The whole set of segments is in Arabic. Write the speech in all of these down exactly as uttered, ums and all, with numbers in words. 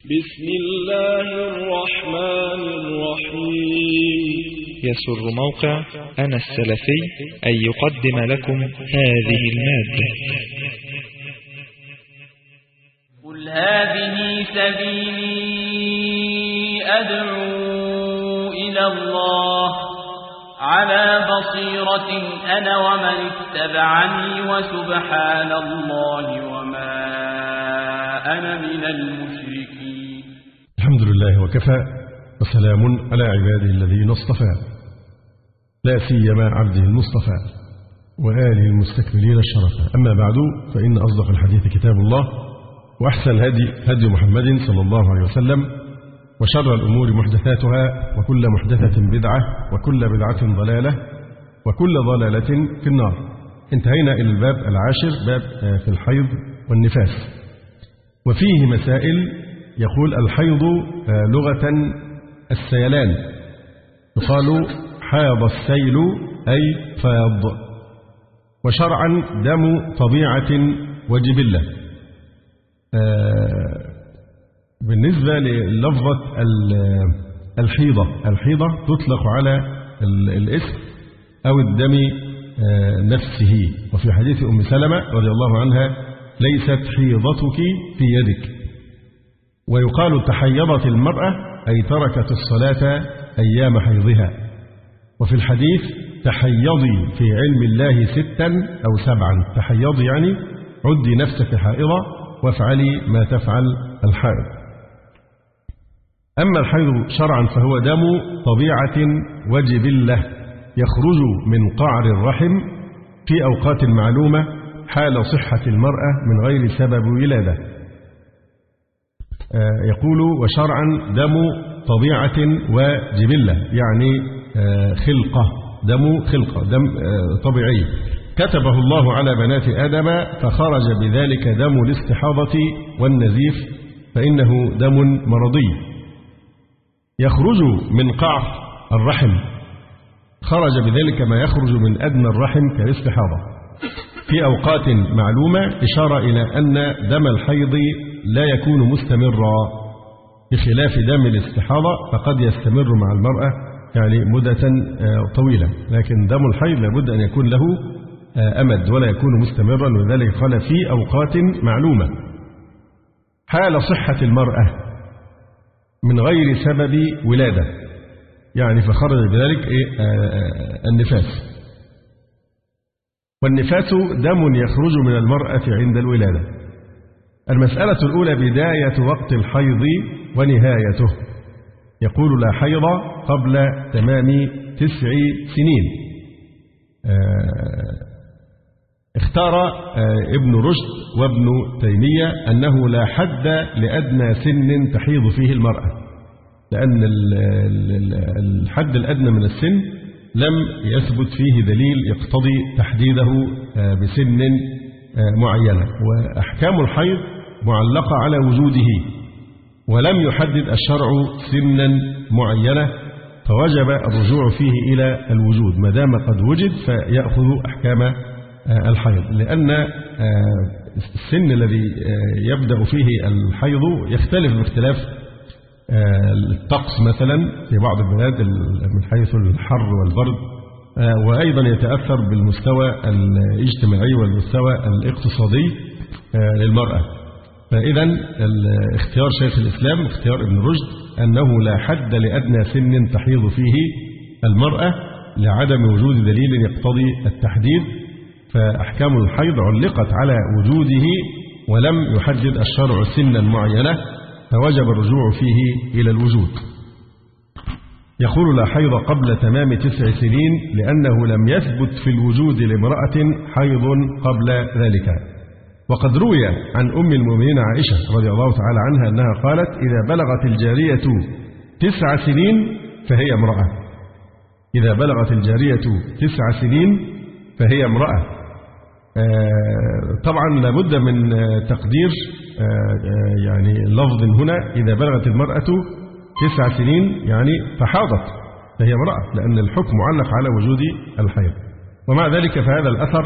بسم الله الرحمن الرحيم. يسر موقع أنا السلفي أن يقدم لكم هذه المادة. قل هذه سبيلي أدعو إلى الله على بصيرة أنا ومن اتبعني وسبحان الله وما أنا من المشركين. الحمد لله وكفى وسلام على عباده الذين اصطفى، لا سيما عبده المصطفى وآله المستكملين الشرفا. أما بعد، فإن أصدق الحديث كتاب الله، وأحسن الهدي هدي محمد صلى الله عليه وسلم، وشر الأمور محدثاتها، وكل محدثة بدعة، وكل بدعة ضلالة، وكل ضلالة في النار. انتهينا إلى الباب العاشر، باب في الحيض والنفاس، وفيه مسائل. يقول الحيض لغة السيلان، يقال حاض السيل أي فاض، وشرعا دم طبيعة وجبلة. بالنسبة للفظة الحيضة، الحيضة تطلق على الاسم أو الدم نفسه. وفي حديث أم سلمة رضي الله عنها: ليست حيضتك في يدك. ويقال تحيضت المرأة أي تركت الصلاة أيام حيضها. وفي الحديث: تحيضي في علم الله ستا أو سبعا. تحيضي يعني عدي نفسك حائضة وافعلي ما تفعل الحائض. أما الحيض شرعا فهو دم طبيعة وجبلة يخرج من قعر الرحم في أوقات معلومة حال صحة المرأة من غير سبب ولادة. يقول وشرعا دم طبيعة وجبلة، يعني خلقة، دم خلقة، دم طبيعي كتبه الله على بنات آدم، فخرج بذلك دم الاستحاضة والنزيف، فإنه دم مرضي يخرج من قعر الرحم. خرج بذلك ما يخرج من أدنى الرحم كالاستحاضة في أوقات معلومة، إشارة إلى أن دم الحيض لا يكون مستمرا، بخلاف دم الاستحاضة فقد يستمر مع المرأة يعني مدة طويلة، لكن دم الحيض لابد أن يكون له أمد ولا يكون مستمرا، وذلك قال في أوقات معلومة حال صحة المرأة من غير سبب ولادة، يعني فخرج بذلك النفاس. والنفاس دم يخرج من المرأة عند الولادة. المسألة الأولى بداية وقت الحيض ونهايته. يقول لا حيض قبل تمام تسع سنين. اختار ابن رشد وابن تيمية أنه لا حد لأدنى سن تحيض فيه المرأة، لأن الحد الأدنى من السن لم يثبت فيه دليل يقتضي تحديده بسن معينة، وأحكام الحيض معلقة على وجوده، ولم يحدد الشرع سنا معينة، فوجب الرجوع فيه إلى الوجود. ما دام قد وجد فيأخذ أحكام الحيض، لأن السن الذي يبدأ فيه الحيض يختلف باختلاف الطقس مثلا في بعض البلاد من حيث الحر والبرد، وأيضا يتأثر بالمستوى الاجتماعي والمستوى الاقتصادي للمرأة. فإذا اختيار شيخ الإسلام، اختيار ابن رشد، أنه لا حد لأدنى سن تحيض فيه المرأة لعدم وجود دليل يقتضي التحديد، فأحكام الحيض علقت على وجوده ولم يحدد الشرع سنا معينة، فوجب الرجوع فيه إلى الوجود. يقول لا حيض قبل تمام تسع سنين لأنه لم يثبت في الوجود لامرأة حيض قبل ذلك. وقد روي عن أم المؤمنين عائشة رضي الله تعالى عنها أنها قالت: إذا بلغت الجارية تسع سنين فهي امرأة. إذا بلغت الجارية تسع سنين فهي امرأة. طبعا لابد من تقدير يعني لفظ هنا: إذا بلغت المرأة تسع سنين يعني فحاضت فهي امرأة، لأن الحكم معلق على وجود الحيض. ومع ذلك فهذا الأثر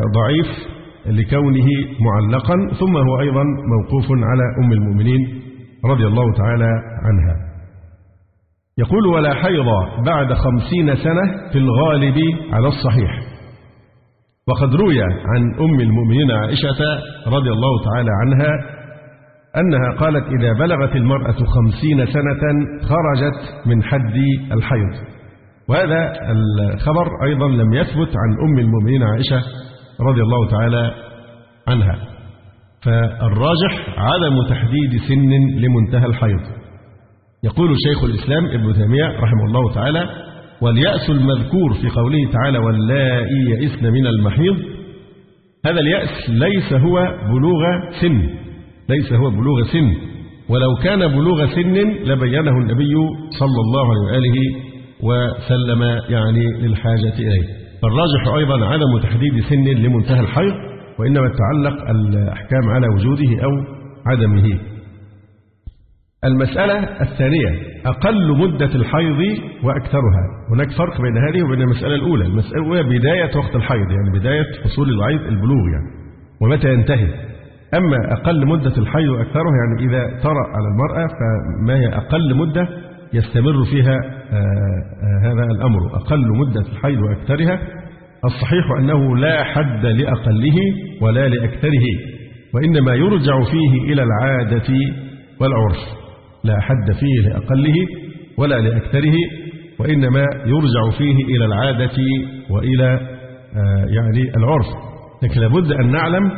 ضعيف لكونه معلقا، ثم هو أيضا موقوف على أم المؤمنين رضي الله تعالى عنها. يقول: ولا حيض بعد خمسين سنة في الغالب على الصحيح. وقد روي عن أم المؤمنين عائشة رضي الله تعالى عنها أنها قالت: إذا بلغت المرأة خمسين سنة خرجت من حد الحيض. وهذا الخبر أيضا لم يثبت عن أم المؤمنين عائشة رضي الله تعالى عنها. فالراجح عدم تحديد سن لمنتهى الحيض. يقول شيخ الإسلام ابن تيمية رحمه الله تعالى: واليأس المذكور في قوله تعالى: واللائي يئسن من المحيض، هذا اليأس ليس هو بلوغ سن، ليس هو بلوغ سن، ولو كان بلوغ سن لبينه النبي صلى الله عليه وآله وسلم يعني للحاجة إليه. فالراجح أيضا عدم تحديد سن لمنتهى الحيض، وإنما تتعلق الأحكام على وجوده أو عدمه. المسألة الثانية: أقل مدة الحيض وأكثرها. هناك فرق بين هذه وبين المسألة الأولى. المسألة الأولى بداية وقت الحيض، يعني بداية حصول الحيض البلوغ يعني، ومتى ينتهي. أما أقل مدة الحيض وأكثرها يعني إذا طرأ على المرأة فما هي أقل مدة يستمر فيها هذا الأمر، أقل مدة الحيض وأكثرها. الصحيح أنه لا حد لأقله ولا لأكثره، وإنما يرجع فيه إلى العادة والعرف. لا حد فيه لأقله ولا لأكثره، وإنما يرجع فيه إلى العادة وإلى يعني العرف. لكن لابد أن نعلم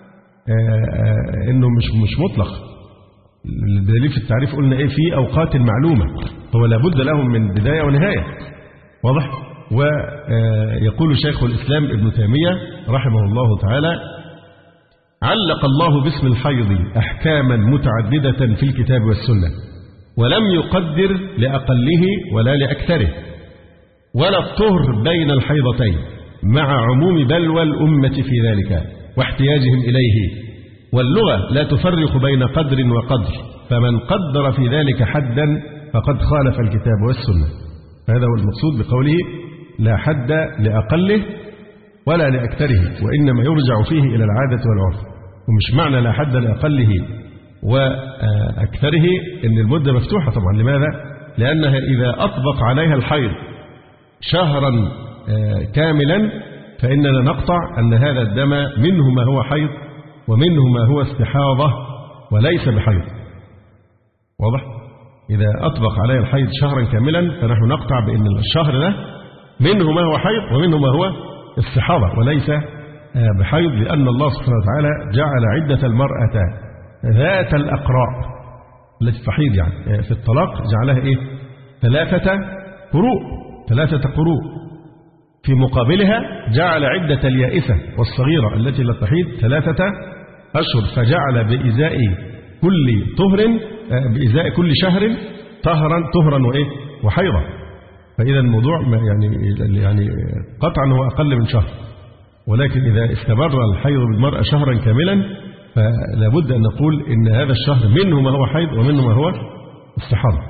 أنه مش مش مطلق. الدليل في التعريف قلنا إيه؟ في أوقات معلومة، هو لابد لهم من بداية ونهاية. واضح؟ ويقول شيخ الإسلام ابن تيمية رحمه الله تعالى: علق الله باسم الحيض أحكاما متعددة في الكتاب والسنة، ولم يقدر لأقله ولا لأكثره، ولا الطهر بين الحيضتين، مع عموم بلوى الأمة في ذلك واحتياجهم إليه. واللغة لا تفرق بين قدر وقدر، فمن قدر في ذلك حدا فقد خالف الكتاب والسنة. هذا هو المقصود بقوله: لا حد لأقله ولا لأكثره، وإنما يرجع فيه إلى العادة والعرف. ومش معنى لا حد لأقله وأكثره إن المدة مفتوحة طبعا. لماذا؟ لأنها إذا أطبق عليها الحيض شهرا كاملا فإننا نقطع أن هذا الدم منه ما هو حيض ومنه ما هو استحاضة وليس بحيض. واضح؟ إذا أطبق عليها الحيض شهرا كاملا فنحن نقطع بأن الشهر ده منه ما هو حيض ومنه ما هو استحاضة وليس بحيض، لأن الله سبحانه وتعالى جعل عدة المرأة ذات الأقراء التي تحيض يعني في الطلاق جعلها إيه؟ ثلاثة قروء، ثلاثة قروء. في مقابلها جعل عدة اليائسة والصغيرة التي لا تحيض ثلاثة أشهر، فجعل بإزاء كل طهر بإزاء كل شهر طهرا طهرا وإيه؟ وحيضا. فإذا الموضوع يعني يعني قطعا هو أقل من شهر، ولكن إذا استمر الحيض بالمرأة شهرا كاملا فلا بد أن نقول إن هذا الشهر منه ما هو حيض ومنه ما هو استحاضة.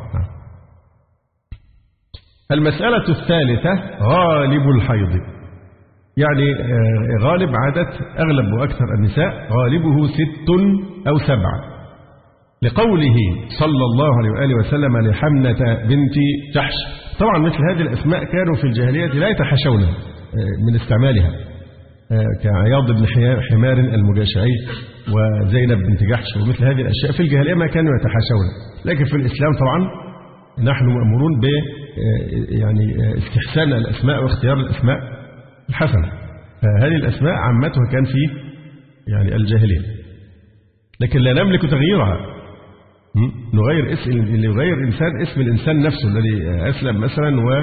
المسألة الثالثة: غالب الحيض، يعني غالب عادة أغلب وأكثر النساء غالبه ست أو سبعة، لقوله صلى الله عليه وآله وسلم لحمنة بنت جحش. طبعا مثل هذه الأسماء كانوا في الجاهلية لا يتحاشون من استعمالها، كعياض بن حمار المجاشعي وزينب بنت جحش ومثل هذه الأشياء في الجاهلية ما كانوا يتحاشون. لكن في الإسلام طبعا نحن مأمورون ب يعني استحسان الأسماء واختيار الأسماء الحسنة، فهذه الأسماء عامتها كان في يعني الجاهلية، لكن لا نملك تغييرها. نغير اسم اللي يغير إنسان اسم الإنسان نفسه الذي أسلم مثلا و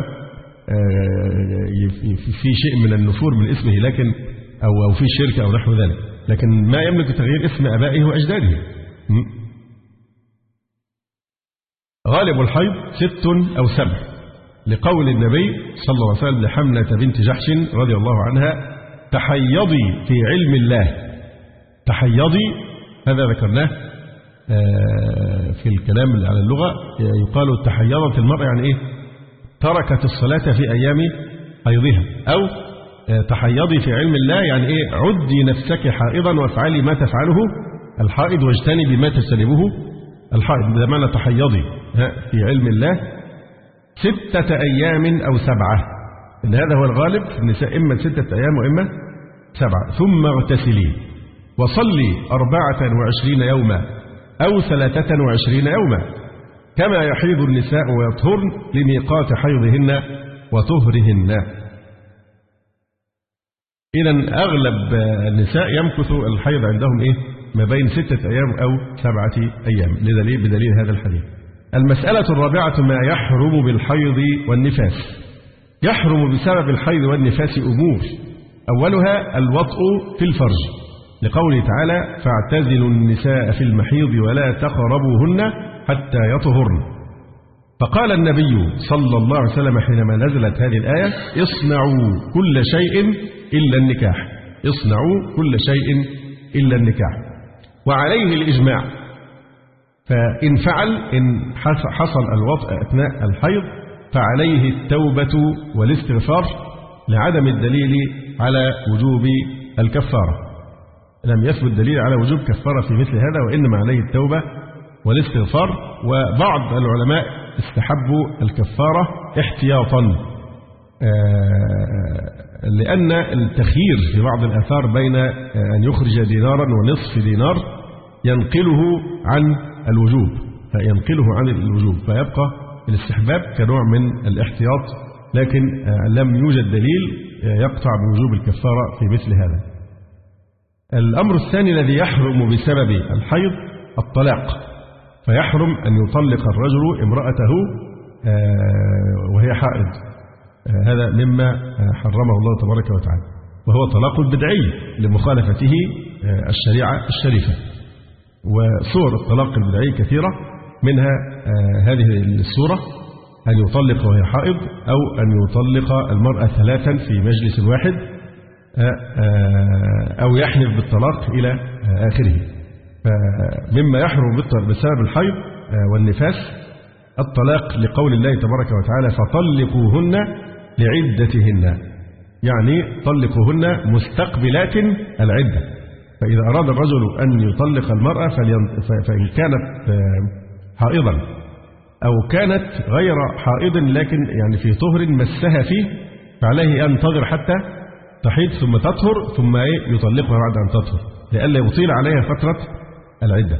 في شيء من النفور من اسمه، لكن أو أو في شرك أو نحو ذلك، لكن ما يملك تغيير اسم آبائه وأجداده. غالب الحيض ست أو سبع، لقول النبي صلى الله عليه وسلم لحمنة بنت جحش رضي الله عنها: تحيضي في علم الله. تحيضي هذا ذكرناه في الكلام على اللغة، يقال تحيضت المرأة يعني إيه؟ تركت الصلاة في أيام حيضها، أو تحيضي في علم الله يعني إيه؟ عدي نفسك حائضا وافعلي ما تفعله الحائض واجتنبي ما تجتنبه الحائض بمعنى تحيضي في علم الله ستة أيام أو سبعة، إن هذا هو الغالب في النساء، إما ستة أيام وإما سبعة. ثم اغتسلي وصلي أربعة وعشرين يوما أو ثلاثة وعشرين يوما كما يحيض النساء ويطهرن لميقات حيضهن وطهرهن. إذن أغلب النساء يمكث الحيض عندهم إيه؟ ما بين ستة أيام أو سبعة أيام لدليل بدليل هذا الحديث. المسألة الرابعة ما يحرم بالحيض والنفاس. يحرم بسبب الحيض والنفاس أمور، أولها الوطء في الفرج لقوله تعالى فاعتزلوا النساء في المحيض ولا تقربوهن حتى يطهرن. فقال النبي صلى الله عليه وسلم حينما نزلت هذه الآية اصنعوا كل شيء إلا النكاح، اصنعوا كل شيء إلا النكاح. وعليه الإجماع، فإن فعل إن حصل الوطء أثناء الحيض فعليه التوبة والاستغفار لعدم الدليل على وجوب الكفارة. لم يثبت دليل على وجوب كفارة في مثل هذا، وإنما عليه التوبة والاستغفار. وبعض العلماء استحبوا الكفارة احتياطا، لأن التخيير في بعض الآثار بين أن يخرج دينارا ونصف دينار ينقله عن الوجوب، فينقله عن الوجوب فيبقى الاستحباب كنوع من الاحتياط، لكن لم يوجد دليل يقطع بوجوب الكفارة في مثل هذا. الأمر الثاني الذي يحرم بسبب الحيض الطلاق، فيحرم أن يطلق الرجل امرأته وهي حائض، هذا مما حرمه الله تبارك وتعالى، وهو طلاق البدعي لمخالفته الشريعة الشريفة. وصور الطلاق البدعي كثيرة، منها هذه الصورة أن يطلق وهي حائض، أو أن يطلق المرأة ثلاثا في مجلس واحد، أو يحلف بالطلاق إلى آخره. فمما يحرم بسبب الحيض والنفاس الطلاق لقول الله تبارك وتعالى فطلقوهن لعدتهن، يعني طلقوهن مستقبلات العدة. فإذا أراد الرجل أن يطلق المرأة فإن كانت حائضا أو كانت غير حائض لكن يعني في طهر مسها فيه، فعليه أن ينتظر حتى تحيض ثم تطهر ثم يطلقها بعد أن تطهر لئلا يطيل عليها فترة العدة.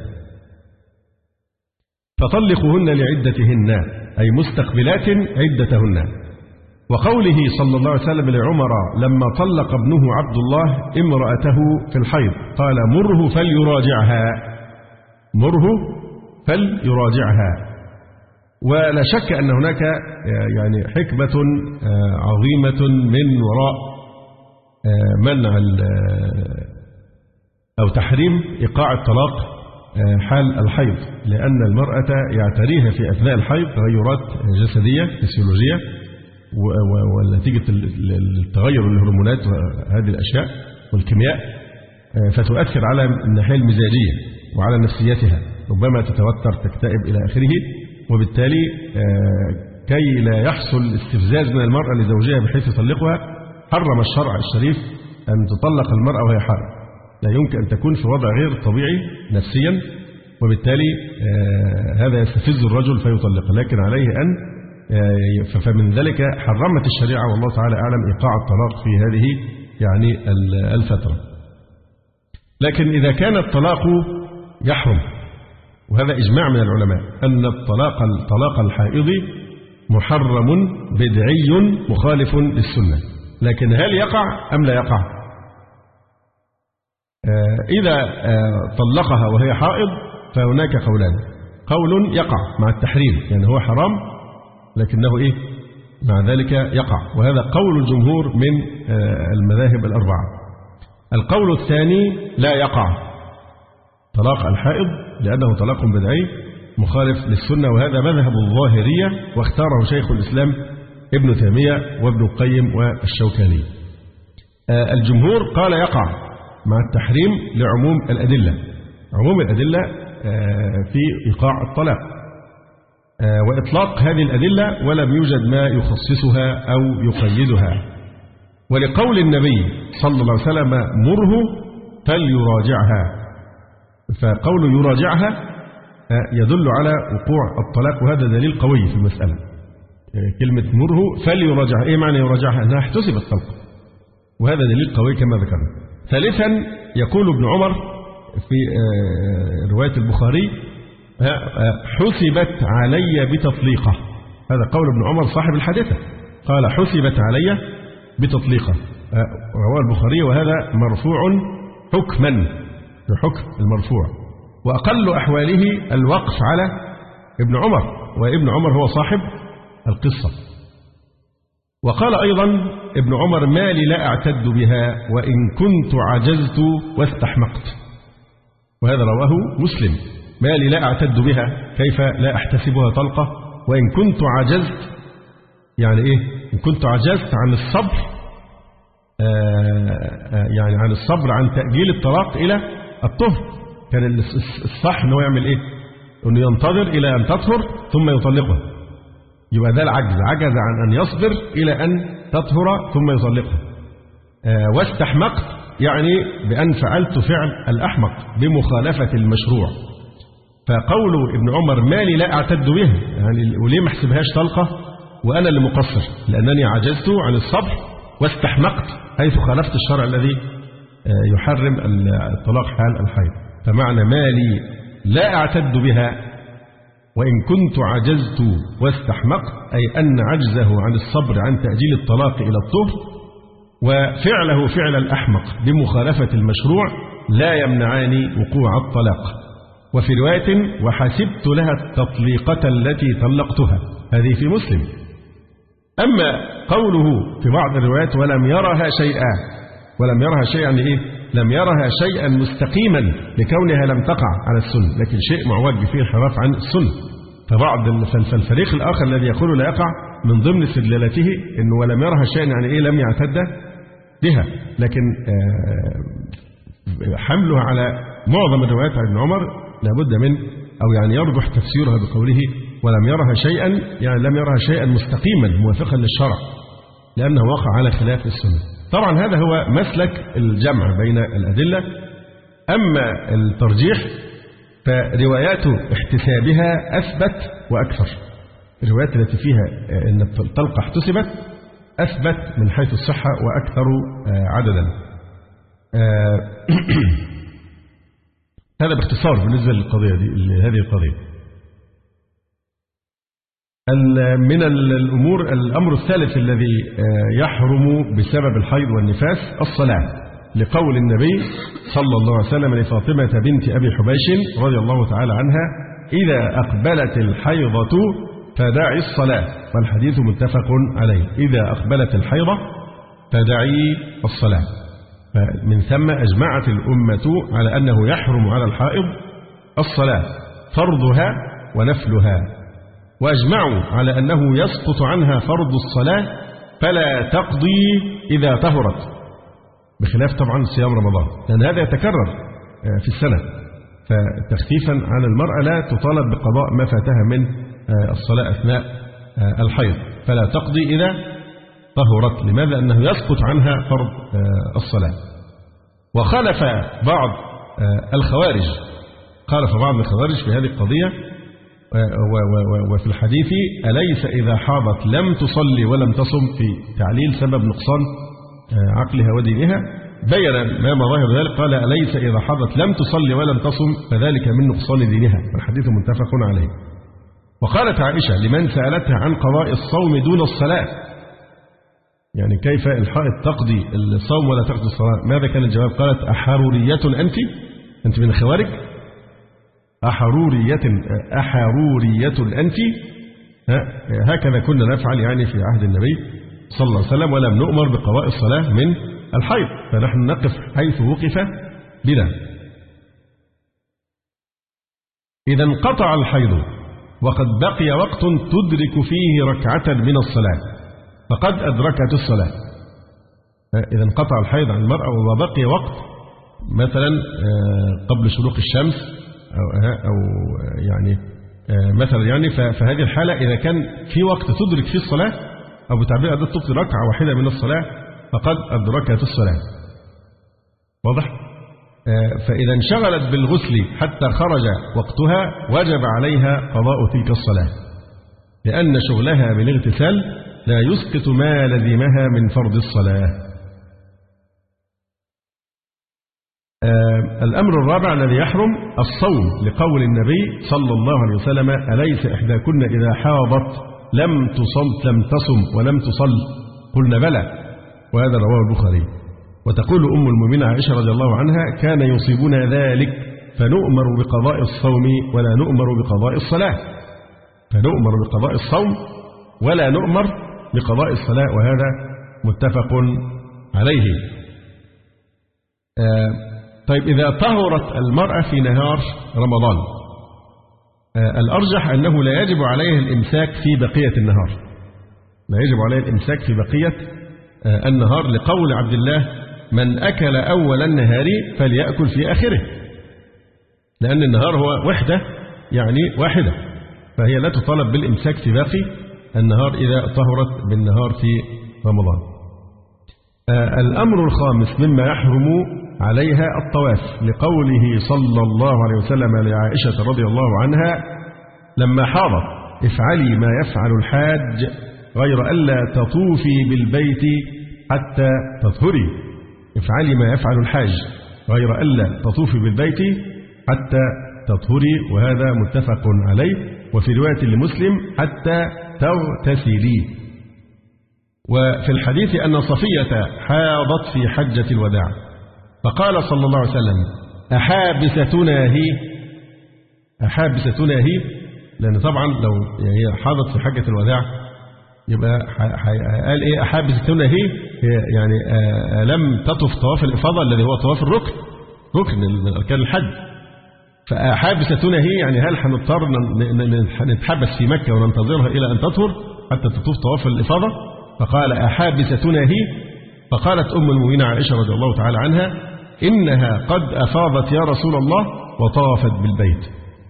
فطلقوهن لعدتهن أي مستقبلات عدتهن. وقوله صلى الله عليه وسلم لعمر لما طلق ابنه عبد الله امرأته في الحيض قال مره فليراجعها، مره فليراجعها. ولا شك أن هناك يعني حكمة عظيمة من وراء منع أو تحريم إيقاع الطلاق حال الحيض، لأن المرأة يعتريها في أثناء الحيض تغيرات جسدية فسيولوجية، ونتيجة التغير الهرمونات هذه الأشياء والكيمياء فتؤثر على الناحية المزاجية وعلى نفسيتها، ربما تتوتر تكتئب إلى آخره. وبالتالي كي لا يحصل استفزاز من المرأة لزوجها بحيث يطلقها حرم الشرع الشريف أن تطلق المرأة وهي حائض، لا يمكن أن تكون في وضع غير طبيعي نفسيا، وبالتالي هذا يستفز الرجل فيطلق. لكن عليه أن فمن ذلك حرمت الشريعة والله تعالى أعلم إيقاع الطلاق في هذه يعني الفترة. لكن إذا كان الطلاق يحرم، وهذا إجماع من العلماء أن الطلاق الطلاق الحائض محرم بدعي مخالف للسنة، لكن هل يقع أم لا يقع؟ إذا طلقها وهي حائض فهناك قولان، قول يقع مع التحريم يعني هو حرام لكنه إيه مع ذلك يقع، وهذا قول الجمهور من المذاهب الأربعة. القول الثاني لا يقع طلاق الحائض لأنه طلاق بدعي مخالف للسنة، وهذا مذهب الظاهرية واختاره شيخ الإسلام ابن تيمية وابن القيم والشوكاني. الجمهور قال يقع مع التحريم لعموم الأدلة، عموم الأدلة في إيقاع الطلاق وإطلاق هذه الأدلة ولم يوجد ما يخصصها أو يقيدها. ولقول النبي صلى الله عليه وسلم مره فليراجعها، فقول يراجعها يدل على وقوع الطلاق، وهذا دليل قوي في المسألة. كلمة مره فليراجع، إيه معنى يراجعها؟ أنها احتسبت طلقة، وهذا دليل قوي كما ذكرنا. ثالثا يقول ابن عمر في رواية البخاري حسبت علي بتطليقة، هذا قول ابن عمر صاحب الحادثة، قال حسبت علي بتطليقة، رواه البخاري، وهذا مرفوع حكما بحكم المرفوع، وأقل أحواله الوقف على ابن عمر، وابن عمر هو صاحب القصة. وقال أيضا ابن عمر ما لي لا أعتد بها وإن كنت عجزت واستحمقت، وهذا رواه مسلم. ما لي لا أعتد بها، كيف لا أحتسبها طلقة؟ وإن كنت عجزت يعني إيه؟ إن كنت عجزت عن الصبر، آآ يعني عن الصبر عن تأجيل الطلاق إلى الطهر. كان الصح أنه يعمل إيه؟ أنه ينتظر إلى أن تطهر ثم يطلقها، يبقى ده العجز، عجز عن أن يصبر إلى أن تطهر ثم يطلقها. واستحمقت يعني بأن فعلت فعل الأحمق بمخالفة المشروع. فقول ابن عمر ما لي لا أعتد بها، يعني وليه ما احسبهاش طلقة وأنا اللي مقصر؟ لأنني عجزت عن الصبر واستحمقت حيث خالفت الشرع الذي يحرم الطلاق حال الحيض. فمعنى ما لي لا أعتد بها وإن كنت عجزت واستحمقت، أي أن عجزه عن الصبر عن تأجيل الطلاق إلى الطهر وفعله فعل الأحمق بمخالفة المشروع لا يمنعان وقوع الطلاق. وفي رواية وحسبت لها التطليقة التي طلقتها، هذه في مسلم. أما قوله في بعض الروايات ولم يرها شيئا، ولم يرها شيئا يعني إيه؟ لم يرها شيئا مستقيما لكونها لم تقع على السنة، لكن شيء معوج فيه انحراف عن السنة. فبعض الفريق الآخر الذي يقول لا يقع من ضمن استدلالته أنه ولم يرها شيئا يعني إيه؟ لم يعتد بها. لكن حمله على معظم الروايات عن ابن عمر لابد من أو يعني يرجح تفسيرها بقوله ولم يرها شيئا، يعني لم يرها شيئا مستقيما موافقا للشرع، لأنه وقع على خلاف السنة. طبعا هذا هو مسلك الجمع بين الأدلة. أما الترجيح فروايات احتسابها أثبت وأكثر، الروايات التي فيها أن الطلقة احتسبت أثبت من حيث الصحة وأكثر عددا. هذا باختصار بالنسبة للقضية دي، لهذه القضية. من الأمور الأمر الثالث الذي يحرم بسبب الحيض والنفاس الصلاة، لقول النبي صلى الله عليه وسلم لفاطمة بنت أبي حبيش رضي الله تعالى عنها إذا أقبلت الحيضة فدعي الصلاة، والحديث متفق عليه. إذا أقبلت الحيضة فدعي الصلاة. من ثم أجمعت الأمة على أنه يحرم على الحائض الصلاة فرضها ونفلها، وأجمعوا على أنه يسقط عنها فرض الصلاة فلا تقضي إذا طهرت، بخلاف طبعا صيام رمضان، لأن هذا يتكرر في السنة، فتخفيفا عن المرأة لا تطالب بقضاء ما فاتها من الصلاة أثناء الحيض، فلا تقضي إذا طهرت. لماذا؟ أنه يسقط عنها فرض الصلاة. وخالف بعض الخوارج، خالف بعض الخوارج في هذه القضية، وفي الحديث أليس إذا حاضت لم تصلي ولم تصم في تعليل سبب نقصان عقلها ودينها، بين ما مظاهر ذلك، قال أليس إذا حاضت لم تصلي ولم تصم فذلك من نقصان دينها، والحديث متفق عليه. وقالت عائشة لمن سألتها عن قضاء الصوم دون الصلاة، يعني كيف الحائض تقضي الصوم ولا تقضي الصلاة؟ ماذا كان الجواب؟ قالت أحرورية أنت؟ أنت من الخوارج؟ أحرورية أحرورية أنت؟ هكذا كنا نفعل يعني في عهد النبي صلى الله عليه وسلم، ولم نؤمر بقضاء الصلاة من الحيض، فنحن نقف حيث وقف بنا. إذا انقطع الحيض وقد بقي وقت تدرك فيه ركعة من الصلاة فقد أدركت الصلاة. إذا انقطع الحيض عن المرأة وبقي وقت مثلا قبل شروق الشمس أو, أو يعني مثلا يعني فهذه الحالة إذا كان في وقت تدرك فيه الصلاة أو بتعبير أداة تقضي ركعة واحدة من الصلاة فقد أدركت الصلاة. واضح؟ فإذا انشغلت بالغسل حتى خرج وقتها وجب عليها قضاء تلك الصلاة، لأن شغلها بالاغتسال لا يسقط ما لزمها من فرض الصلاة. الأمر الرابع الذي يحرم الصوم، لقول النبي صلى الله عليه وسلم: أليس إحداكن إذا حاضت لم تصم لم تصم ولم تصل؟ قلنا بلى، وهذا رواه البخاري. وتقول أم المؤمنين عائشة رضي الله عنها: كان يصيبنا ذلك فنؤمر بقضاء الصوم ولا نؤمر بقضاء الصلاة، فنؤمر بقضاء الصوم ولا نؤمر بقضاء الصلاة، وهذا متفق عليه. آه طيب، إذا طهرت المرأة في نهار رمضان، آه الأرجح أنه لا يجب عليها الإمساك في بقية النهار، لا يجب عليها الإمساك في بقية آه النهار، لقول عبد الله: من أكل أول النهار فليأكل في آخره، لأن النهار هو وحدة، يعني واحدة، فهي لا تطالب بالإمساك في باقي النهار إذا طهرت بالنهار في رمضان. آه الأمر الخامس مما يحرم عليها الطواف، لقوله صلى الله عليه وسلم لعائشة رضي الله عنها لما حاضت: افعلي ما يفعل الحاج غير ألا تطوفي بالبيت حتى تطهري. افعلي ما يفعل الحاج غير ألا تطوفي بالبيت حتى تطهري، وهذا متفق عليه. وفي رواية لمسلم: حتى تغتسلي. وفي الحديث أن صفية حاضت في حجة الوداع، فقال صلى الله عليه وسلم: أحابستنا هي أحابستنا هي لأن طبعا لو هي حاضت في حجة الوداع يبقى قال إيه؟ أحابستنا هي يعني لم تطف طواف الإفاضة الذي هو طواف الركن، ركن من أركان الحج. فأحابستنا هي يعني هل هنضطر نتحبس في مكة وننتظرها إلى أن تطهر حتى تطوف طواف الإفاضة؟ فقال: أحابستنا هي. فقالت أم المؤمنين عائشة رضي الله تعالى عنها: إنها قد أفاضت يا رسول الله وطافت بالبيت.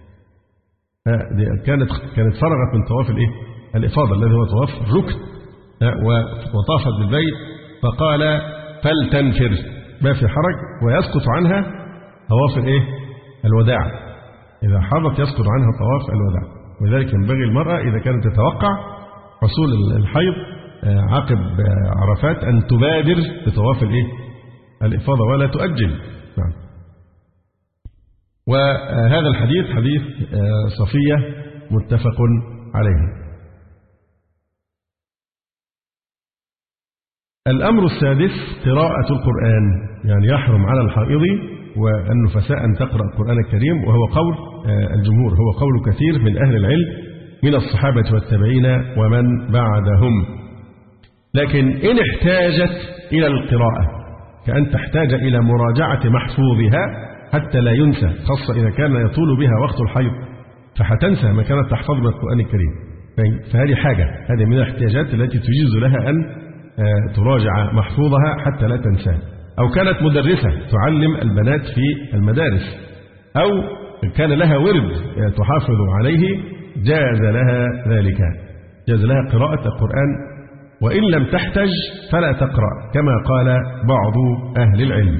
كانت كانت فرغت من طواف الإيه؟ الإفاضة الذي هو طواف الركن، وطافت بالبيت. فقال: فلتنفر، ما في حرج، ويسقط عنها طواف الإيه؟ الوداع. إذا حضت يسقط عنها طواف الوداع. ولذلك ينبغي المرأة إذا كانت تتوقع حصول الحيض عقب عرفات أن تبادر بطواف الإيه؟ الإفاضة ولا تؤجل. نعم. وهذا الحديث حديث صفية متفق عليه. الأمر السادس قراءة القرآن، يعني يحرم على الحائض والنفساء أن تقرأ القرآن الكريم، وهو قول الجمهور، هو قول كثير من أهل العلم من الصحابة والتابعين ومن بعدهم. لكن إن احتاجت إلى القراءة، كأن تحتاج إلى مراجعة محفوظها حتى لا ينسى، خاصة إذا كان يطول بها وقت الحيض فحتنسى ما كانت تحفظ من القرآن الكريم، فهذه حاجة، هذه من الاحتياجات التي تجيز لها أن تراجع محفوظها حتى لا تنساه. أو كانت مدرسة تعلم البنات في المدارس، أو كان لها ورد تحافظ عليه، جاز لها ذلك، جاز لها قراءة القرآن. وإن لم تحتج فلا تقرأ، كما قال بعض أهل العلم.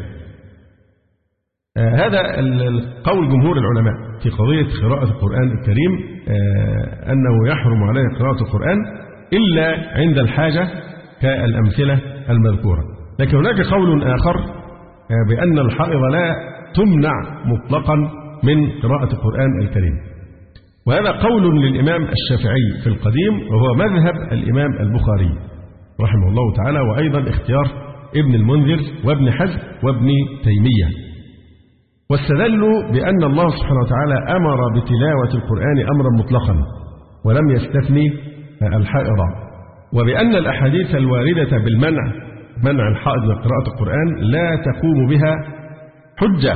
آه هذا القول جمهور العلماء في قضية قراءة القرآن الكريم، آه أنه يحرم عليه قراءة القرآن إلا عند الحاجة كالأمثلة المذكورة. لكن هناك قول آخر آه بأن الحائض لا تمنع مطلقا من قراءة القرآن الكريم، وهذا قول للإمام الشافعي في القديم، وهو مذهب الإمام البخاري رحمه الله تعالى، وأيضا اختيار ابن المنذر وابن حزم وابن تيمية. واستدلوا بأن الله سبحانه وتعالى أمر بتلاوة القرآن أمرا مطلقا ولم يستثني الحائض، وبأن الأحاديث الواردة بالمنع، منع الحائض من قراءة القرآن، لا تقوم بها حجة،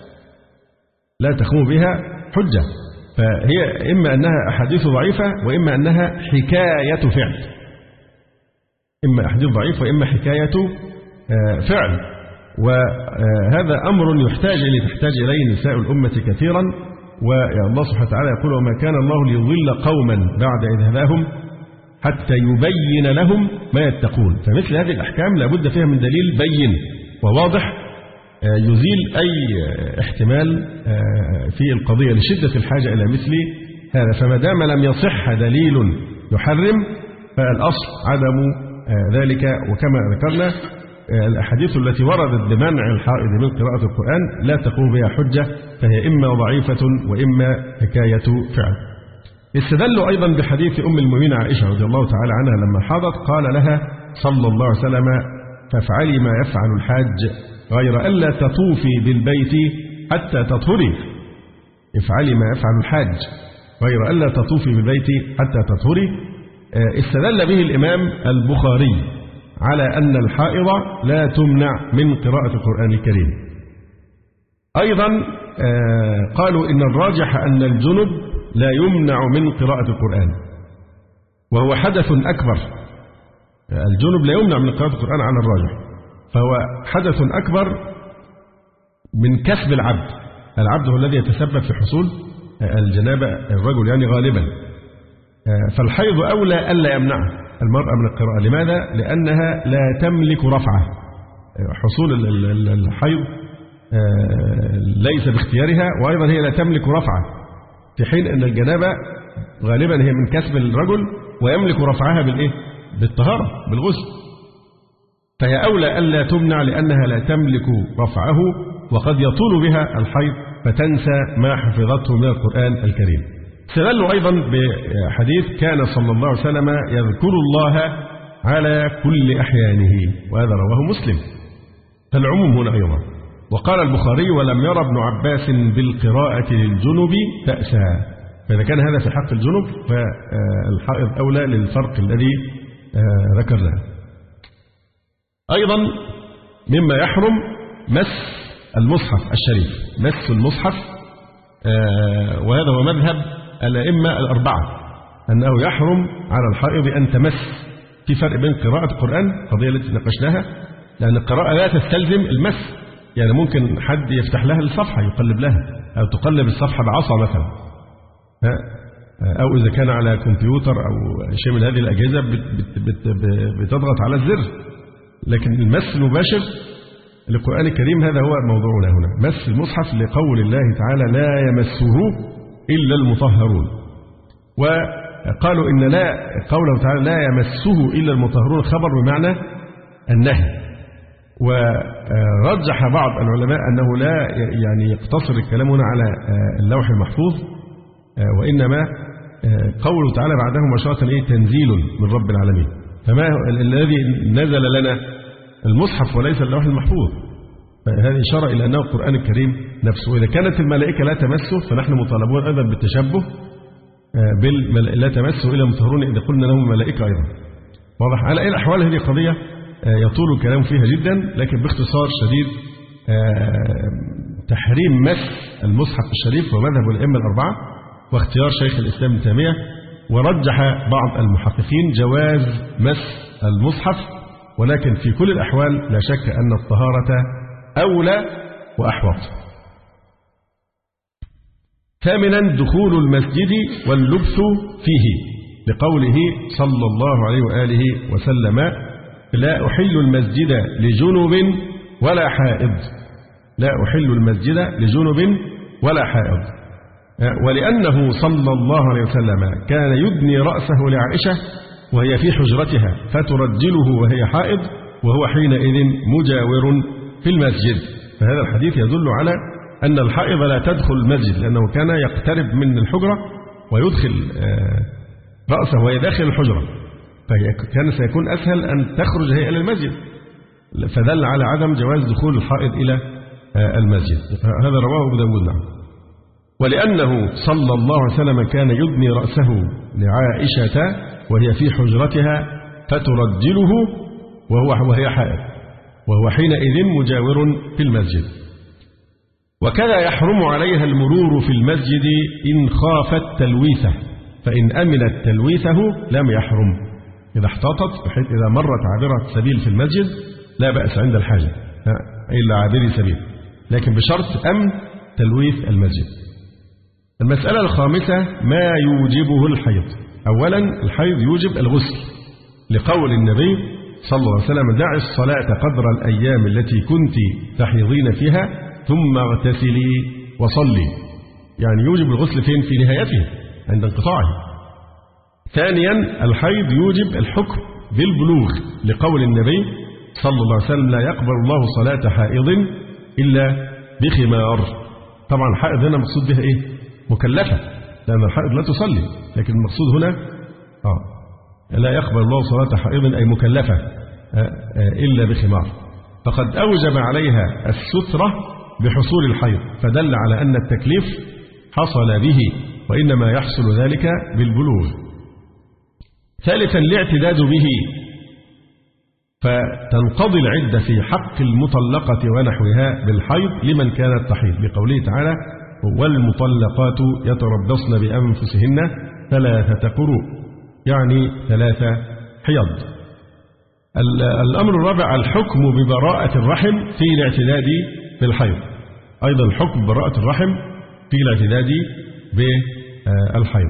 لا تقوم بها حجة، فهي إما أنها أحاديث ضعيفة وإما أنها حكاية فعل، إما أحاديث ضعيفة وإما حكاية فعل. وهذا أمر يحتاج إليه تحتاج إليه نساء الأمة كثيرا. والله سبحانه وتعالى يقول: وما كان الله ليضل قوما بعد إذ هداهم حتى يبين لهم ما يتقون. فمثل هذه الأحكام لابد فيها من دليل بين وواضح يزيل أي احتمال في القضية لشدة الحاجة إلى مثل هذا. فما دام لم يصح دليل يحرم فالأصل عدم ذلك. وكما ذكرنا الأحاديث التي وردت بمنع الحائض من قراءة القرآن لا تقوم بها حجة، فهي إما ضعيفة وإما حكاية فعل. استدلوا أيضا بحديث أم المؤمنين عائشة رضي الله تعالى عنها لما حاضت قال لها صلى الله عليه وسلم فافعلي ما يفعل الحاج غير ألا تطوفي بالبيت حتى تطهري. افعلي ما يفعل الحاج غير ألا تطوفي بالبيت حتى تطهري. استدل به الإمام البخاري على أن الحائض لا تمنع من قراءة القرآن الكريم. أيضا قالوا إن الراجح أن الجنب لا يمنع من قراءة القرآن وهو حدث أكبر. الجنب لا يمنع من قراءة القرآن على الراجح، فهو حدث أكبر من كسب العبد. العبد هو الذي يتسبب في حصول الجنابة الرجل يعني غالبا، فالحيض أولى ألا يمنعه المرأة من القراءة. لماذا؟ لأنها لا تملك رفعه. حصول الحيض ليس باختيارها، وأيضا هي لا تملك رفعه، في حين أن الجنابة غالبا هي من كسب الرجل ويملك رفعها بالإيه؟ بالطهارة بالغسل. فهي أولى ألا تمنع لأنها لا تملك رفعه، وقد يطول بها الحيض فتنسى ما حفظته من القرآن الكريم. استدلوا أيضا بحديث كان صلى الله عليه وسلم يذكر الله على كل أحيانه، وهذا رواه مسلم، فالعموم هنا أيضا. وقال البخاري ولم يرى ابن عباس بالقراءة للجنب بأسا، فإذا كان هذا في حق الجنب فالحائض أولى للفرق الذي ذكرناه. أيضا مما يحرم مس المصحف الشريف، مس المصحف، وهذا هو مذهب الأئمة الأربعة أنه يحرم على الحائض أن تمس. في فرق بين قراءة القرآن القضية التي ناقشناها، لأن القراءة لا تستلزم المس، يعني ممكن حد يفتح لها الصفحة يقلب لها، أو تقلب الصفحة بعصا مثلا، أو إذا كان على كمبيوتر أو شيء من هذه الأجهزة بتضغط على الزر. لكن المس المباشر للقرآن الكريم هذا هو موضوعنا هنا، مس المصحف لقول الله تعالى لا يمسه إلا المطهرون. وقالوا إن لا قوله تعالى لا يمسه إلا المطهرون خبر بمعنى النهي. ورجح بعض العلماء أنه لا يعني يقتصر الكلام هنا على اللوح المحفوظ، وإنما قوله تعالى بعده مباشرة إيه تنزيل من رب العالمين. فما الذي نزل لنا المصحف وليس اللوح المحفوظ، فهذه إشارة إلى أنه القرآن الكريم نفسه. وإذا كانت الملائكة لا تمسه فنحن مطالبون أيضا بالتشبه بال لا تمسه إلا المطهرون إذا قلنا لهم ملائكة أيضا. واضح؟ على أي الأحوال هذه قضية يطول الكلام فيها جدا، لكن باختصار شديد تحريم مس المصحف الشريف ومذهب الأئمة الأربعة واختيار شيخ الإسلام ابن تيمية. ورجح بعض المحققين جواز مس المصحف، ولكن في كل الأحوال لا شك أن الطهارة أولى وأحوط. ثامنا دخول المسجد واللبث فيه، لقوله صلى الله عليه وآله وسلم لا أحل المسجد لجنب ولا حائض، لا أحل المسجد لجنب ولا حائض. ولأنه صلى الله عليه وسلم كان يدني رأسه لعائشة وهي في حجرتها فترجله وهي حائض، وهو حينئذ مجاور في المسجد. فهذا الحديث يدل على أن الحائض لا تدخل المسجد، لأنه كان يقترب من الحجرة ويدخل رأسه وهي داخل الحجرة، فكان سيكون أسهل أن تخرج هي إلى المسجد، فدل على عدم جواز دخول الحائض إلى المسجد. هذا رواه أبو داود. نعم. ولأنه صلى الله عليه وسلم كان يدني رأسه لعائشة وهي في حجرتها فترجله وهو وهي حائض، وهو حينئذ مجاور في المسجد. وكذا يحرم عليها المرور في المسجد إن خافت تلويثه، فإن أمنت تلويثه لم يحرم. إذا احتاطت بحيث إذا مرت عابرة سبيل في المسجد لا بأس عند الحاجة إلا عابري سبيل، لكن بشرط أمن تلويث المسجد. المسألة الخامسة ما يوجبه الحيض. أولا الحيض يوجب الغسل، لقول النبي صلى الله عليه وسلم: دع الصلاة قدر الأيام التي كنت تحيضين فيها ثم اغتسلي وصلي. يعني يوجب الغسل فين؟ في نهايته عند انقطاعه. ثانيا الحيض يوجب الحكم بالبلوغ لقول النبي صلى الله عليه وسلم: لا يقبل الله صلاة حائض إلا بخمار. طبعا حائض هنا مقصود بها إيه؟ مكلفة، لأن الحائض لا تصلي، لكن المقصود هنا آه لا يقبل الله صلاة حائض أي مكلفة آه آه إلا بخمار، فقد أوجب عليها السترة بحصول الحيض، فدل على أن التكليف حصل به، وإنما يحصل ذلك بالبلوغ. ثالثا الاعتداد به، فتنقضي العدة في حق المطلقة ونحوها بالحيض لمن كانت تحيض، بقوله تعالى: والمطلقات يتربصن بأنفسهن ثلاثة قروء، يعني ثلاثة حيض. الأمر الرابع الحكم ببراءة الرحم في الاعتداد بالحيض، أيضا الحكم ببراءة الرحم في الاعتداد بالحيض.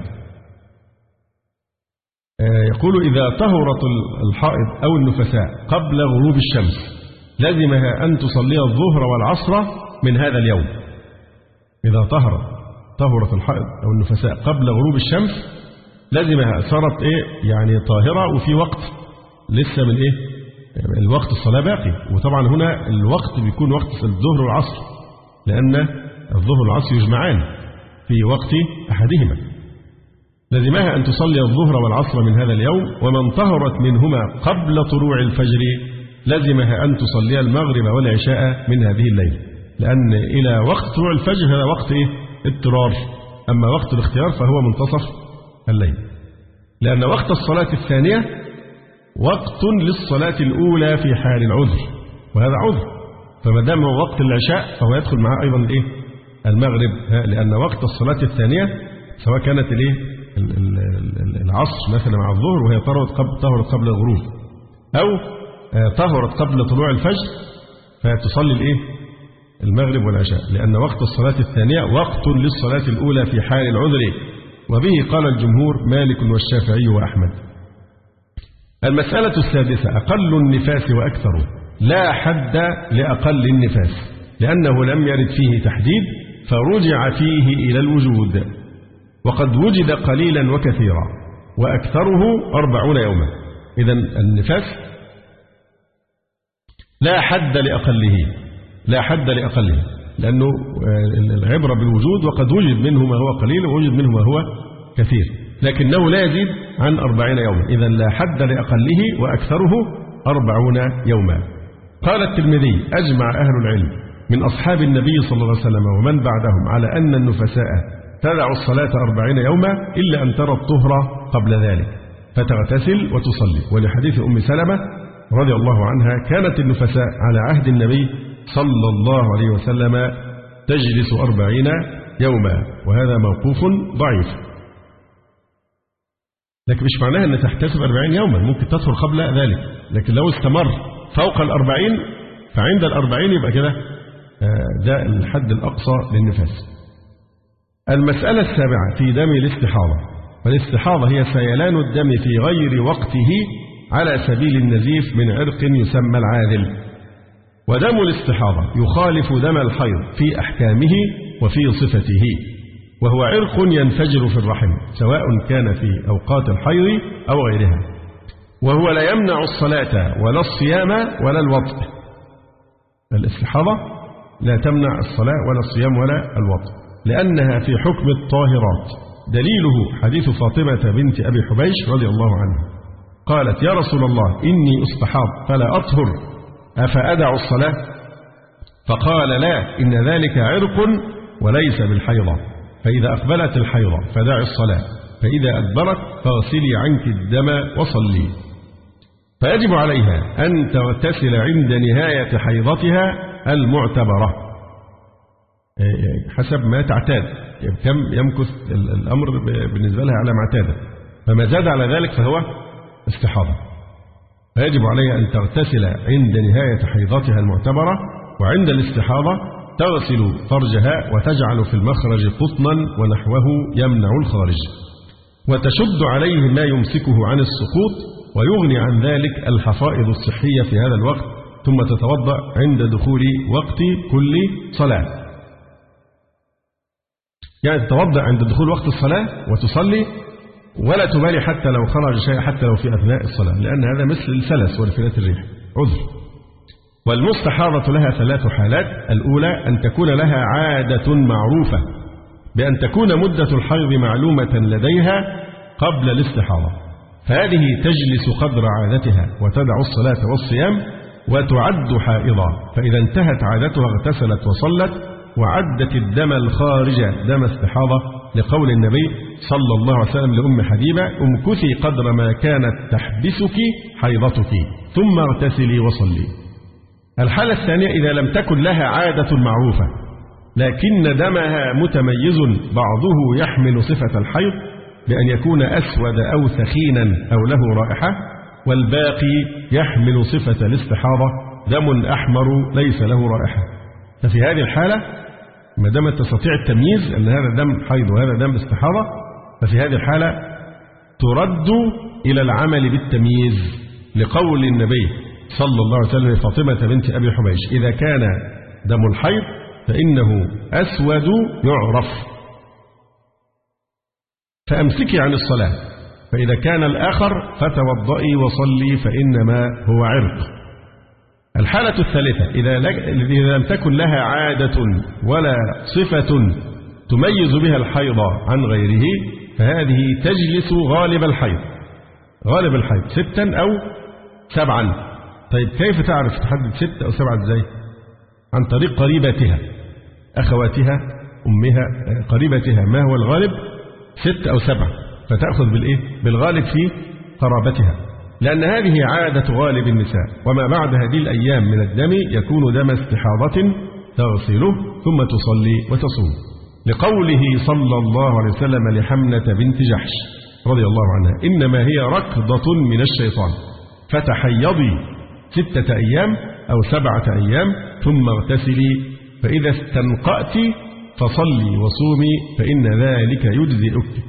يقول: إذا طهرت الحائض أو النفساء قبل غروب الشمس لزمها أن تصلي الظهر والعصر من هذا اليوم. إذا طهرت طهرت الحائض أو النفساء قبل غروب الشمس لزمها، صارت إيه يعني طاهرة وفي وقت لسه من إيه الوقت الصلاة باقي. وطبعا هنا الوقت بيكون وقت الظهر والعصر، لأن الظهر والعصر يجمعان في وقت أحدهما. لزمها أن تصلي الظهر والعصر من هذا اليوم، ومن طهرت منهما قبل طلوع الفجر لزمها أن تصلي المغرب والعشاء من هذه الليلة، لأن إلى وقت طلوع الفجر هذا وقت إيه اضطرار، أما وقت الاختيار فهو منتصف الليل، لأن وقت الصلاة الثانية وقت للصلاة الأولى في حال العذر، وهذا عذر، فما دام هو وقت العشاء فهو يدخل معه أيضا الإيه المغرب، لأن وقت الصلاة الثانية سواء كانت الإيه العصر مثلا مع الظهر وهي طهرت قبل طهرت قبل الغروب، أو طهرت قبل طلوع الفجر فتصلي الإيه المغرب والعشاء، لأن وقت الصلاة الثانية وقت للصلاة الأولى في حال العذر، وبه قال الجمهور مالك والشافعي وأحمد. المسألة السادسة أقل النفاس وأكثره، لا حد لأقل النفاس، لأنه لم يرد فيه تحديد فرجع فيه إلى الوجود، وقد وجد قليلا وكثيرا، وأكثره أربعون يوما. إذن النفاس لا حد لأقله، لا حد لأقله، لأنه العبرة بالوجود، وقد وجد منه ما هو قليل ووجد منه ما هو كثير، لكنه لا يزيد عن أربعين يوما. إذن لا حد لأقله وأكثره أربعون يوما. قال الترمذي: أجمع أهل العلم من أصحاب النبي صلى الله عليه وسلم ومن بعدهم على أن النفساء تدع الصلاة أربعين يوما إلا أن ترى الطهر قبل ذلك فتغتسل وتصلي. ولحديث أم سلمة رضي الله عنها: كانت النفساء على عهد النبي صلى الله عليه وسلم تجلس أربعين يوما، وهذا موقوف ضعيف. لكن مش معناها أن تحتسب أربعين يوما، ممكن تدخل قبل ذلك، لكن لو استمر فوق الأربعين فعند الأربعين يبقى كده ده الحد الأقصى للنفاس. المسألة السابعة في دم الاستحاضة، والاستحاضة هي سيلان الدم في غير وقته على سبيل النزيف من عرق يسمى العاذل. ودم الاستحاضة يخالف دم الحيض في أحكامه وفي صفته، وهو عرق ينفجر في الرحم سواء كان في أوقات الحيض أو غيرها، وهو لا يمنع الصلاة ولا الصيام ولا الوطء. الاستحاضة لا تمنع الصلاة ولا الصيام ولا الوطء، لأنها في حكم الطاهرات. دليله حديث فاطمة بنت أبي حبيش رضي الله عنها، قالت: يا رسول الله إني أستحاض فلا أطهر أفأدع الصلاة؟ فقال: لا، إن ذلك عرق وليس بالحيضة، فإذا أقبلت الحيضة فدع الصلاة، فإذا أدبرت فاغسلي عنك الدم وصلي. فيجب عليها أن تغتسل عند نهاية حيضتها المعتبرة حسب ما تعتاد، كم يمكث الأمر بالنسبة لها على معتادة، فما زاد على ذلك فهو استحاضة. فيجب عليها أن تغتسل عند نهاية حيضتها المعتبرة، وعند الاستحاضة تغسل فرجها وتجعل في المخرج قطنا ونحوه يمنع الخارج، وتشد عليه ما يمسكه عن السقوط، ويغني عن ذلك الحفائظ الصحية في هذا الوقت، ثم تتوضأ عند دخول وقت كل صلاة. يعني تتوضأ عند دخول وقت الصلاة وتصلي ولا تبالي حتى لو خرج شيء، حتى لو في أثناء الصلاة، لأن هذا مثل السلس وانفلات الريح عذر. والمستحاضة لها ثلاث حالات: الأولى أن تكون لها عادة معروفة بأن تكون مدة الحيض معلومة لديها قبل الاستحاضة، فهذه تجلس قدر عادتها وتدع الصلاة والصيام وتعد حائضا، فإذا انتهت عادتها اغتسلت وصلت وعدت الدم الخارج دم استحاضة، لقول النبي صلى الله عليه وسلم لأم حبيبة: امكثي قدر ما كانت تحبسك حيضتك ثم اغتسلي وصلي. الحالة الثانية إذا لم تكن لها عادة معروفة لكن دمها متميز، بعضه يحمل صفة الحيض بأن يكون أسود أو ثخينا أو له رائحة، والباقي يحمل صفة الاستحاضة دم أحمر ليس له رائحة. ففي هذه الحالة ما دام تستطيع التمييز أن هذا دم حيض وهذا دم استحاضة، ففي هذه الحالة ترد إلى العمل بالتمييز، لقول النبي صلى الله عليه وسلم لفاطمة بنت أبي حبيش: إذا كان دم الحيض فإنه أسود يعرف، فأمسكي عن الصلاة، فإذا كان الآخر فتوضئي وصلي فإنما هو عرق. الحالة الثالثة إذا لم تكن لها عادة ولا صفة تميز بها الحيض عن غيره، فهذه تجلس غالب الحيض، غالب الحيض ستا أو سبعا. طيب كيف تعرف تحدد ست أو سبعة ازاي؟ عن طريق قريباتها، أخواتها، أمها، قريباتها، ما هو الغالب؟ ست أو سبعة، فتأخذ بالإيه؟ بالغالب في قرابتها، لأن هذه عادة غالب النساء، وما بعد هذه الأيام من الدم يكون دم استحاضة تغسله ثم تصلي وتصوم، لقوله صلى الله عليه وسلم لحمنة بنت جحش رضي الله عنها: إنما هي ركضة من الشيطان، فتحيضي ستة أيام أو سبعة أيام ثم اغتسلي، فإذا استنقأت فصلي وصومي فإن ذلك يجزئك.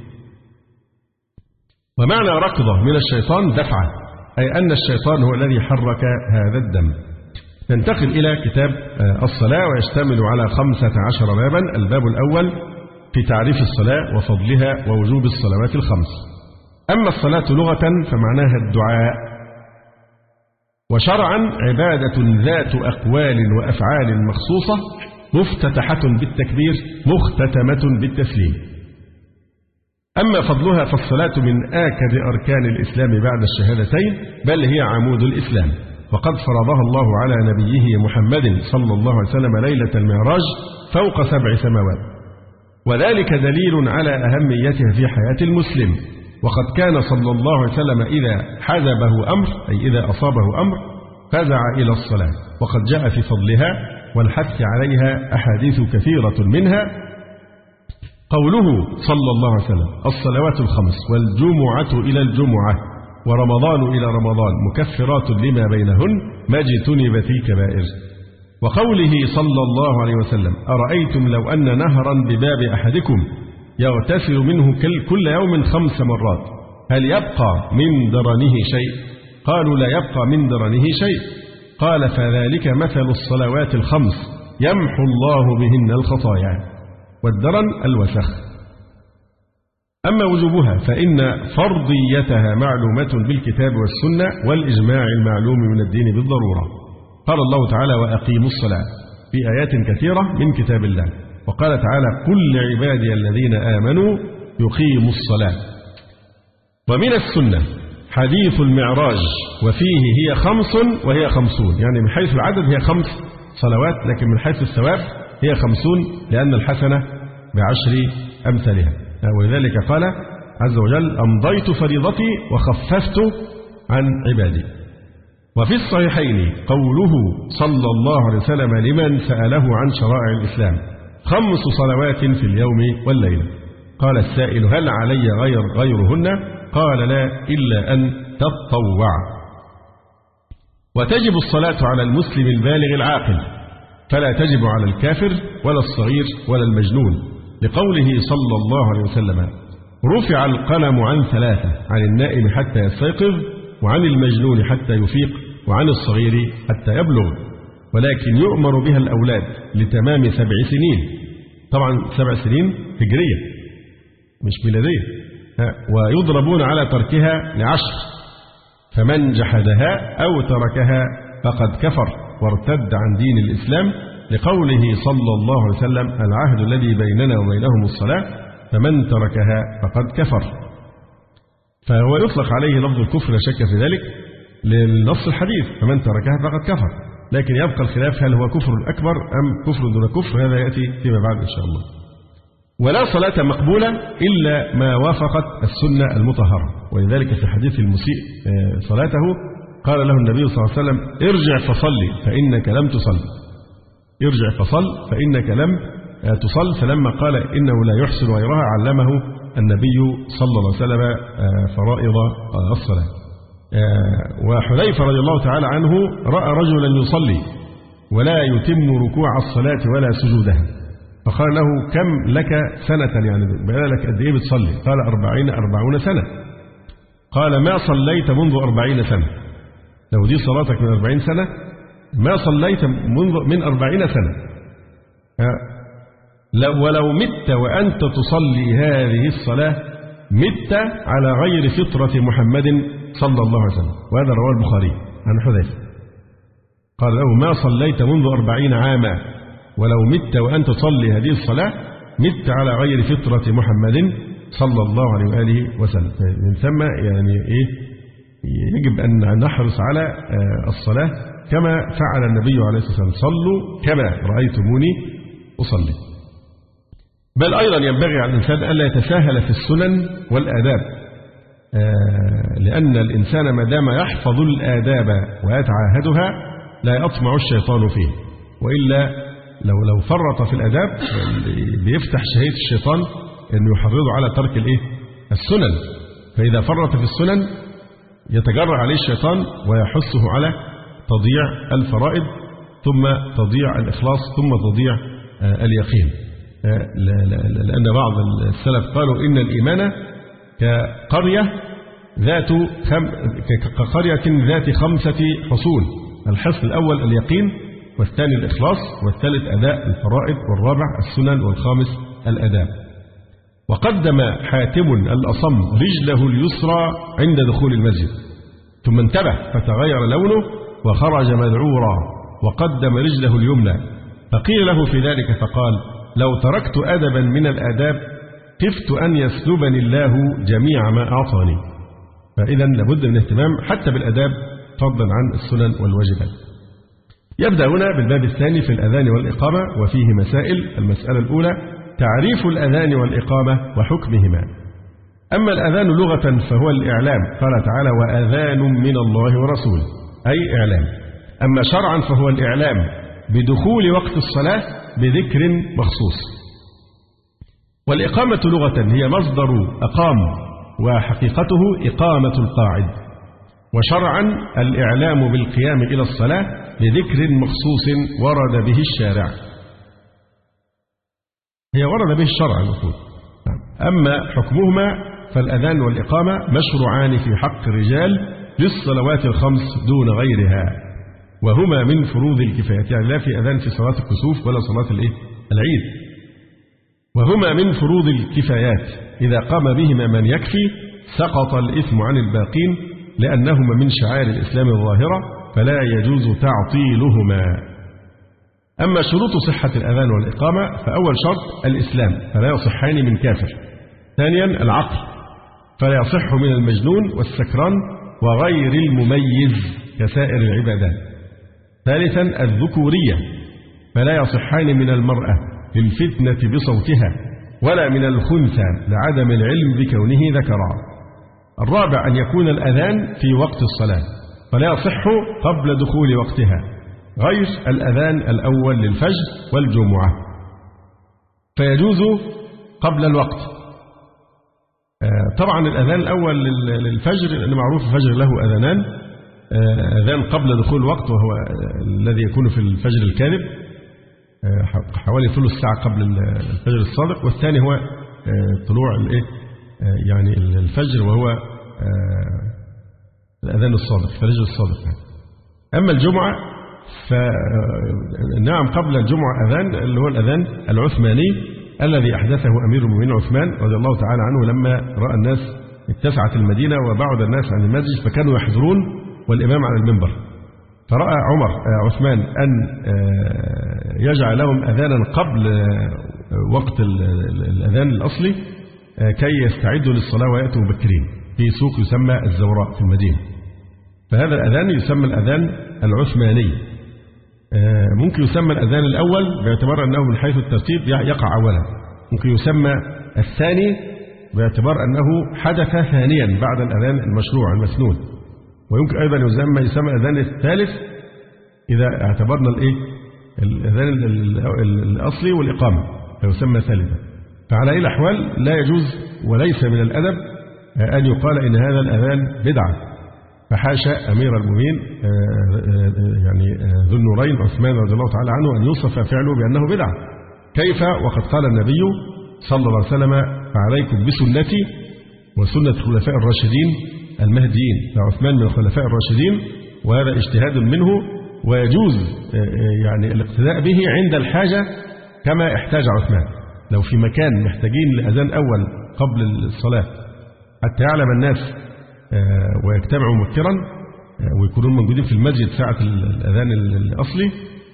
ومعنى ركضة من الشيطان دفعة، أي أن الشيطان هو الذي حرك هذا الدم. ننتقل إلى كتاب الصلاة، ويشتمل على خمسة عشر بابا. الباب الأول في تعريف الصلاة وفضلها ووجوب الصلوات الخمس. أما الصلاة لغة فمعناها الدعاء، وشرعا عبادة ذات أقوال وأفعال مخصوصة مفتتحة بالتكبير مختتمة بالتسليم. أما فضلها فالصلاة من آكد أركان الإسلام بعد الشهادتين، بل هي عمود الإسلام، وقد فرضها الله على نبيه محمد صلى الله عليه وسلم ليلة المعراج فوق سبع سماوات، وذلك دليل على أهميتها في حياة المسلم. وقد كان صلى الله عليه وسلم إذا حزبه أمر، أي إذا أصابه أمر، فزع إلى الصلاة، وقد جاء في فضلها والحث عليها أحاديث كثيرة، منها قوله صلى الله عليه وسلم: الصلوات الخمس والجمعة إلى الجمعة ورمضان إلى رمضان مكفرات لما بينهن ما اجتنبت الكبائر. وقوله صلى الله عليه وسلم: أرأيتم لو أن نهرا بباب أحدكم يغتسل منه كل يوم خمس مرات هل يبقى من درنه شيء؟ قالوا: لا يبقى من درنه شيء. قال: فذلك مثل الصلوات الخمس يمحو الله بهن الخطايا. والدرن الوسخ. أما وجوبها فإن فرضيتها معلومة بالكتاب والسنة والإجماع المعلوم من الدين بالضرورة. قال الله تعالى: وأقيموا الصلاة، في آيات كثيرة من كتاب الله. وقال تعالى: قل لعبادي الذين آمنوا يقيموا الصلاة. ومن السنة حديث المعراج، وفيه هي خمس وهي خمسون، يعني من حيث العدد هي خمس صلوات، لكن من حيث الثواب هي خمسون، لأن الحسنة بعشر أمثالها. ولذلك قال عز وجل: أمضيت فريضتي وخففت عن عبادي. وفي الصحيحين قوله صلى الله عليه وسلم لمن سأله عن شرائع الإسلام: خمس صلوات في اليوم والليلة. قال السائل: هل علي غير غيرهن؟ قال: لا، إلا أن تتطوع. وتجب الصلاة على المسلم البالغ العاقل، فلا تجب على الكافر ولا الصغير ولا المجنون، لقوله صلى الله عليه وسلم: رفع القلم عن ثلاثة، عن النائم حتى يستيقظ، وعن المجنون حتى يفيق وعن الصغير حتى يبلغ، ولكن يؤمر بها الأولاد لتمام سبع سنين، طبعا سبع سنين هجرية مش ميلادية، ويضربون على تركها لعشر، فمن جحدها أو تركها فقد كفر وارتد عن دين الإسلام، لقوله صلى الله عليه وسلم: العهد الذي بيننا وبينهم الصلاة، فمن تركها فقد كفر. فهو يطلق عليه لفظ الكفر لا شك في ذلك للنص الحديث: فمن تركها فقد كفر، لكن يبقى الخلاف هل هو كفر أكبر أم كفر دون كفر، هذا يأتي فيما بعد إن شاء الله. ولا صلاة مقبولة إلا ما وافقت السنة المطهرة، ولذلك في حديث المسيء صلاته قال له النبي صلى الله عليه وسلم: ارجع فصلي فإنك لم تصل، ارجع فصل فإنك لم تصل. فلما قال إنه لا يحسن غيرها علمه النبي صلى الله عليه وسلم فرائض الصلاة. وحذيفة رضي الله تعالى عنه رأى رجلا يصلي ولا يتم ركوع الصلاة ولا سجودها، فقال له: كم لك سنة، يعني بقى لك قد إيه بتصلي؟ قال: أربعين أربعون سنة. قال: ما صليت منذ أربعين سنة، لو دي صلاتك من أربعين سنة ما صليت منذ من أربعين سنة، ولو مت وأنت تصلي هذه الصلاة مت على غير فطرة محمد صلى الله عليه وسلم. وهذا رواه البخاري عن حذيفة، قال له: ما صليت منذ أربعين عاما، ولو مت وأنت تصلي هذه الصلاة مت على غير فطرة محمد صلى الله عليه وآله وسلم. من ثم يعني إيه يجب أن نحرص على الصلاة كما فعل النبي عليه الصلاة والسلام: صلوا كما رأيتموني أصلي. بل أيضا ينبغي على الإنسان ألا يتساهل في السنن والآداب، لأن الإنسان ما دام يحفظ الآداب ويتعاهدها لا يطمع الشيطان فيه، وإلا لو لو فرط في الآداب بيفتح شهية الشيطان أنه يحرضه على ترك الإيه؟ السنن، فإذا فرط في السنن يتجرع عليه الشيطان ويحثه على تضييع الفرائض، ثم تضييع الإخلاص، ثم تضييع اليقين. لأن بعض السلف قالوا: إن الإيمان كقرية ذات خم... كقرية ذات خمسة حصون، الحصن الأول اليقين، والثاني الإخلاص، والثالث أداء الفرائض، والرابع السنن، والخامس الأداء. وقدم حاتم الأصم رجله اليسرى عند دخول المسجد، ثم انتبه فتغير لونه وخرج مذعورا، وقدم رجله اليمنى، فقيل له في ذلك فقال: لو تركت أدبا من الآداب خفت أن يسلبني الله جميع ما أعطاني. فإذا لابد من اهتمام حتى بالآداب فضلا عن السنن والواجبات. يبدأ هنا بالباب الثاني في الأذان والإقامة، وفيه مسائل. المسألة الأولى: تعريف الأذان والإقامة وحكمهما. أما الأذان لغة فهو الإعلام، قال تعالى: وأذان من الله ورسوله، أي إعلام. أما شرعا فهو الإعلام بدخول وقت الصلاة بذكر مخصوص. والإقامة لغة هي مصدر أقام، وحقيقته إقامة القاعد. وشرعا الإعلام بالقيام إلى الصلاة بذكر مخصوص ورد به الشارع، هي ورد به الشرع المفروض. أما حكمهما فالأذان والإقامة مشروعان في حق الرجال للصلوات الخمس دون غيرها، وهما من فروض الكفاية، يعني لا في أذان في صلاة الكسوف ولا صلاة الإيه؟ العيد، وهما من فروض الكفايات، إذا قام بهما من يكفي سقط الإثم عن الباقين، لأنهما من شعائر الإسلام الظاهرة فلا يجوز تعطيلهما. أما شروط صحة الأذان والإقامة فأول شرط الإسلام، فلا يصحان من كافر. ثانيا العقل، فلا يصح من المجنون والسكران وغير المميز كسائر العبادات. ثالثا الذكورية، فلا يصحان من المرأة للفتنة بصوتها ولا من الخنثى لعدم العلم بكونه ذكرا. الرابع أن يكون الأذان في وقت الصلاة، فلا يصح قبل دخول وقتها غير الأذان الأول للفجر والجمعة، فيجوز قبل الوقت. طبعا الأذان الأول للفجر لأن معروف الفجر له أذانان، أذان قبل دخول الوقت وهو الذي يكون في الفجر الكاذب حوالي ثلث ساعة قبل الفجر الصادق، والثاني هو طلوع الايه يعني الفجر وهو الأذان الصادق الفجر الصادق يعني. أما الجمعة فنعم قبل الجمعة أذان اللي هو الأذان العثماني الذي أحدثه أمير المؤمنين عثمان رضي الله تعالى عنه لما رأى الناس اتسعت المدينة وبعد الناس عن المسجد فكانوا يحضرون والإمام على المنبر، فرأى عمر عثمان أن يجعل لهم أذانا قبل وقت الأذان الأصلي كي يستعدوا للصلاة ويأتوا مبكرين في سوق يسمى الزوراء في المدينة. فهذا الأذان يسمى الأذان العثماني. ممكن يسمى الأذان الأول باعتبار أنه من حيث الترتيب يقع أولا، ممكن يسمى الثاني باعتبار أنه حدث ثانيا بعد الأذان المشروع المسنون، ويمكن أيضا يسمى يسمى الأذان الثالث إذا اعتبرنا الإيه الأذان الأصلي والإقامة فيسمى ثالثا. فعلى أي الأحوال لا يجوز وليس من الأدب أن يقال إن هذا الأذان بدعة، فحاشا أمير المؤمنين يعني ذو النورين عثمان رضي الله تعالى عنه أن يوصف فعله بأنه بدعة. كيف وقد قال النبي صلى الله عليه وسلم فعليكم بسنتي وسنة الخلفاء الراشدين المهديين، فعثمان من الخلفاء الراشدين وهذا اجتهاد منه ويجوز يعني الاقتداء به عند الحاجة كما احتاج عثمان. لو في مكان محتاجين لأذان أول قبل الصلاة حتى يعلم الناس ويجتمعوا مبكرا ويكونون موجودين في المسجد ساعة الأذان الأصلي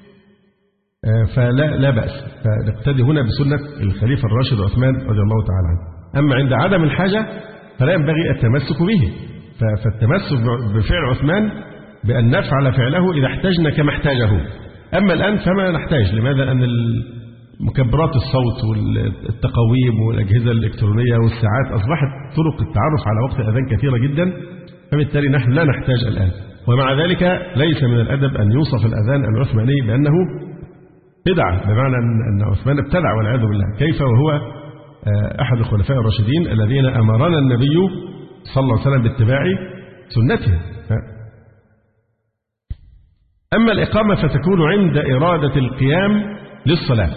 فلا لا بأس، فنقتدي هنا بسنة الخليفة الراشد عثمان رضي الله تعالى عنه. أما عند عدم الحاجة فلا ينبغي التمسك به، فالتمسك بفعل عثمان بأن نفعل فعله إذا احتجنا كما احتاجه. أما الآن فما نحتاج. لماذا؟ أن مكبرات الصوت والتقويم والأجهزة الإلكترونية والساعات أصبحت طرق التعرف على وقت الأذان كثيرة جدا، فبالتالي نحن لا نحتاج الآن. ومع ذلك ليس من الأدب أن يوصف الأذان العثماني بأنه بدعة، بمعنى أن عثمان ابتدع والعياذ بالله. كيف وهو أحد الخلفاء الراشدين الذين أمرنا النبي صلى الله عليه وسلم باتباع سنته. أما الإقامة فتكون عند إرادة القيام للصلاة.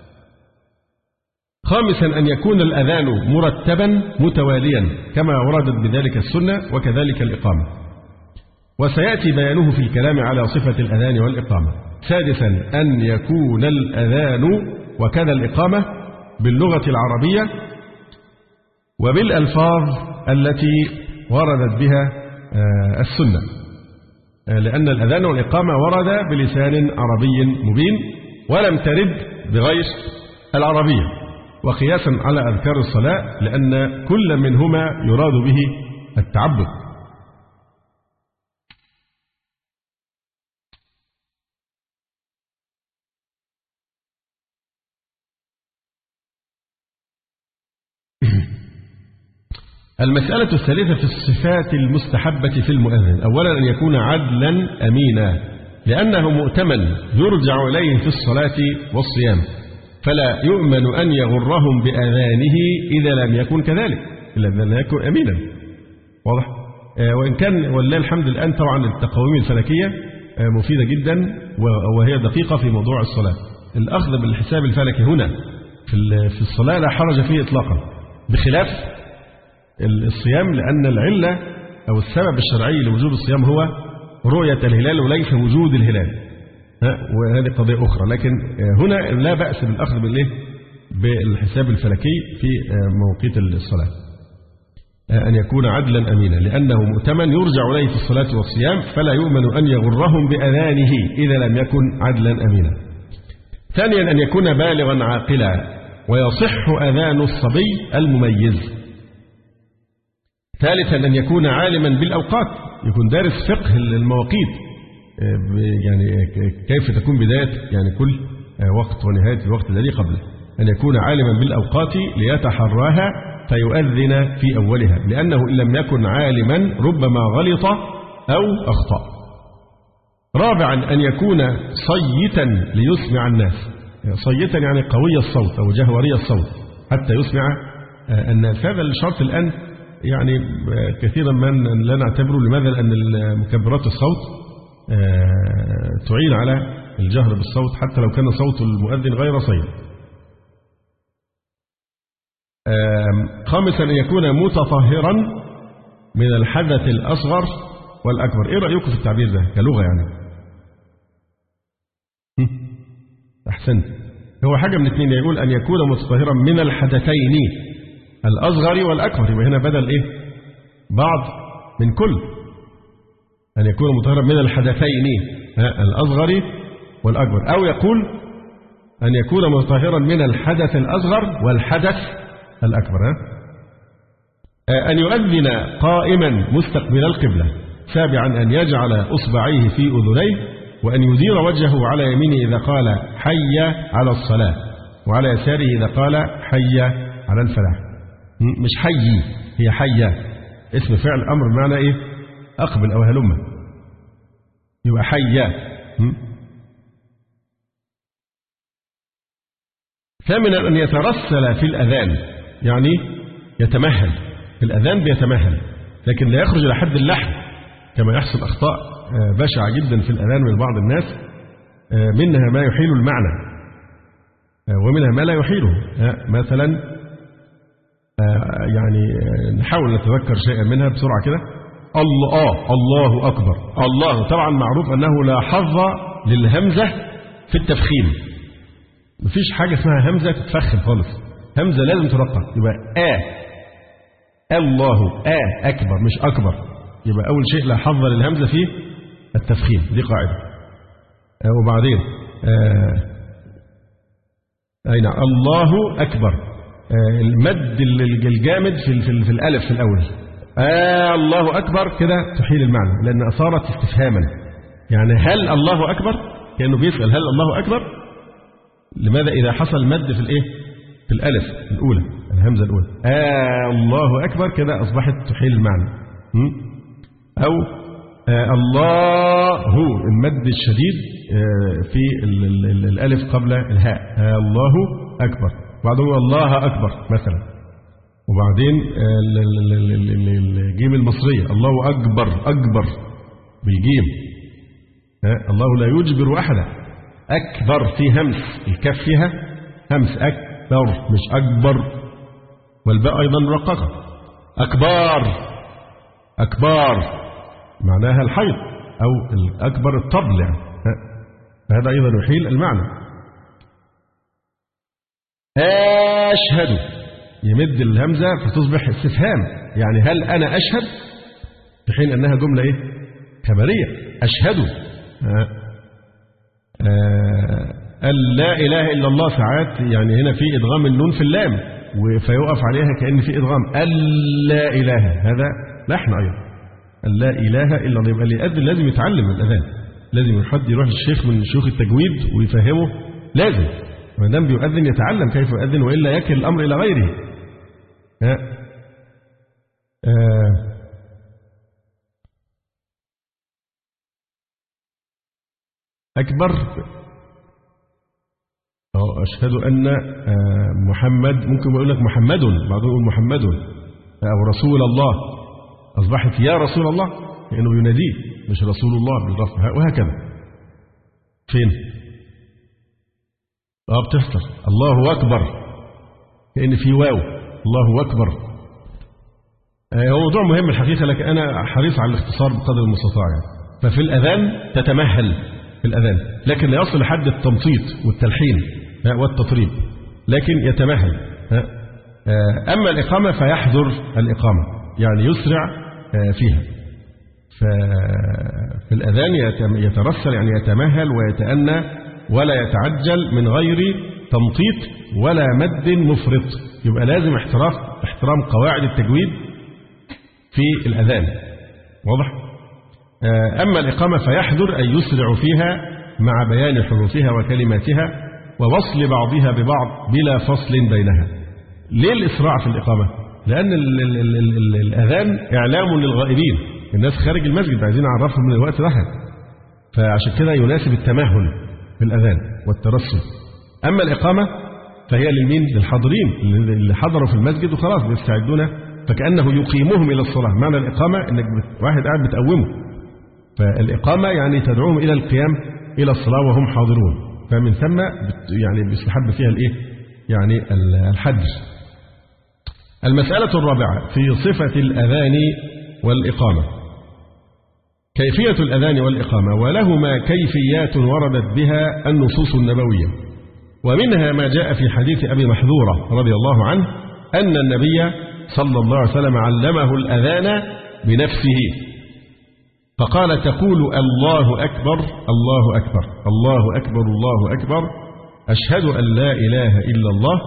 خامسا أن يكون الأذان مرتبا متواليا كما وردت بذلك السنة وكذلك الإقامة، وسيأتي بيانه في الكلام على صفة الأذان والإقامة. سادسا أن يكون الأذان وكذا الإقامة باللغة العربية وبالألفاظ التي وردت بها السنة، لأن الأذان والإقامة ورد بلسان عربي مبين ولم ترد بغير العربية، وقياسا على أذكار الصلاة لأن كل منهما يراد به التعبد. المسألة الثالثة في الصفات المستحبة في المؤذن. أولا أن يكون عدلا أمينا، لأنه مؤتمن يرجع إليه في الصلاة والصيام، فلا يؤمن أن يغرهم بأذانه إذا لم يكن كذلك، إلا أن لا يكون أمينا. واضح؟ وإن كان ولله الحمد الآن طبعا التقويم الفلكية مفيدة جدا وهي دقيقة في موضوع الصلاة. الأخذ بالحساب الفلكي هنا في الصلاة لا حرج فيه إطلاقا، بخلاف الصيام، لأن العلة أو السبب الشرعي لوجود الصيام هو رؤية الهلال وليس وجود الهلال، وهذه قضية أخرى. لكن هنا لا بأس بالأخذ بالإيه بالحساب الفلكي في موقيت الصلاة. أن يكون عدلا أمينا لأنه مؤتمن يرجع إليه في الصلاة والصيام، فلا يؤمن أن يغرهم بأذانه إذا لم يكن عدلا أمينا. ثانيا أن يكون بالغا عاقلا ويصح أذان الصبي المميز. ثالثا أن يكون عالما بالأوقات، يكون دارس فقه المواقيت، يعني كيف تكون بداية يعني كل وقت ونهاية الوقت الذي قبله. أن يكون عالما بالأوقات ليتحراها فيؤذن في أولها، لأنه إن لم يكن عالما ربما غلط أو أخطأ. رابعا أن يكون صيتا ليسمع الناس، صيتا يعني قوي الصوت أو جهوري الصوت حتى يسمع الناس. هذا الشرط الآن يعني كثيرا من لا نعتبره. لماذا؟ لأن مكبرات الصوت تعين على الجهر بالصوت حتى لو كان صوت المؤذن غير صيت. خامسا أن يكون متطهرا من الحدث الأصغر والأكبر. إيه رأيكم في التعبير ده كلغة يعني؟ أحسنت. هو حاجة من اثنين، يقول أن يكون متطهرا من الحدثين الأصغر والأكبر، يبقى هنا بدل إيه؟ بعض من كل. أن يكون مطهرا من الحدثين الأصغر والأكبر، أو يقول أن يكون مطهرا من الحدث الأصغر والحدث الأكبر. أن يؤذن قائما مستقبل القبلة. سابعا أن يجعل أصبعيه في أذنيه، وأن يدير وجهه على يمينه إذا قال حي على الصلاة، وعلى يساره إذا قال حي على الفلاح. مش حي، هي حية، اسم فعل أمر بمعنى إيه؟ أقبل أو هلم، يبقى حية. ثامنا أن يترسل في الأذان، يعني يتمهل في الأذان، بيتمهل لكن لا يخرج إلى حد اللحن، كما يحصل أخطاء بشعة جدا في الأذان من بعض الناس، منها ما يحيل المعنى ومنها ما لا يحيله. مثلا يعني نحاول نتذكر شيئا منها بسرعة كده. الله الله أكبر. الله طبعا معروف أنه لا حظ للهمزة في التفخيم، مفيش حاجة اسمها همزة تتفخم خالص، همزة لازم ترقق، يبقى آ الله آ أكبر مش أكبر. يبقى أول شيء لا حظ للهمزة في التفخيم، دي قاعدة. وبعدين أين الله أكبر، المد الجامد في في, في الألف في الأول، آه الله أكبر كده تحيل المعنى، لأن أثارت استفهاما، يعني هل الله أكبر، كأنه بيسأل هل الله أكبر. لماذا؟ إذا حصل مد في الإيه؟ في الألف الأولى، الهمزة الأولى، آه الله أكبر كده أصبحت تحيل المعنى. أو آه الله المد الشديد آه في ال ال ال الألف قبل الهاء، آه الله أكبر، بعده الله أكبر مثلا. وبعدين الجيم المصرية الله أكبر، أكبر بالجيم، الله لا يجبر أحدا. أكبر في همس، الكاف فيها همس، أكبر مش أكبر، والباء أيضا مرققة. أكبار أكبار معناها الحيض أو الأكبر الطبل يعني، فهذا أيضا يحيل المعنى. أشهد يمد الهمزة فتصبح استفهام، يعني هل أنا أشهد، في حين أنها جملة إيه؟ خبرية. أشهد آه آه لا إله إلا الله، ساعات يعني هنا في إدغام النون في اللام فيوقف عليها كأن في إدغام لا إله، هذا لحن أيضا. لا إله إلا الله، يبقى اللي يأذن لازم يتعلم الأذان، لازم حد يروح للشيخ من شيوخ التجويد ويفهمه، لازم ما دام بيؤذن يتعلم كيف يؤذن، وإلا يكل الأمر إلى غيره. ها آه أكبر أو أشهد أن محمد، ممكن يقول لك محمد، بعضهم يقول محمد، أو رسول الله، أصبحت يا رسول الله لأنه يناديه، مش رسول الله بالرفع، وهكذا. فين؟ اه بتحصل الله أكبر كأن في واو، الله أكبر. آه هو موضوع مهم الحقيقة، لكن أنا حريص على الاختصار بقدر المستطاع يعني. ففي الأذان تتمهل في الأذان، لكن لا يصل لحد التمطيط والتلحين والتطريب، لكن يتمهل. آه أما الإقامة فيحذر الإقامة، يعني يسرع آه فيها. ففي الأذان يترسل، يعني يتمهل ويتأنى ولا يتعجل من غير تمطيط ولا مد مفرط. يبقى لازم احترام احترام قواعد التجويد في الأذان، واضح؟ أما الإقامة فيحذر أن يسرع فيها مع بيان حروفها وكلماتها ووصل بعضها ببعض بلا فصل بينها. ليه الإسراع في الإقامة؟ لأن ال ال ال ال ال الأذان إعلام للغائبين، الناس خارج المسجد عايزين نعرفهم من الوقت ده، فعشان كده يناسب التمهل في الأذان والترسل. أما الإقامة فهي للمين؟ للحاضرين اللي حضروا في المسجد وخلاص بيستعدون، فكأنه يقيمهم إلى الصلاة. معنى الإقامة إنك واحد قاعد بتقومه، فالإقامة يعني تدعوهم إلى القيام إلى الصلاة وهم حاضرون، فمن ثم يعني بيستحب فيها الإيه؟ يعني الحج. المسألة الرابعة في صفة الأذان والإقامة. كيفية الأذان والإقامة، ولهما كيفيات وردت بها النصوص النبوية، ومنها ما جاء في حديث أبي محذورة رضي الله عنه أن النبي صلى الله عليه وسلم علمه الأذان بنفسه، فقال: تقول الله أكبر الله أكبر الله أكبر الله أكبر، أشهد أن لا إله إلا الله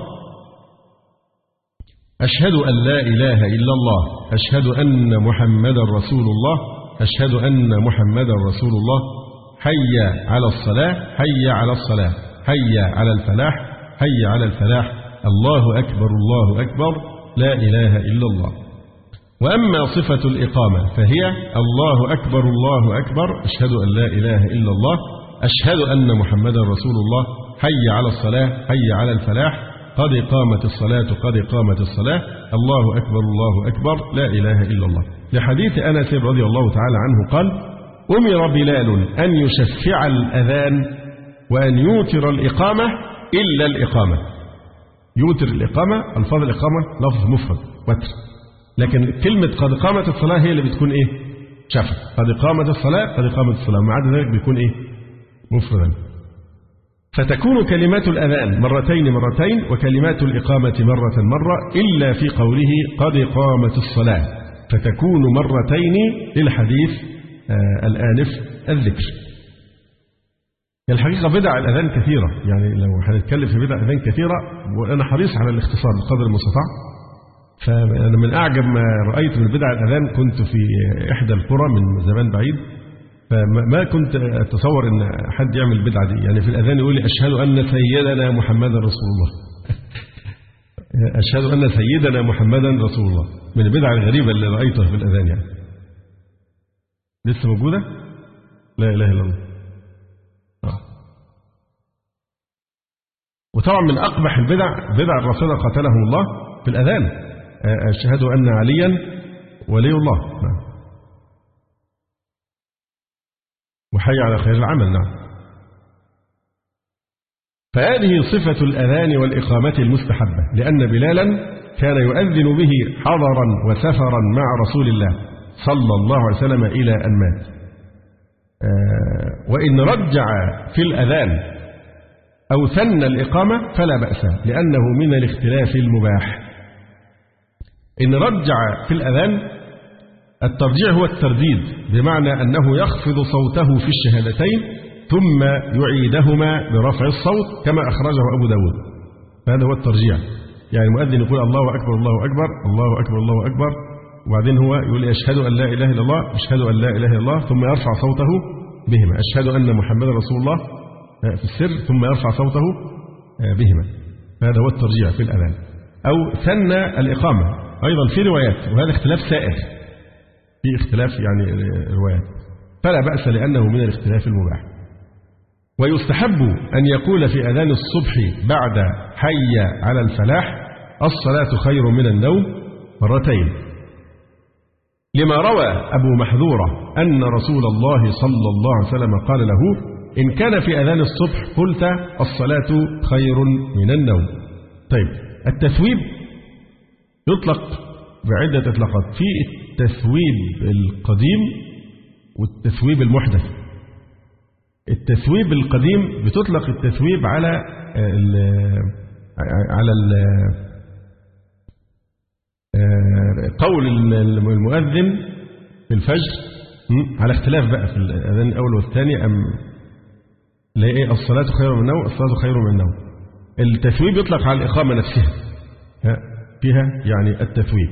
أشهد أن لا إله إلا الله أشهد أن محمدا رسول الله أشهد أن محمدا رسول الله، حي على الصلاة حي على الصلاة حي على الفلاح حي على الفلاح، الله أكبر الله أكبر لا إله إلا الله. وأما صفة الإقامة فهي: الله أكبر الله أكبر أشهد أن لا إله إلا الله أشهد أن محمدا رسول الله، حي على الصلاة حي على الفلاح، قد قامت الصلاة قد قامت الصلاة، الله أكبر الله أكبر لا إله إلا الله. لحديث أنس رضي الله تعالى عنه قال: أمر بلال أن يشفع الأذان وأن يوتر الإقامة إلا الإقامة. يوتر الإقامة، ألفاظ الإقامة لفظ مفرد وتر، لكن كلمة قد قامت الصلاة هي اللي بتكون إيه؟ شفع. قد قامت الصلاة قد قامت الصلاة، ومع ذلك بيكون إيه؟ مفردا. فتكون كلمات الأذان مرتين مرتين، وكلمات الإقامة مرة مرة، إلا في قوله قد قامت الصلاة، فتكون مرتين للحديث آه الآنف الذكر. الحقيقة بدع الأذان كثيرة، يعني لو هنتكلم في بدع الأذان كثيرة، وأنا حريص على الاختصار بقدر المستطاع. فأنا من أعجب ما رأيت من بدع الأذان، كنت في إحدى القرى من زمان بعيد، فما كنت أتصور أن حد يعمل البدعة دي، يعني في الأذان يقول لي: أشهد أن سيدنا محمدا رسول الله أشهد أن سيدنا محمدا رسول الله، من البدع الغريبة اللي رأيتها في الأذان. يعني لسه موجودة؟ لا إله إلا الله. آه. وطبعا من أقبح البدع بدع الرافضة قتلهم الله في الأذان: أشهد أن عليا ولي الله، نعم، وحي على خير العمل، نعم. فهذه صفة الأذان والإقامة المستحبة، لأن بلالا كان يؤذن به حضرا وسفرا مع رسول الله صلى الله عليه وسلم إلى أن مات. آه وإن رجع في الأذان أو ثنى الإقامة فلا بأس، لأنه من الاختلاف المباح. إن رجع في الأذان، الترجيع هو الترديد، بمعنى أنه يخفض صوته في الشهادتين ثم يعيدهما برفع الصوت كما أخرجه أبو داود، فهذا هو الترجيع. يعني المؤذن يقول الله أكبر الله أكبر الله أكبر الله أكبر، وبعدين هو يقول: أشهد أن لا إله إلا الله أشهد أن لا إله إلا الله، ثم يرفع صوته بهما: أشهد أن محمدا رسول الله في السر، ثم يرفع صوته بهما. هذا هو الترجيع في الأذان. أو ثنى الإقامة أيضا في روايات، وهذا اختلاف سائر، في اختلاف يعني روايات، فلا بأس لأنه من الاختلاف المباح. ويستحب أن يقول في أذان الصبح بعد حي على الفلاح: الصلاة خير من النوم، مرتين، لما روى أبو محذورة أن رسول الله صلى الله عليه وسلم قال له: إن كان في أذان الصبح قلت الصلاة خير من النوم. طيب، التثويب يطلق بعدة إطلاقات، في التثويب القديم والتثويب المحدث. التثويب القديم بتطلق التثويب على ال على ال قول المؤذن في الفجر، على اختلاف بقى في الأذان الأول والثاني، أم لا إيه الصلاة خير من النوم الصلاة خير من النوم. التثويب يطلق على الإقامة نفسها، فيها يعني التثويب.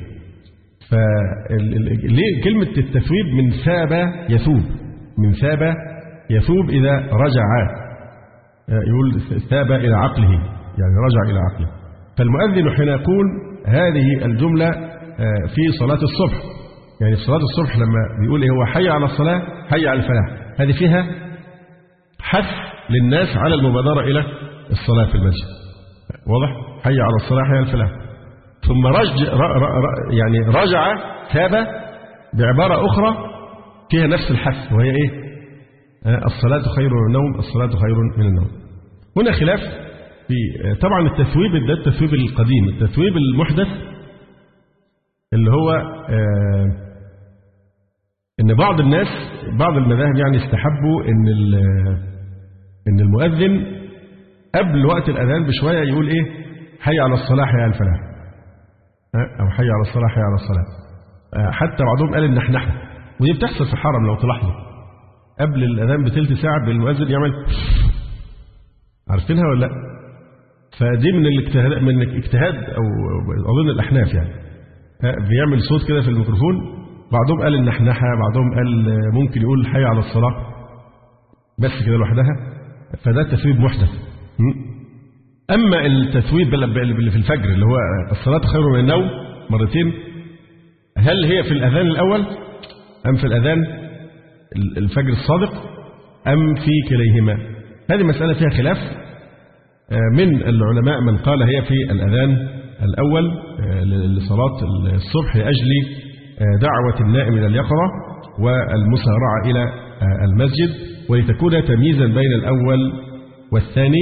فليه كلمة التثويب؟ من ثاب يثوب، من ثاب يثوب إذا رجع، يقول ثاب إلى عقله، يعني رجع إلى عقله. فالمؤذن حين يقول هذه الجملة في صلاة الصبح، يعني في صلاة الصبح لما بيقول إيه هو حي على الصلاة حي على الفلاح، هذه فيها حث للناس على المبادرة إلى الصلاة في المسجد، واضح؟ حي على الصلاة حي على الفلاح. ثم رج يعني رجع ثاب بعبارة أخرى فيها نفس الحث، وهي إيه؟ الصلاة خير من النوم الصلاة خير من النوم. هنا خلاف في طبعا التثويب، ده التثويب القديم. التثويب المحدث اللي هو آه ان إن بعض الناس بعض المذاهب يعني استحبوا إن إن المؤذن قبل وقت الأذان بشوية يقول إيه حي على الصلاة حي على الفلاح، أو حي على الصلاة حي على الصلاة. حتى بعضهم قال النحنحة، ودي بتحصل في الحرم لو تلاحظوا قبل الأذان بثلث ساعة بالمؤذن يعمل، عارفينها ولا لا؟ فدي من الاجتهاد من الاجتهاد أو أظن الأحناف يعني بيعمل صوت كده في الميكروفون. بعضهم قال النحنحة، بعضهم قال ممكن يقول حي على الصلاة بس كده لوحدها، فده تثويب محدث. أما التثويب اللي في الفجر اللي هو الصلاة خير من النوم مرتين، هل هي في الأذان الأول أم في الأذان الفجر الصادق أم في كليهما؟ هذه مسألة فيها خلاف. من العلماء من قال هي في الأذان الأول لصلاة الصبح لأجل دعوة النائم إلى اليقظة والمسارعة إلى المسجد، ولتكون تمييزا بين الأول والثاني.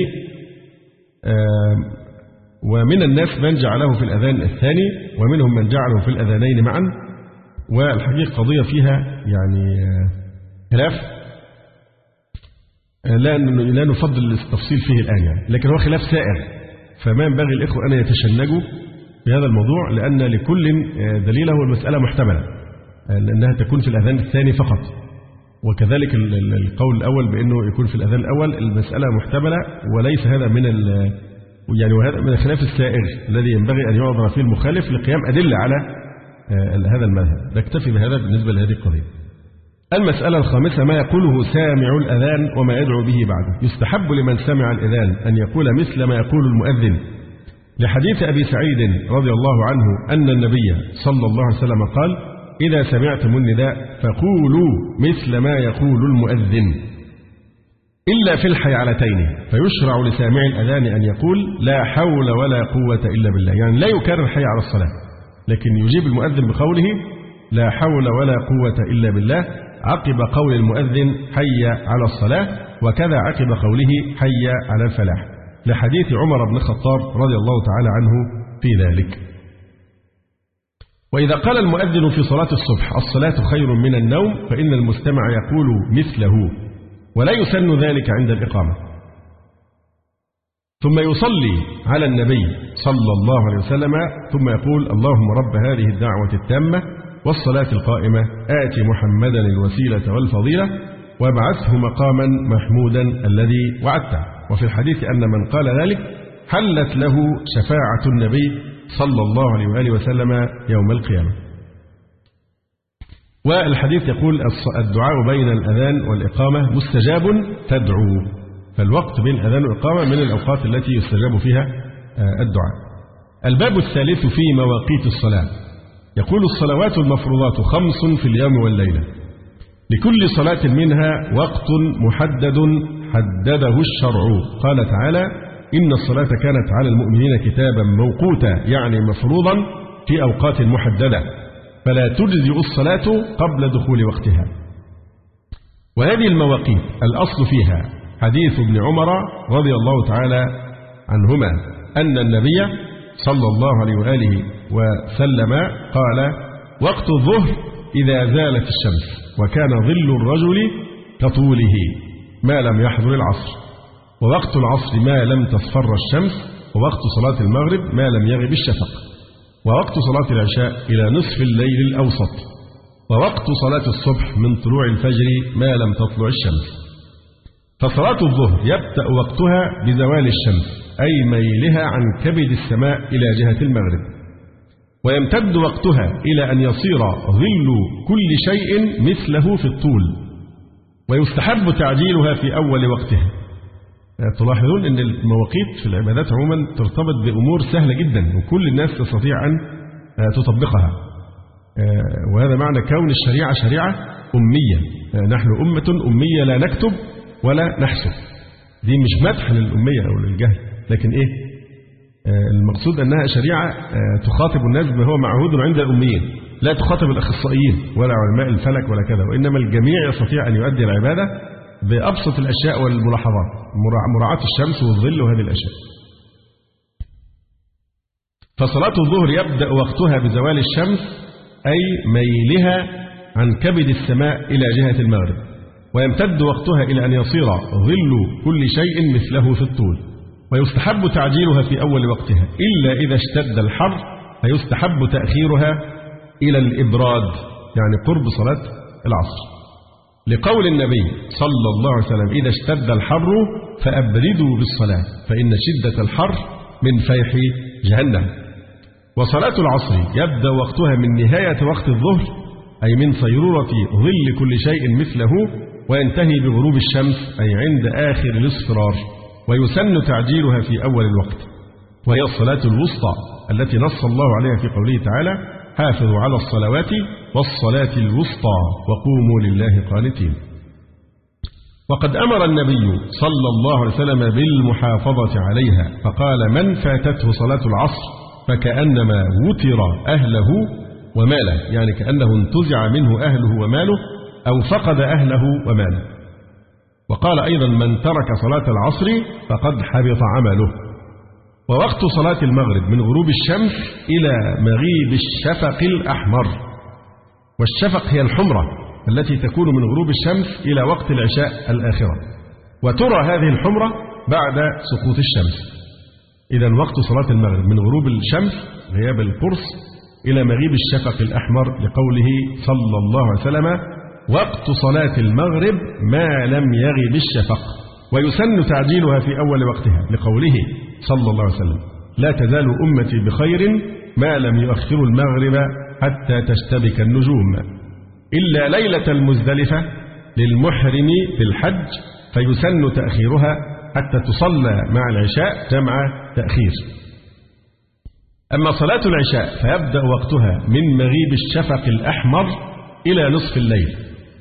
ومن الناس من جعله في الأذان الثاني، ومنهم من جعله في الأذانين معا. والحقيقة قضية فيها يعني خلاف لا لا نفضل التفصيل فيه الآن يعني، لكن هو خلاف سائر، فما ينبغي الإخوة أن يتشنجوا في هذا الموضوع، لأن لكل دليله والمسألة محتملة لأنها تكون في الأذان الثاني فقط، وكذلك القول الأول بأنه يكون في الأذان الأول المسألة محتملة، وليس هذا من يعني وهذا من الخلاف السائر الذي ينبغي أن يعذر فيه المخالف لقيام أدلة على هذا المذهب. نكتفي بهذا بالنسبة لهذه القضية. المسألة الخامسة ما يقوله سامع الأذان وما يدعو به بعده. يستحب لمن سمع الأذان أن يقول مثل ما يقول المؤذن، لحديث أبي سعيد رضي الله عنه أن النبي صلى الله عليه وسلم قال: إذا سمعتم النداء فقولوا مثل ما يقول المؤذن إلا في الحيعلتين، فيشرع لسامع الأذان أن يقول لا حول ولا قوة إلا بالله، يعني لا يكرر حي على الصلاة، لكن يجيب المؤذن بقوله لا حول ولا قوة إلا بالله عقب قول المؤذن حي على الصلاة، وكذا عقب قوله حي على الفلاح، لحديث عمر بن الخطاب رضي الله تعالى عنه في ذلك. وإذا قال المؤذن في صلاة الصبح الصلاة خير من النوم فإن المستمع يقول مثله، ولا يسن ذلك عند الإقامة. ثم يصلي على النبي صلى الله عليه وسلم ثم يقول: اللهم رب هذه الدعوة التامة والصلاة القائمة آت محمدا الوسيلة والفضيلة وابعثه مقاما محمودا الذي وعدته. وفي الحديث أن من قال ذلك حلت له شفاعة النبي صلى الله عليه وآله وسلم يوم القيامة. والحديث يقول: الدعاء بين الأذان والإقامة مستجاب تدعو، فالوقت بين الأذان والإقامة من الأوقات التي يستجاب فيها الدعاء. الباب الثالث في مواقيت الصلاة. يقول: الصلوات المفروضات خمس في اليوم والليلة، لكل صلاة منها وقت محدد حدده الشرع. قال تعالى: إن الصلاة كانت على المؤمنين كتابا موقوتا، يعني مفروضا في أوقات محددة، فلا تجزئ الصلاة قبل دخول وقتها. وهذه المواقيت الأصل فيها حديث ابن عمر رضي الله تعالى عنهما أن النبي صلى الله عليه وآله وسلم قال: وقت الظهر إذا زالت الشمس، وكان ظل الرجل كطوله ما لم يحضر العصر، ووقت العصر ما لم تصفر الشمس، ووقت صلاة المغرب ما لم يغب الشفق، ووقت صلاة العشاء إلى نصف الليل الأوسط، ووقت صلاة الصبح من طلوع الفجر ما لم تطلع الشمس. فصلاة الظهر يبدأ وقتها بزوال الشمس، أي ميلها عن كبد السماء إلى جهة المغرب، ويمتد وقتها إلى أن يصير ظل كل شيء مثله في الطول، ويستحب تعجيلها في أول وقتها. تلاحظون أن المواقيت في العبادات عموما ترتبط بأمور سهلة جدا وكل الناس تستطيع أن تطبقها، وهذا معنى كون الشريعة شريعة أمية. نحن أمة أمية لا نكتب ولا نحسب. دي مش مدح للأمية أو للجهل، لكن إيه المقصود أنها شريعة تخاطب الناس بما هو معهود عند الأميين، لا تخاطب الأخصائيين ولا علماء الفلك ولا كذا، وإنما الجميع يستطيع أن يؤدي العبادة بأبسط الأشياء والملاحظات، مراعاة الشمس والظل وهذه الأشياء. فصلاة الظهر يبدأ وقتها بزوال الشمس، أي ميلها عن كبد السماء إلى جهة المغرب، ويمتد وقتها إلى أن يصير ظل كل شيء مثله في الطول. ويستحب تعجيلها في أول وقتها إلا إذا اشتد الحر، فيستحب تأخيرها إلى الإبراد، يعني قرب صلاة العصر، لقول النبي صلى الله عليه وسلم: إذا اشتد الحر فأبردوا بالصلاة فإن شدة الحر من فيح جهنم. وصلاة العصر يبدأ وقتها من نهاية وقت الظهر، أي من صيرورة ظل كل شيء مثله، وينتهي بغروب الشمس، أي عند آخر الاصفرار. ويسن تعجيلها في أول الوقت، وهي الصلاة الوسطى التي نص الله عليها في قوله تعالى: حافظوا على الصلوات والصلاة الوسطى وقوموا لله قانتين. وقد أمر النبي صلى الله عليه وسلم بالمحافظة عليها، فقال: من فاتته صلاة العصر فكأنما وتر أهله وماله، يعني كأنه انتزع منه أهله وماله، أو فقد أهله وماله. وقال أيضا: من ترك صلاة العصر فقد حبط عمله. ووقت صلاة المغرب من غروب الشمس إلى مغيب الشفق الأحمر، والشفق هي الحمرة التي تكون من غروب الشمس إلى وقت العشاء الآخرة، وترى هذه الحمرة بعد سقوط الشمس. إذن وقت صلاة المغرب من غروب الشمس غياب القرص إلى مغيب الشفق الأحمر، لقوله صلى الله عليه وسلم: وقت صلاة المغرب ما لم يغب الشفق. ويسن تعجيلها في أول وقتها، لقوله صلى الله عليه وسلم: لا تزال أمتي بخير ما لم يؤخروا المغرب حتى تشتبك النجوم، إلا ليلة المزدلفة للمحرم بالحج، فيسن تأخيرها حتى تصلى مع العشاء جمع تأخير. أما صلاة العشاء فيبدأ وقتها من مغيب الشفق الأحمر إلى نصف الليل.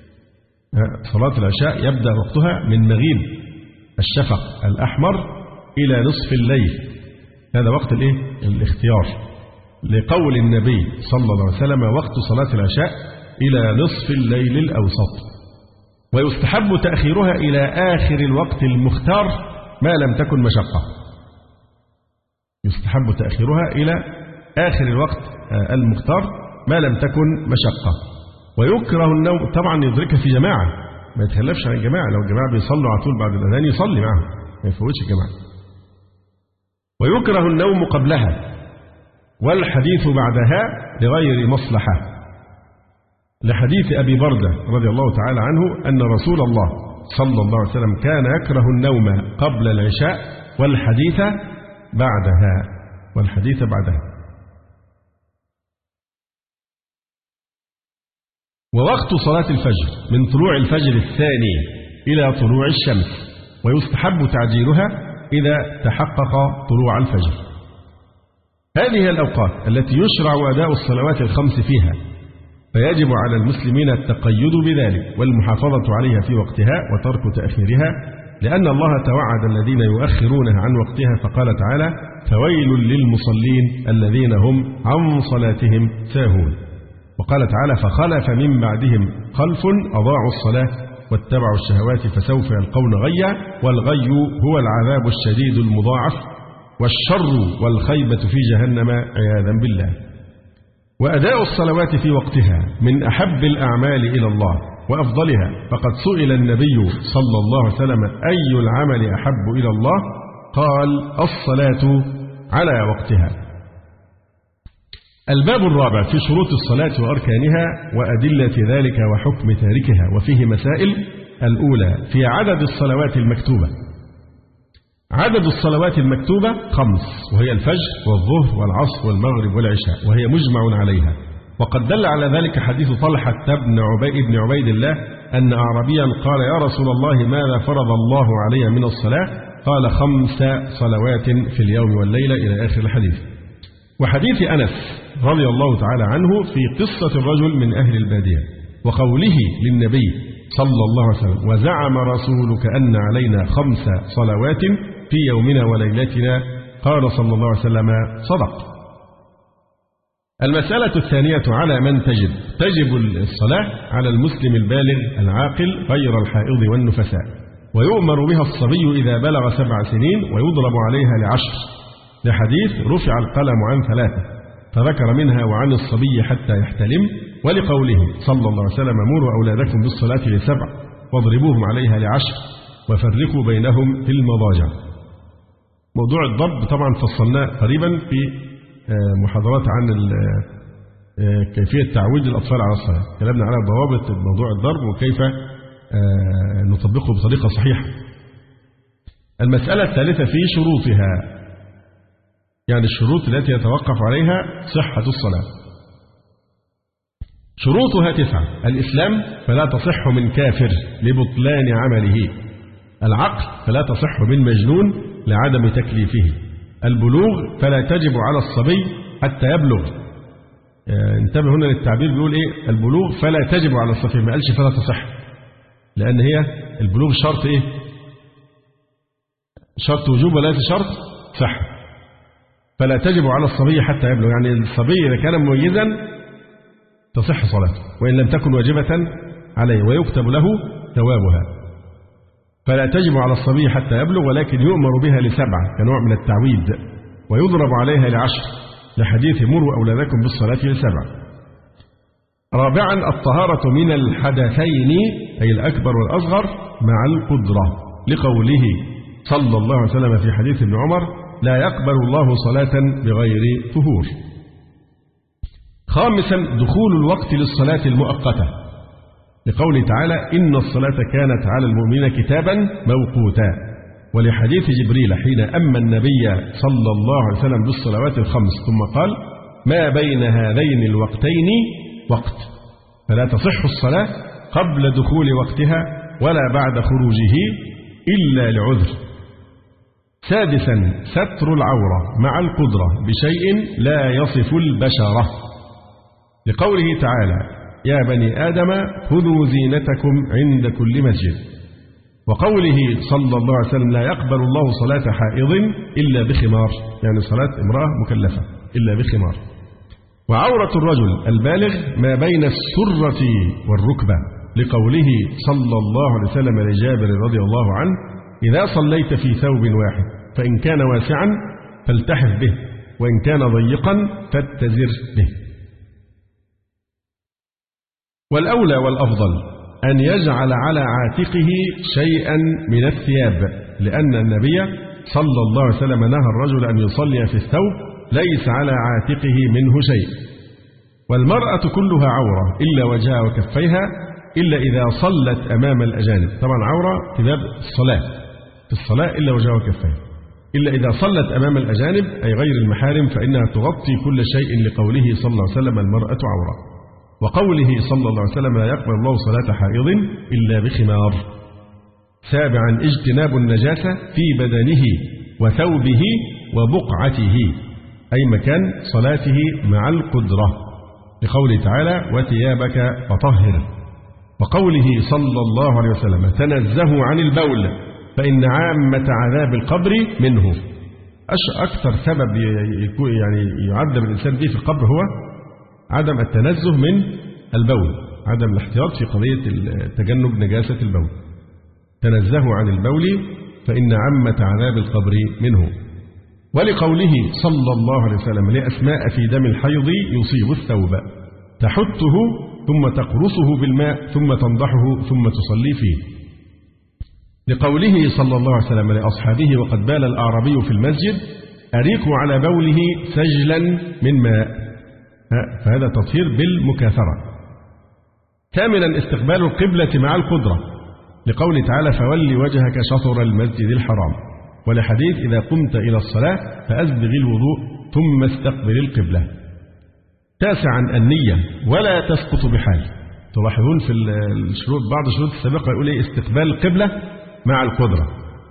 صلاة العشاء يبدأ وقتها من مغيب الشفق الأحمر إلى نصف الليل، هذا وقت الإيه؟ الاختيار، لقول النبي صلى الله عليه وسلم: وقت صلاة العشاء إلى نصف الليل الأوسط. ويستحب تأخيرها إلى آخر الوقت المختار ما لم تكن مشقة. يستحب تأخيرها إلى آخر الوقت المختار ما لم تكن مشقة. ويكره النوم، طبعا يدركها في جماعة، ما يتخلفش عن الجماعة، لو الجماعة بيصلوا على طول بعد الأذان يصلي معهم، ما يفوتش الجماعة. ويكره النوم قبلها والحديث بعدها لغير مصلحة، لحديث أبي بردة رضي الله تعالى عنه أن رسول الله صلى الله عليه وسلم كان يكره النوم قبل العشاء والحديث بعدها والحديث بعدها. ووقت صلاة الفجر من طلوع الفجر الثاني إلى طلوع الشمس، ويستحب تعجيلها إذا تحقق طلوع الفجر. هذه هي الأوقات التي يشرع أداء الصلوات الخمس فيها، فيجب على المسلمين التقيد بذلك والمحافظة عليها في وقتها وترك تأخيرها، لأن الله توعد الذين يؤخرونها عن وقتها، فقال تعالى: فويل للمصلين الذين هم عن صلاتهم ساهون. وقال تعالى: فخلف من بعدهم خلف أضاعوا الصلاة واتبعوا الشهوات فسوف يلقون غيا، والغي هو العذاب الشديد المضاعف والشر والخيبة في جهنم عياذا بالله. وأداء الصلوات في وقتها من أحب الأعمال إلى الله وأفضلها، فقد سئل النبي صلى الله عليه وسلم: أي العمل أحب إلى الله؟ قال: الصلاة على وقتها. الباب الرابع في شروط الصلاة وأركانها وأدلة ذلك وحكم تاركها، وفيه مسائل. الأولى في عدد الصلوات المكتوبة. عدد الصلوات المكتوبة خمس، وهي الفجر والظهر والعصر والمغرب والعشاء، وهي مجمع عليها. وقد دل على ذلك حديث طلحة بن عبيد, بن عبيد الله أن أعرابيا قال: يا رسول الله ماذا فرض الله علي من الصلاة؟ قال: خمس صلوات في اليوم والليلة، إلى آخر الحديث. وحديث أنس رضي الله تعالى عنه في قصة الرجل من أهل البادية، وقوله للنبي صلى الله عليه وسلم: وزعم رسولك أن علينا خمس صلوات في يومنا وليلتنا، قال صلى الله عليه وسلم: صدق. المسألة الثانية على من تجب. تجب الصلاة على المسلم البالغ العاقل غير الحائض والنفساء، ويؤمر بها الصبي إذا بلغ سبع سنين، ويضرب عليها لعشر، لحديث رفع القلم عن ثلاثة، فذكر منها وعن الصبي حتى يحتلم، ولقوله صلى الله عليه وسلم مروا أولادكم بالصلاة لسبع واضربوهم عليها لعشر وفرقوا بينهم في المضاجع. موضوع الضرب طبعا فصلناه قريبا في محاضرات عن كيفية تعويد الأطفال على الصلاة، كلامنا على ضوابط موضوع الضرب وكيف نطبقه بطريقة صحيحة. المسألة الثالثة في شروطها، يعني الشروط التي يتوقف عليها صحة الصلاة. شروطها تسعة: الإسلام فلا تصح من كافر لبطلان عمله، العقل فلا تصح من مجنون لعدم تكليفه، البلوغ فلا تجب على الصبي حتى يبلغ. يعني انتبه هنا للتعبير، بيقول إيه؟ البلوغ فلا تجب على الصبي، ما قالش فلا تصح، لأن هي البلوغ شرط إيه؟ شرط وجوب وليس شرط صح. فلا تجب على الصبي حتى يبلغ، يعني الصبي إذا كان مميزا تصح صلاته وإن لم تكن واجبة عليه ويكتب له ثوابها. فلا تجب على الصبي حتى يبلغ، ولكن يؤمر بها لسبعة كنوع من التعويد، ويضرب عليها لعشر لحديث مروا أولادكم بالصلاة لسبعة. رابعا الطهارة من الحدثين أي الأكبر والأصغر مع القدرة، لقوله صلى الله عليه وسلم في حديث ابن عمر لا يقبل الله صلاة بغير طهور. خامسا دخول الوقت للصلاة المؤقتة، لقوله تعالى إن الصلاة كانت على المؤمنين كتابا موقوتا، ولحديث جبريل حين أما النبي صلى الله عليه وسلم بالصلوات الخمس ثم قال ما بين هذين الوقتين وقت، فلا تصح الصلاة قبل دخول وقتها ولا بعد خروجه إلا لعذر. سادسا ستر العورة مع القدرة بشيء لا يصف البشرة، لقوله تعالى يا بني آدم خذوا زينتكم عند كل مسجد، وقوله صلى الله عليه وسلم لا يقبل الله صلاة حائض إلا بخمار، يعني صلاة امرأة مكلفة إلا بخمار. وعورة الرجل البالغ ما بين السرة والركبة، لقوله صلى الله عليه وسلم لجابر رضي الله عنه إذا صليت في ثوب واحد فإن كان واسعا فالتحف به وإن كان ضيقا فاتزر به. والأولى والأفضل أن يجعل على عاتقه شيئا من الثياب، لأن النبي صلى الله عليه وسلم نهى الرجل أن يصلي في الثوب ليس على عاتقه منه شيء. والمرأة كلها عورة إلا وجهها وكفيها إلا إذا صلت أمام الأجانب، طبعا عورة في باب الصلاة في الصلاة إلا وجهها وكفيها، إلا إذا صلت أمام الأجانب أي غير المحارم فإنها تغطي كل شيء، لقوله صلى الله عليه وسلم المرأة عورة، وقوله صلى الله عليه وسلم لا يقبل الله صلاة حائض إلا بخمار. سابعا اجتناب النجاسة في بدنه وثوبه وبقعته أي مكان صلاته مع القدرة، لقوله تعالى وثيابك فطهر، وقوله صلى الله عليه وسلم تنزهوا عن البول فإن عامة عذاب القبر منه. أكثر سبب يعني يعذب الإنسان به في القبر هو عدم التنزه من البول، عدم الاحتياط في قضية تجنب نجاسة البول. تنزهوا عن البول فإن عامة عذاب القبر منه. ولقوله صلى الله عليه وسلم لأسماء في دم الحيض يصيب الثوب تحته ثم تقرصه بالماء ثم تنضحه ثم تصلي فيه، لقوله صلى الله عليه وسلم لأصحابه وقد بال الأعرابي في المسجد أريكوا على بوله سجلا من ماء، فهذا تطهير بالمكاثرة. ثامنا استقبال القبلة مع القدرة، لقوله تعالى فولي وجهك شطر المسجد الحرام، ولحديث إذا قمت إلى الصلاة فأسبغ الوضوء ثم استقبل القبلة. تاسعا النية ولا تسقط بحال، تلاحظون في الشروط بعض الشروط السابقة يقول إيه استقبال القبلة مع القدرة،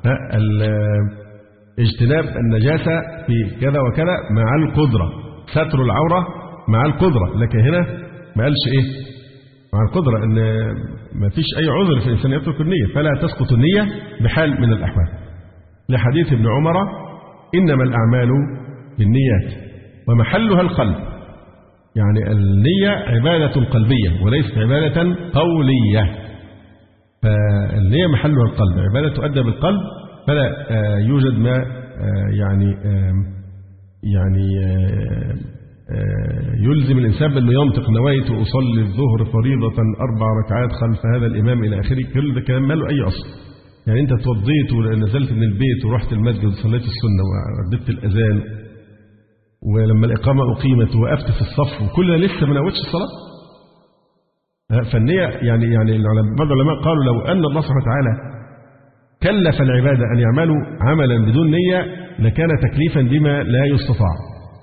اجتناب النجاسة في كذا وكذا مع القدرة، ستر العورة مع القدرة، لكن هنا ما قالش إيه مع القدرة، إن ما فيش أي عذر في الإنسان يترك النية، فلا تسقط النية بحال من الأحوال، لحديث ابن عمر إنما الأعمال بالنيات ومحلها القلب، يعني النية عبادة قلبية وليست عبادة قولية، فالنية محلها القلب، عبادة تؤدى بالقلب، فلا يوجد ما يعني يعني يلزم الإنسان بأنه ينطق نويت أصلي الظهر فريضة أربع ركعات خلف هذا الإمام إلى آخره. كل ده كلام ما له أي أصل. يعني أنت توضيت ونزلت من البيت ورحت المسجد وصليت السنة ورددت الأذان، ولما الإقامة أقيمت ووقفت في الصف، وكل ده لسه ما نويتش الصلاة. فالنية يعني يعني بعض العلماء قالوا لو أن الله سبحانه وتعالى كلف العبادة أن يعملوا عملا بدون نية لكان تكليفا بما لا يستطاع.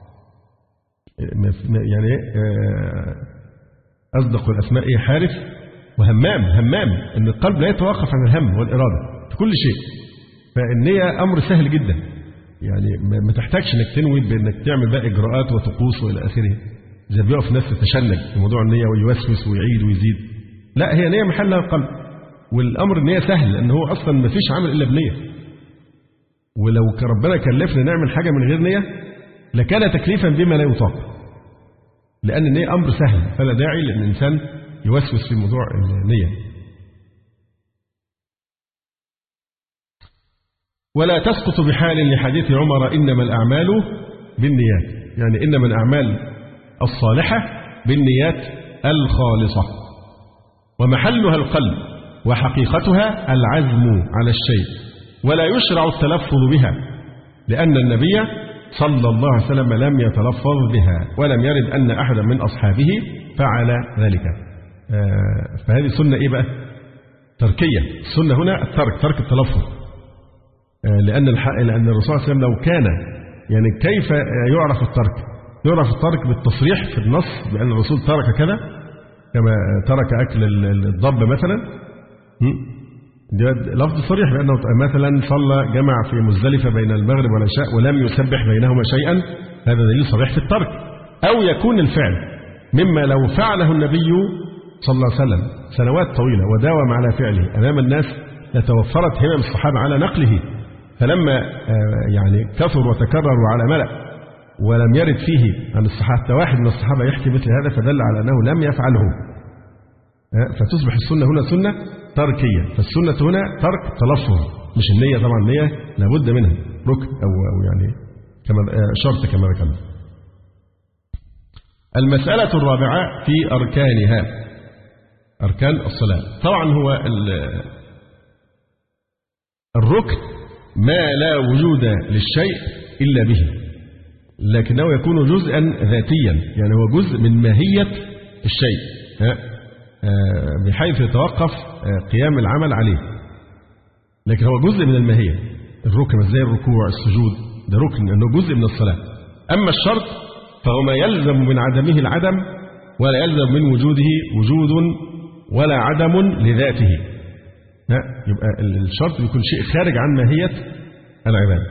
يعني أصدق الأسماء إيه؟ حارث وهمام. همام إن القلب لا يتوقف عن الهم والإرادة في كل شيء. فالنية أمر سهل جدا، يعني ما تحتاجش إنك تنوي بإنك تعمل بقى إجراءات وطقوس وإلى آخره زي بيقف ناس تتشنج في موضوع النية ويوسوس ويعيد ويزيد. لا، هي نية محلها القلب، والأمر النية سهل لأن هو أصلا ما فيش عمل إلا بنية. ولو ربنا كلفنا نعمل حاجة من غير نية لكان تكليفا بما لا يطاق، لأن النية أمر سهل، فلا داعي لأن الإنسان يوسوس في موضوع النية. ولا تسقط بحال لحديث عمر إنما الأعمال بالنيات، يعني إنما الأعمال الصالحة بالنيات الخالصة، ومحلها القلب وحقيقتها العزم على الشيء، ولا يشرع التلفظ بها لأن النبي صلى الله عليه وسلم لم يتلفظ بها ولم يرد أن أحدا من أصحابه فعل ذلك. آه فهذه سنة إيه بقى؟ تركية. السنة هنا الترك، ترك التلفظ. آه لأن لأن الرسول صلى الله عليه وسلم لو كان يعني كيف يعرف الترك؟ يعرف الترك بالتصريح في النص بأن الرسول ترك كذا، كما ترك أكل الضب مثلا. لفظ صريح بأنه مثلا صلى جمع في مزدلفة بين المغرب والعشاء ولم يسبح بينهما شيئا، هذا دليل صريح في الترك. أو يكون الفعل مما لو فعله النبي صلى الله عليه وسلم سنوات طويلة وداوم على فعله أمام الناس لتوفرت همم الصحابة على نقله، فلما يعني كثر وتكرر على ملأ ولم يرد فيه عن الصحابة واحد من الصحابة يحكي مثل هذا فدل على أنه لم يفعله. فتصبح السنة هنا سنة تركية. فالسنة هنا ترك تلفظ، مش النية. طبعا النية لابد منها ركن أو, أو يعني كما شرط كما ذكرنا. المسألة الرابعة في أركانها، أركان الصلاة. طبعا هو الركن ما لا وجود للشيء إلا به، لكنه يكون جزءا ذاتيا، يعني هو جزء من ماهية الشيء بحيث يتوقف قيام العمل عليه، لكن هو جزء من الماهية. الركن زي الركوع السجود ده ركن لأنه جزء من الصلاة. أما الشرط فهو ما يلزم من عدمه العدم ولا يلزم من وجوده وجود ولا عدم لذاته. يبقى الشرط بيكون شيء خارج عن ماهية العبادة.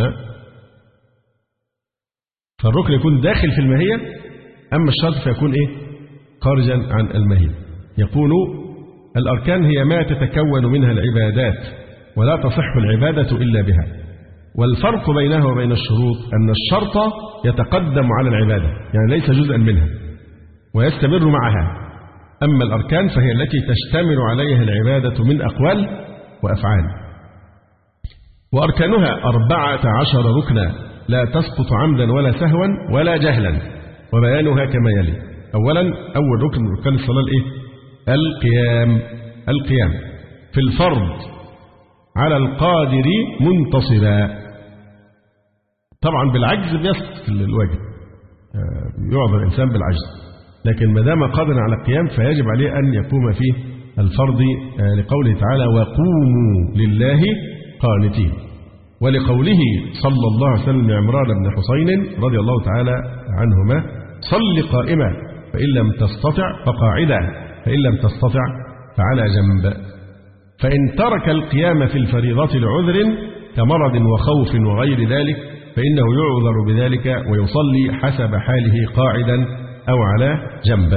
فالركن يكون داخل في الماهية، أما الشرط فيكون إيه؟ خارجا عن الماهية. يقول الأركان هي ما تتكون منها العبادات ولا تصح العبادة إلا بها، والفرق بينها وبين الشروط أن الشرط يتقدم على العبادة، يعني ليس جزءا منها ويستمر معها، أما الأركان فهي التي تشتمل عليها العبادة من أقوال وأفعال. وأركانها أربعة عشر ركنا لا تسقط عمدا ولا سهوا ولا جهلا، وبيانها كما يلي. أولا أول ركن من أركان الصلاة الإيه؟ القيام. القيام في الفرض على القادر منتصبا. طبعا بالعجز بيسقط الواجب، يعذر الإنسان بالعجز، لكن ما دام قادر على القيام فيجب عليه أن يقوم فيه الفرض لقوله تعالى وقوموا لله قانتين، ولقوله صلى الله عليه وسلم لعمران بن حسين رضي الله تعالى عنهما صل قائما فإن لم تستطع فقاعدا فإن لم تستطع فعلى جنب. فإن ترك القيام في الفريضة لعذر كمرض وخوف وغير ذلك فإنه يعذر بذلك ويصلي حسب حاله قاعدا أو على جنب.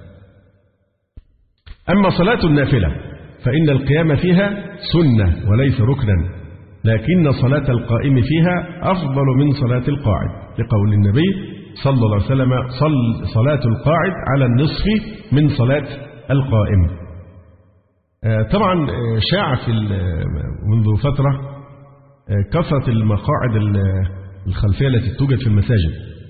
أما صلاة النافلة فإن القيام فيها سنة وليس ركنا، لكن صلاة القائم فيها أفضل من صلاة القاعد، لقول النبي صلى الله عليه وسلم صل صلاة القاعد على النصف من صلاة القائم. طبعا شاع في منذ فترة كثرة المقاعد الخلفية التي توجد في المساجد،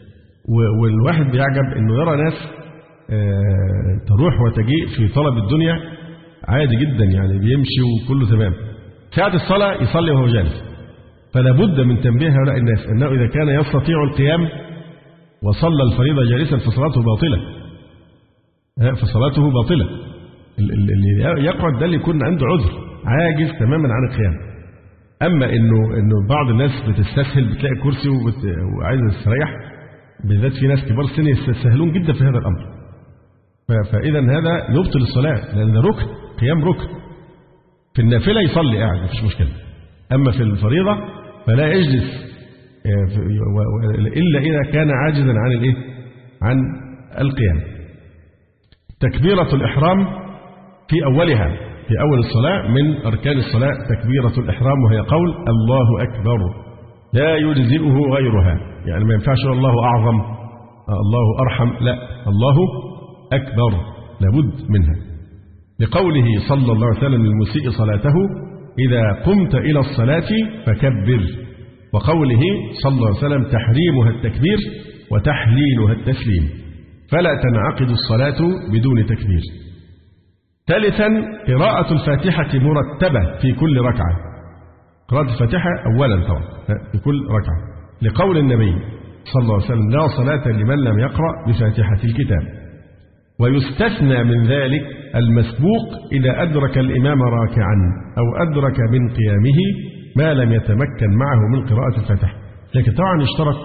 والواحد بيعجب إنه يرى ناس تروح وتجيء في طلب الدنيا عادي جدا، يعني بيمشي وكله تمام. ساعة الصلاة يصلي وهو جالس. فلا بد من تنبيه هؤلاء الناس أنه إذا كان يستطيع القيام وصلى الفريضة جالسا فصلاته باطلة، فصلاته باطلة. اللي يقعد ده اللي يكون عنده عذر، عاجز تماما عن القيام. أما إنه إنه بعض الناس بتستسهل، بتلاقي كرسي وعايز تستريح، بالذات في ناس كبار السن يستسهلون جدا في هذا الأمر. فإذا هذا يبطل الصلاة، لأن ركن، قيام ركن. في النافلة يصلي قاعد مفيش مشكلة، أما في الفريضة فلا يجلس إلا إذا كان عاجزا عن الإيه؟ عن القيام. تكبيرة الإحرام في أولها، في أول الصلاة من أركان الصلاة تكبيرة الإحرام، وهي قول الله أكبر لا يجزئه غيرها. يعني ما ينفعش الله أعظم، الله أرحم، لا، الله أكبر لابد منها، لقوله صلى الله عليه وسلم للمسيء صلاته إذا قمت إلى الصلاة فكبر، وقوله صلى الله عليه وسلم تحريمها التكبير وتحليلها التسليم، فلا تنعقد الصلاة بدون تكبير. ثالثا قراءة الفاتحة مرتبة في كل ركعة، قراءة الفاتحة أولا طبعا في كل ركعة، لقول النبي صلى الله عليه وسلم لا صلاة لمن لم يقرأ بفاتحة الكتاب. ويستثنى من ذلك المسبوق إذا أدرك الإمام راكعا أو أدرك من قيامه ما لم يتمكن معه من قراءة الفاتحة. لكن طبعا يشترط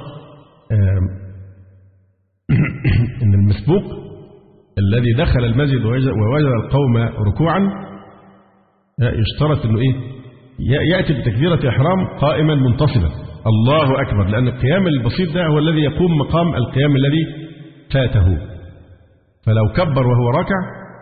أن المسبوق الذي دخل المسجد ووجد القوم ركوعا يشترط أنه إيه؟ يأتي بتكبيرة إحرام قائما منتصبا الله أكبر، لأن القيام البسيط ده هو الذي يقوم مقام القيام الذي فاته. فلو كبر وهو راكع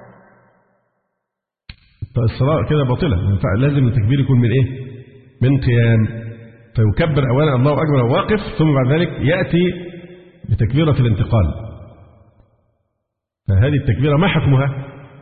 الصلاة كده باطلة، لازم التكبير يكون من إيه؟ من قيام. فيكبر أولا الله أكبر وواقف، ثم بعد ذلك يأتي بتكبيرة الانتقال. فهذه التكبيرة ما حكمها؟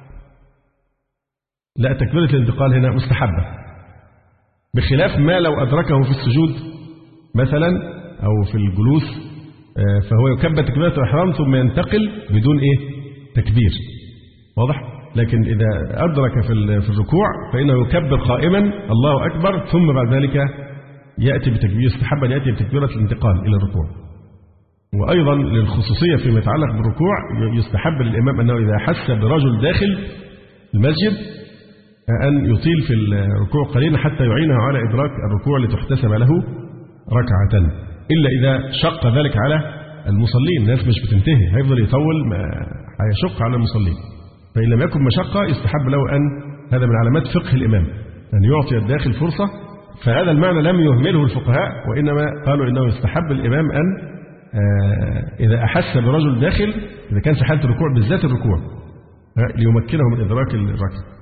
لا، تكبيرة الانتقال هنا مستحبة، بخلاف ما لو أدركه في السجود مثلا أو في الجلوس، فهو يكبر تكبيرة الإحرام ثم ينتقل بدون إيه؟ تكبير. واضح؟ لكن إذا أدرك في الركوع فإنه يكبر قائما الله أكبر، ثم بعد ذلك يأتي بتكبير، يستحب أن يأتي بتكبيرة الانتقال إلى الركوع. وأيضا للخصوصية فيما يتعلق بالركوع يستحب للإمام أنه إذا حس برجل داخل المسجد أن يطيل في الركوع قليلا حتى يعينه على إدراك الركوع لتحتسب له ركعة، إلا إذا شق ذلك على المصلين. الناس مش بتنتهي، هيفضل يطول، ما هيشق على المصلين. فإن لم يكن مشقة يستحب له أن، هذا من علامات فقه الإمام، أن يعطي الداخل فرصة. فهذا المعنى لم يهمله الفقهاء، وإنما قالوا إنه يستحب الإمام أن إذا أحس برجل داخل، إذا كان في حالة الركوع بالذات الركوع، ليمكنه من إدراك الركعة.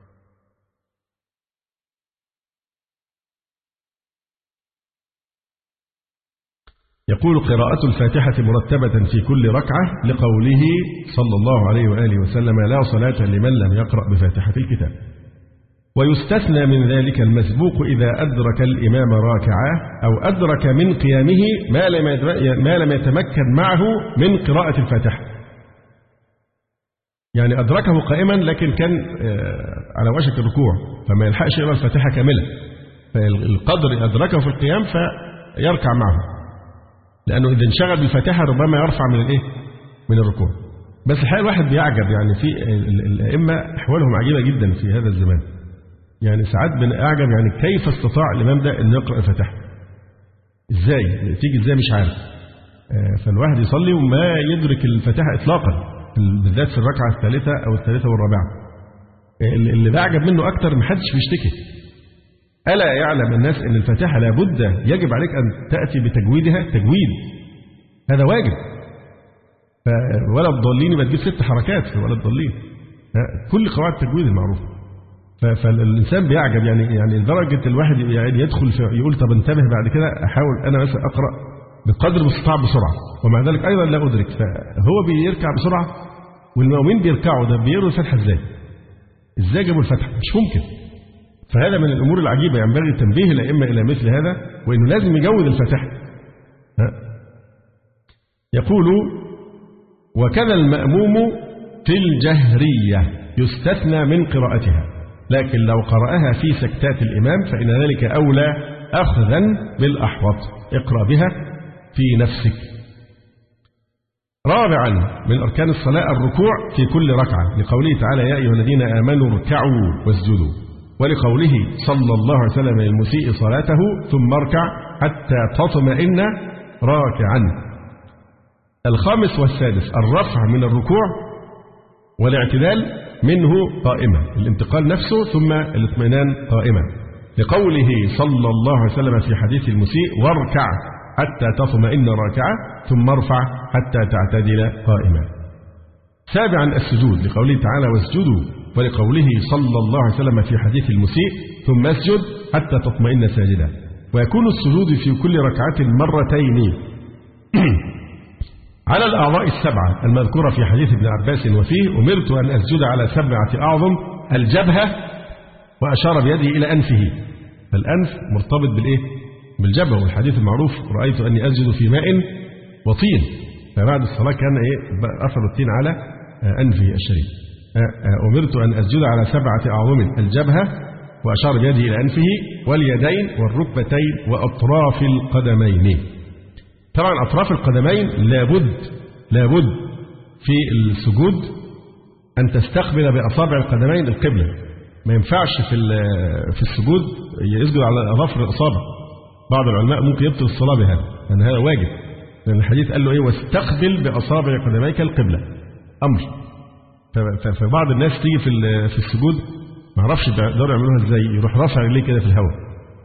يقول قراءة الفاتحة مرتبة في كل ركعة، لقوله صلى الله عليه وآله وسلم لا صلاة لمن لم يقرأ بفاتحة الكتاب. ويستثنى من ذلك المسبوق إذا أدرك الإمام راكعا أو أدرك من قيامه ما لم يتمكن معه من قراءة الفاتحة. يعني أدركه قائما لكن كان على وشك الركوع فما يلحقش يقرأ الفاتحة كاملة، فالقدر أدركه في القيام فيركع معه، لأنه إذا انشغل بالفاتحة ربما يرفع من الإيه؟ من الركوع. بس الحقيقة الواحد بيعجب، يعني في الأئمة أحوالهم عجيبة جدا في هذا الزمان. يعني ساعات بنعجب يعني كيف استطاع الإمام ده أن يقرأ الفاتحة؟ إزاي؟ تيجي إزاي مش عارف. فالواحد يصلي وما يدرك الفاتحة إطلاقا، بالذات في الركعة الثالثة أو الثالثة والرابعة. اللي بعجب منه أكتر محدش بيشتكي. ألا يعلم الناس أن الفاتحة لابد يجب عليك أن تأتي بتجويدها، تجويد هذا واجب. ولا الضالين يبقى تجيب ست حركات ولا الضالين، كل قواعد التجويد المعروفة. فالإنسان بيعجب يعني يعني لدرجة الواحد يعني يدخل في يقول طب انتبه بعد كده أحاول أنا مثلا أقرأ بقدر المستطاع بسرعة، ومع ذلك أيضا لا أدرك. فهو بيركع بسرعة والمؤمنين بيركعوا، ده بيقروا الفتحة إزاي؟ إزاي جابوا الفتحة؟ مش ممكن. فهذا من الأمور العجيبة، ينبغي تنبيه الأئمة إلى مثل هذا، وإنه لازم يجود الفاتحة. يقول: وكذا المأموم في الجهرية يستثنى من قراءتها، لكن لو قرأها في سكتات الإمام فإن ذلك أولى أخذا بالأحوط. اقرأ بها في نفسك. رابعا من أركان الصلاة الركوع في كل ركعة، لقوله تعالى: يا أيها الذين آمنوا اركعوا واسجدوا، ولقوله صلى الله عليه وسلم للمسيء صلاته: ثم اركع حتى تطمئن راكعا. الخامس والسادس الرفع من الركوع والاعتدال منه قائمة، الانتقال نفسه ثم الاطمئنان قائمة، لقوله صلى الله عليه وسلم في حديث المسيء: واركع حتى تطمئن راكعة ثم ارفع حتى تعتدل قائما. سابعا السجود، لقوله تعالى: واسجدوا، ولقوله صلى الله عليه وسلم في حديث المسيء: ثم اسجد حتى تطمئن ساجدا. ويكون السجود في كل ركعة مرتين على الأعضاء السبعة المذكورة في حديث ابن عباس وفيه: أمرت أن أسجد على سبعة أعظم: الجبهة، وأشار بيده إلى أنفه، فالأنف مرتبط بالإيه؟ بالجبهة، والحديث المعروف: رأيت أني أسجد في ماء وطين، فبعد الصلاة كان إيه؟ أثر الطين على أنفه الشريف. أمرت أن أسجد على سبعة أعظم: الجبهة، وأشار بيده إلى أنفه، واليدين، والركبتين، وأطراف القدمين. طبعا أطراف القدمين لابد لابد في السجود أن تستقبل بأصابع القدمين القبلة، ما ينفعش في في السجود يسجد على أظافر الأصابع. بعض العلماء ممكن يبطل الصلاة بهذا، لأن هذا واجب، لأن الحديث قال له إيه: واستقبل بأصابع قدميك القبلة، أمر. فبعض الناس تيجي في في السجود ما اعرفش يقدروا يعملوها ازاي، يروح رافع رجليه كده في الهواء،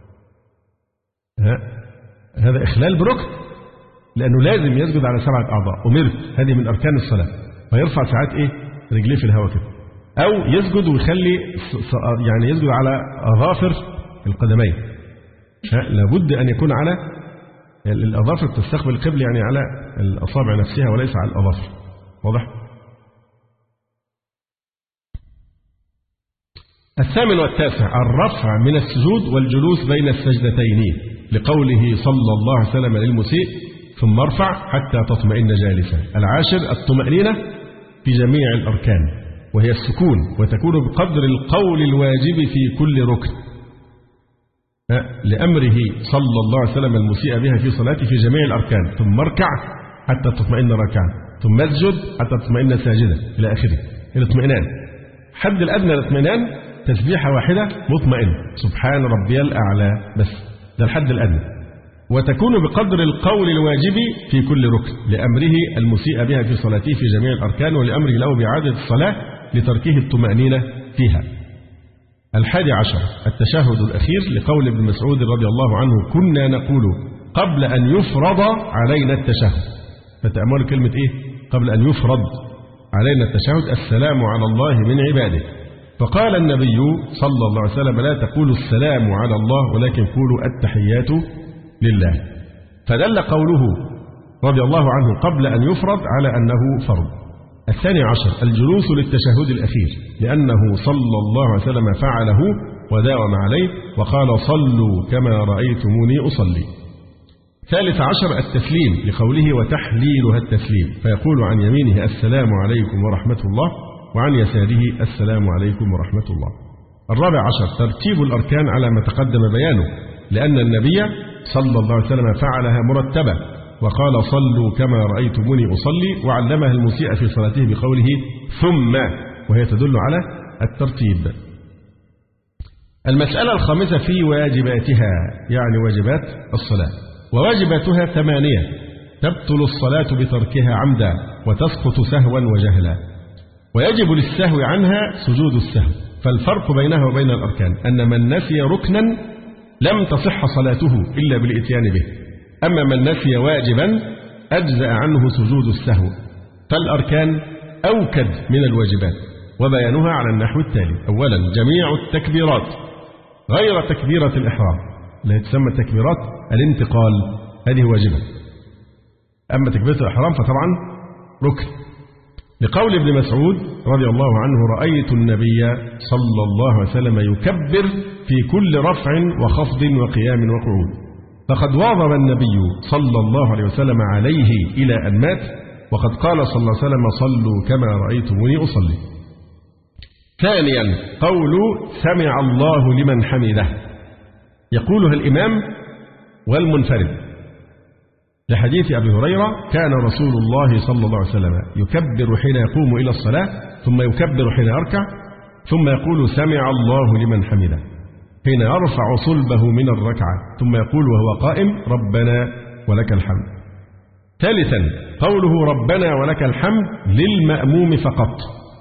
هذا إخلال بركن، لأنه لازم يسجد على سبعة أعضاء. أمرت، هذه من أركان الصلاة، فيرفع ساعات إيه رجليه في الهواء كده، أو يسجد ويخلي يعني يسجد على أظافر القدمين. لابد أن يكون على الأظافر تستقبل القبل، يعني على الأصابع نفسها وليس على الأظافر. واضح؟ الثامن والتاسع الرفع من السجود والجلوس بين السجدتين، لقوله صلى الله عليه وسلم للمسيء: ثم ارفع حتى تطمئن جالسا. العاشر الطمأنينة في جميع الأركان، وهي السكون، وتكون بقدر القول الواجب في كل ركن، لأمره صلى الله عليه وسلم المسيء بها في صلاته في جميع الأركان: ثم اركع حتى تطمئن راكعا، ثم اسجد حتى تطمئن ساجدا، إلى آخره. الاطمئنان حد الأدنى الاطمئنان تسبيحة واحدة مطمئن، سبحان ربي الأعلى، بس ده الحد الأدنى. وتكون بقدر القول الواجب في كل ركن، لأمره المسيء بها في صلاته في جميع الأركان، ولأمره له بإعادة الصلاة لتركه الطمأنينة فيها. الحادي عشر التشهد الأخير، لقول ابن مسعود رضي الله عنه: كنا نقول قبل أن يفرض علينا التشهد. فتأمل كلمة إيه؟ قبل أن يفرض علينا التشهد: السلام على الله من عباده. فقال النبي صلى الله عليه وسلم: لا تقولوا السلام على الله، ولكن قولوا التحيات لله. فدل قوله رضي الله عنه قبل أن يفرض على أنه فرض. الثاني عشر الجلوس للتشهد الأخير، لأنه صلى الله عليه وسلم فعله وداوم عليه، وقال: صلوا كما رأيتموني أصلي. ثالث عشر التسليم، لقوله: وتحليلها التسليم، فيقول عن يمينه: السلام عليكم ورحمة الله، وعن يساره: السلام عليكم ورحمة الله. الرابع عشر ترتيب الأركان على ما تقدم بيانه، لأن النبي صلى الله عليه وسلم فعلها مرتبة، وقال: صلوا كما رأيتموني أصلي، وعلمها المسيء في صلاته بقوله: ثم، وهي تدل على الترتيب. المسألة الخامسة في واجباتها، يعني واجبات الصلاة. وواجباتها ثمانية: تبطل الصلاة بتركها عمدا، وتسقط سهوا وجهلا، ويجب للسهو عنها سجود السهو. فالفرق بينها وبين الأركان أن من نسي ركنا لم تصح صلاته إلا بالإتيان به، أما من نسي واجبا أجزأ عنه سجود السهو. فالأركان أوكد من الواجبات، وبيانها على النحو التالي: أولا جميع التكبيرات غير تكبيرة الإحرام، التي تسمى تكبيرات الانتقال، هذه واجبة. أما تكبيرة الإحرام فطبعا ركن، لقول ابن مسعود رضي الله عنه: رأيت النبي صلى الله عليه وسلم يكبر في كل رفع وخفض وقيام وقعود. فقد واظب النبي صلى الله عليه وسلم عليه إلى أن مات، وقد قال صلى الله عليه وسلم صلوا كما رأيتموني أصلي. ثانيا قول سمع الله لمن حمده، يقولها الإمام والمنفرد، لحديث أبي هريرة كان رسول الله صلى الله عليه وسلم يكبر حين يقوم إلى الصلاة، ثم يكبر حين يركع، ثم يقول سمع الله لمن حمده حين يرفع صلبه من الركعة، ثم يقول وهو قائم ربنا ولك الحمد. ثالثا قوله ربنا ولك الحمد للمأموم فقط،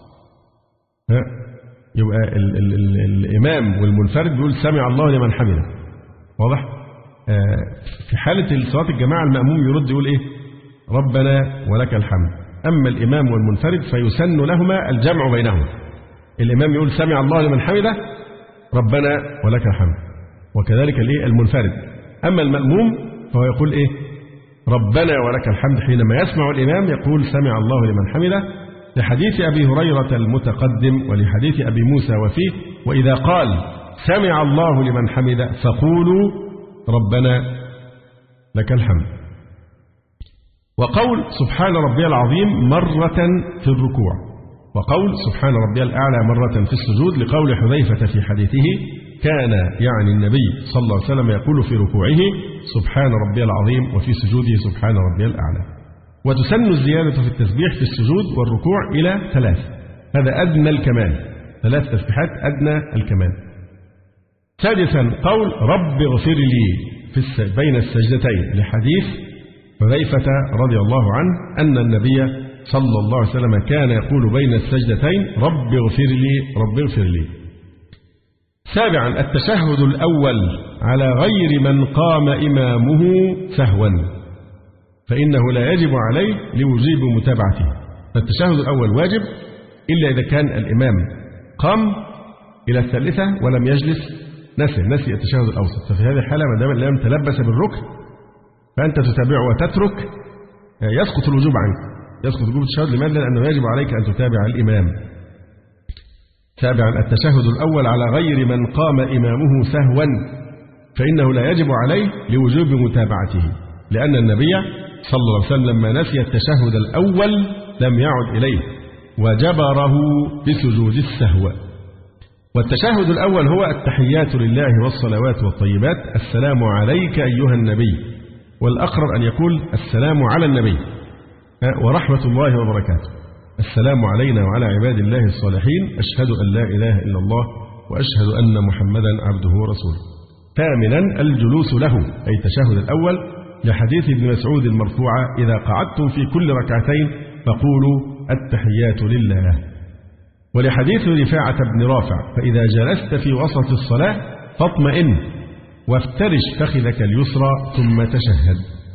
يبقى ال ال ال الإمام والمنفرد بيقول سمع الله لمن حمده، واضح؟ آه في حالة صلاة الجماعة المأموم يرد يقول إيه؟ ربنا ولك الحمد. أما الإمام والمنفرد فيسن لهما الجمع بينهما، الإمام يقول سمع الله لمن حمده ربنا ولك الحمد، وكذلك الإيه المنفرد. أما المأموم فهو يقول إيه؟ ربنا ولك الحمد حينما يسمع الإمام يقول سمع الله لمن حمده، لحديث أبي هريرة المتقدم ولحديث أبي موسى وفيه وإذا قال سمع الله لمن حمده فقولوا ربنا لك الحمد. وقول سبحان ربي العظيم مرة في الركوع، وقول سبحان ربي الأعلى مرة في السجود، لقول حذيفة في حديثه كان يعني النبي صلى الله عليه وسلم يقول في ركوعه سبحان ربي العظيم وفي سجوده سبحان ربي الأعلى. وتسن الزيادة في التسبيح في السجود والركوع إلى ثلاث، هذا أدنى الكمال، ثلاث تسبيحات أدنى الكمال. سادسا قول رب اغفر لي في بين السجدتين، لحديث حذيفة رضي الله عنه أن النبي صلى الله عليه وسلم كان يقول بين السجدتين رب اغفر لي رب اغفر لي. سابعا التشهد الأول على غير من قام إمامه سهوا، فإنه لا يجب عليه لوجوب متابعته. فالتشهد الأول واجب إلا إذا كان الإمام قام إلى الثالثة ولم يجلس، نسي نسي التشهد الأوسط، ففي هذه الحالة ما دام الإمام تلبس بالركن فأنت تتابعه وتترك يسقط الوجوب عنك، يسقط وجوب التشهد. لماذا؟ لأنه يجب عليك أن تتابع الإمام. سابعا التشهد الأول على غير من قام إمامه سهوا، فإنه لا يجب عليه لوجوب متابعته، لأن النبي صلى الله عليه وسلم لما نسي التشهد الأول لم يعد إليه وجبره بسجود السهو. والتشهد الأول هو التحيات لله والصلوات والطيبات، السلام عليك أيها النبي، والأقرب أن يقول السلام على النبي ورحمة الله وبركاته، السلام علينا وعلى عباد الله الصالحين، أشهد أن لا إله إلا الله وأشهد أن محمدا عبده ورسوله. ثامنا الجلوس له، أي التشهد الأول، لحديث ابن مسعود المرفوع إذا قعدتم في كل ركعتين فقولوا التحيات لله. ولحديث رفاعة بن رافع فإذا جلست في وسط الصلاة فاطمئن وافترش فخذك اليسرى ثم تشهد.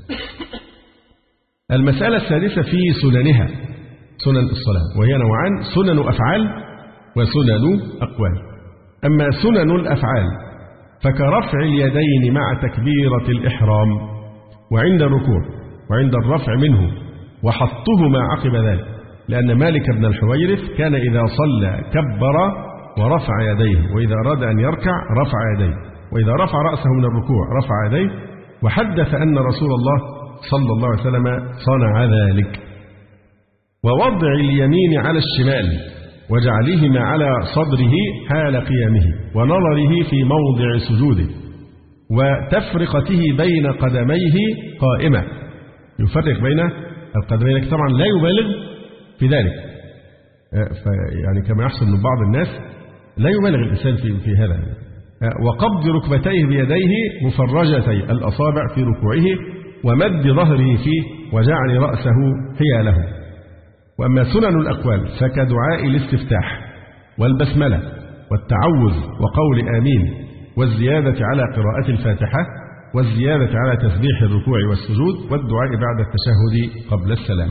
المسألة السادسة في سننها، سنن الصلاة، وهي نوعان: سنن أفعال وسنن أقوال. أما سنن الأفعال فكرفع اليدين مع تكبيرة الإحرام وعند الركوع وعند الرفع منه وحطهما عقب ذلك، لأن مالك بن الحويرث كان إذا صلى كبر ورفع يديه، وإذا أراد أن يركع رفع يديه، وإذا رفع رأسه من الركوع رفع يديه، وحدث أن رسول الله صلى الله عليه وسلم صنع ذلك. ووضع اليمين على الشمال وجعلهما على صدره حال قيامه ونظره في موضع سجوده وتفرقته بين قدميه قائمة، يفرق بين القدمين، طبعا لا يبالغ في ذلك، يعني كما يحصل من بعض الناس لا يبالغ الإنسان في في هذا. وقبض ركبتيه بيديه مفرجتي الأصابع في ركوعه ومد ظهره فيه وجعل رأسه حياله. وأما سنن الأقوال فكدعاء الاستفتاح والبسملة والتعوذ وقول آمين والزيادة على قراءة الفاتحة والزيادة على تسبيح الركوع والسجود والدعاء بعد التشهد قبل السلام.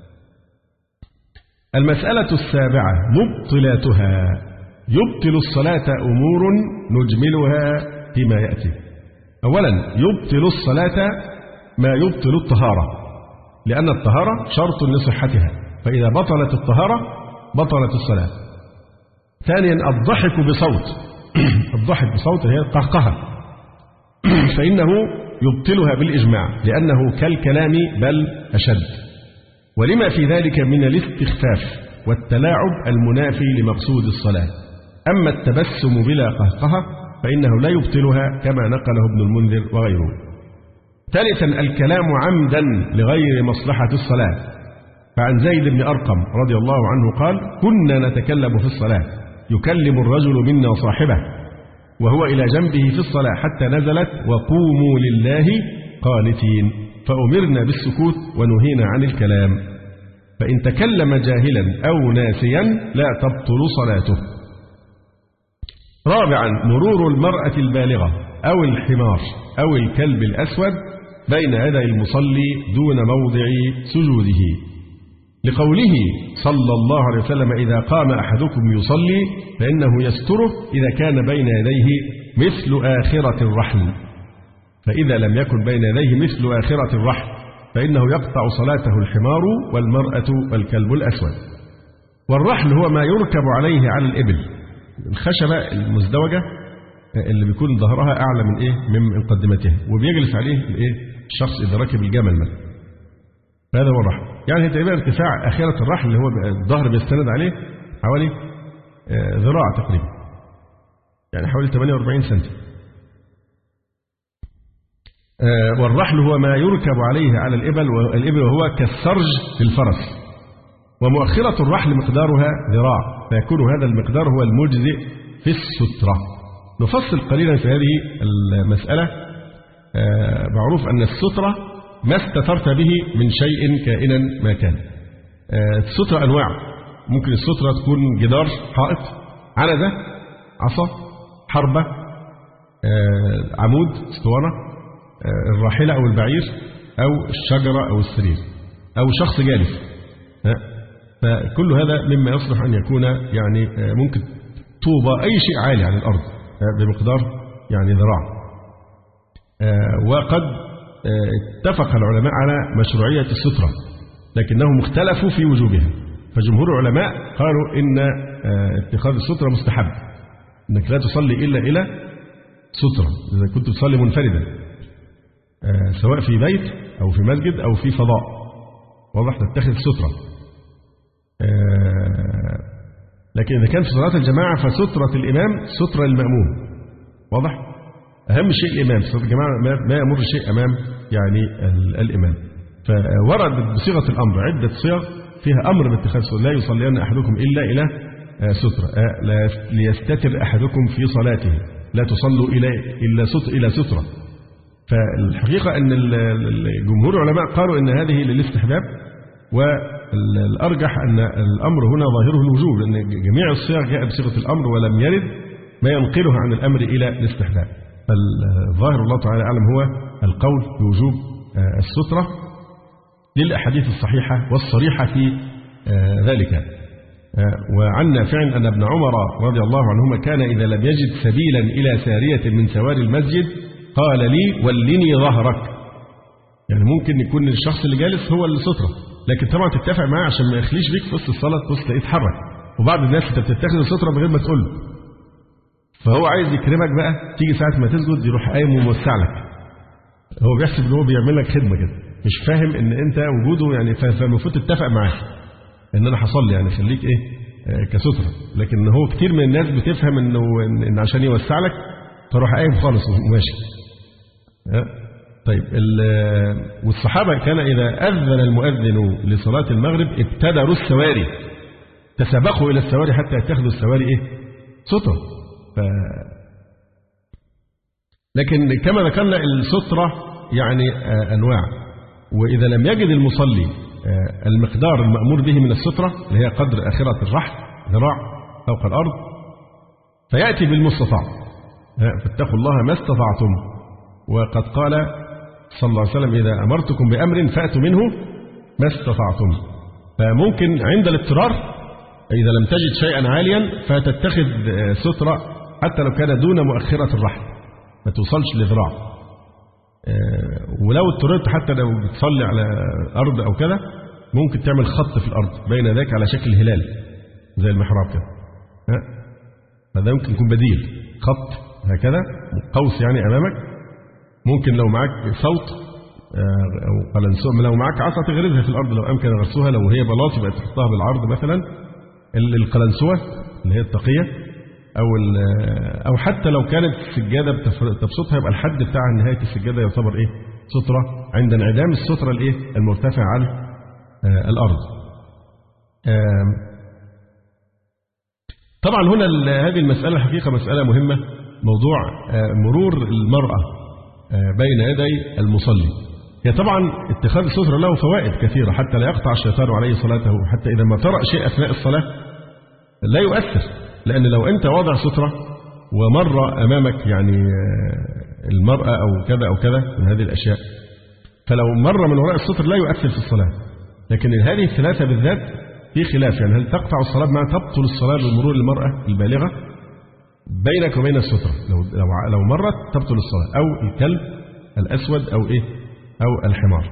المسألة السابعة مبطلاتها. يبطل الصلاة أمور نجملها فيما يأتي. أولا يبطل الصلاة ما يبطل الطهارة، لأن الطهارة شرط لصحتها، فإذا بطلت الطهارة بطلت الصلاة. ثانيا الضحك بصوت الضحك بصوت هي القهقهة، فإنه يبطلها بالإجماع لأنه كالكلام بل أشد، ولما في ذلك من الاستخفاف والتلاعب المنافي لمقصود الصلاة. أما التبسم بلا قهقهة فإنه لا يبطلها كما نقله ابن المنذر وغيره. ثالثا الكلام عمدا لغير مصلحة الصلاة، فعن زيد بن أرقم رضي الله عنه قال: كنا نتكلم في الصلاة يكلم الرجل منا صاحبه وهو إلى جنبه في الصلاة حتى نزلت وقوموا لله قانتين، فأمرنا بالسكوت ونهينا عن الكلام، فإن تكلم جاهلا أو ناسيا لا تبطل صلاته. رابعا مرور المرأة البالغة أو الحمار أو الكلب الأسود بين يدي المصلي دون موضع سجوده، لقوله صلى الله عليه وسلم: إذا قام أحدكم يصلي فإنه يستره إذا كان بين يديه مثل آخرة الرحل، فإذا لم يكن بين يديه مثل آخرة الرحل فإنه يقطع صلاته الحمار والمرأة والكلب الأسود. والرحل هو ما يركب عليه على الإبل، الخشبة المزدوجة اللي بيكون ظهرها أعلى من إيه من مقدمتها وبيجلس عليه الإيه الشخص إذا ركب الجمل مثلا، هذا هو الرحل. يعني تقريبا ارتفاع آخرة الرحل اللي هو الظهر بيستند عليه حوالي ذراع تقريبا، يعني حوالي ثمانية وأربعين سنتي. والرحل هو ما يركب عليه على الإبل والإبل وهو كالسرج في الفرس، ومؤخرة الرحل مقدارها ذراع، فيكون هذا المقدار هو المجزئ في السترة. نفصل قليلا في هذه المسألة. معروف أن السترة ما استترت به من شيء كائنا ما كان. السترة أنواع، ممكن السترة تكون جدار، حائط، عنزة، عصا، حربة، عمود، اسطوانة، الراحلة أو البعير أو الشجرة أو السرير أو شخص جالس. فكل هذا مما يصلح أن يكون يعني ممكن طوبة، أي شيء عالي عن الأرض بمقدار يعني ذراع. وقد اتفق العلماء على مشروعية السترة لكنهم اختلفوا في وجوبها، فجمهور العلماء قالوا إن اتخاذ السترة مستحب، إنك لا تصلي إلا إلى سترة إذا كنت تصلي منفردا، سواء في بيت أو في مسجد أو في فضاء، واضح، تتخذ سترة. لكن إذا كان في صلاة الجماعة فسترة الإمام سترة المأموم، واضح. أهم شيء الإمام، صلاة الجماعة ما يمر شيء أمام يعني الإمام. فورد بصيغة الأمر عدة صيغ فيها أمر باتخاذ سترة، لا يصلين أحدكم إلا إلى سترة، ليستتر أحدكم في صلاته، لا تصلوا إلى إلا سترة إلى سترة. فالحقيقة أن الجمهور العلماء قالوا أن هذه للاستحباب، والأرجح أن الأمر هنا ظاهره الوجوب، لأن جميع الصيغ جاء بصيغة الأمر ولم يرد ما ينقلها عن الأمر إلى الاستحباب. فالظاهر الله تعالى أعلم هو القول بوجوب السترة للأحاديث الصحيحة والصريحة في ذلك. وعن نافع أن ابن عمر رضي الله عنهما كان إذا لم يجد سبيلا إلى سارية من سواري المسجد قال لي: ولني ظهرك. يعني ممكن يكون الشخص اللي جالس هو السترة، لكن طبعا تتفق معاه عشان ما يخليش بيك في وسط الصلاة تبص تلاقيه يتحرك. وبعض الناس انت بتتخذ السترة من غير ما تقول له، فهو عايز يكرمك بقى، تيجي ساعة ما تسجد يروح قايم وموسع لك، هو بيحسب ان هو بيعمل لك خدمة كده، مش فاهم ان انت وجوده يعني، فالمفروض تتفق معاه ان انا هصلي يعني خليك ايه آه كسترة. لكن هو كتير من الناس بتفهم انه ان عشان يوسع لك فروح قايم خالص وماشي. آه طيب، والصحابة كان إذا أذن المؤذن لصلاة المغرب ابتدروا السواري، تسابقوا إلى السواري حتى يتخذوا السواري إيه سترة. ف... لكن كما ذكرنا السترة يعني أنواع، وإذا لم يجد المصلي المقدار المأمور به من السترة اللي هي قدر آخرة الرحل ذراع فوق الأرض فيأتي بالمستطاع، فاتقوا الله ما استطعتم. وقد قال صلى الله عليه وسلم: إذا أمرتكم بأمر فأتوا منه ما استطعتم. فممكن عند الاضطرار إذا لم تجد شيئا عاليا فتتخذ سترة حتى لو كان دون مؤخرة الرحل ما توصلش لذراع. ولو اضطررت حتى لو بتصلي على أرض أو كذا ممكن تعمل خط في الأرض بين ذلك على شكل هلال زي المحراب كده، فده ممكن يكون بديل، خط هكذا قوس يعني أمامك ممكن لو معاك صوت أو قلنسوة، لو معاك عصا تغرزها في الأرض لو أمكن غرسها، لو هي بلاط يبقى تحطها بالعرض مثلا. القلنسوة اللي هي التقية، أو أو حتى لو كانت سجادة بتبسطها يبقى الحد بتاع نهاية السجادة يعتبر إيه؟ سترة عند انعدام السترة الإيه؟ المرتفعة عن الأرض. طبعا هنا هذه المسألة الحقيقة مسألة مهمة، موضوع مرور المرأة بين يدي المصلي. هي طبعا اتخاذ السترة له فوائد كثيرة حتى لا يقطع الشيطان عليه صلاته، حتى إذا ما طرأ شيء أثناء الصلاة لا يؤثر، لأن لو أنت وضع سترة ومر أمامك يعني المرأة أو كذا أو كذا من هذه الأشياء، فلو مر من وراء الستر لا يؤثر في الصلاة. لكن هذه الثلاثة بالذات في خلاف، يعني هل تقطع الصلاة بمعنى تبطل الصلاة بمرور المرأة البالغة بينك وبين السترة، لو لو لو مرت تبطل الصلاة، أو الكلب الأسود أو إيه أو الحمار.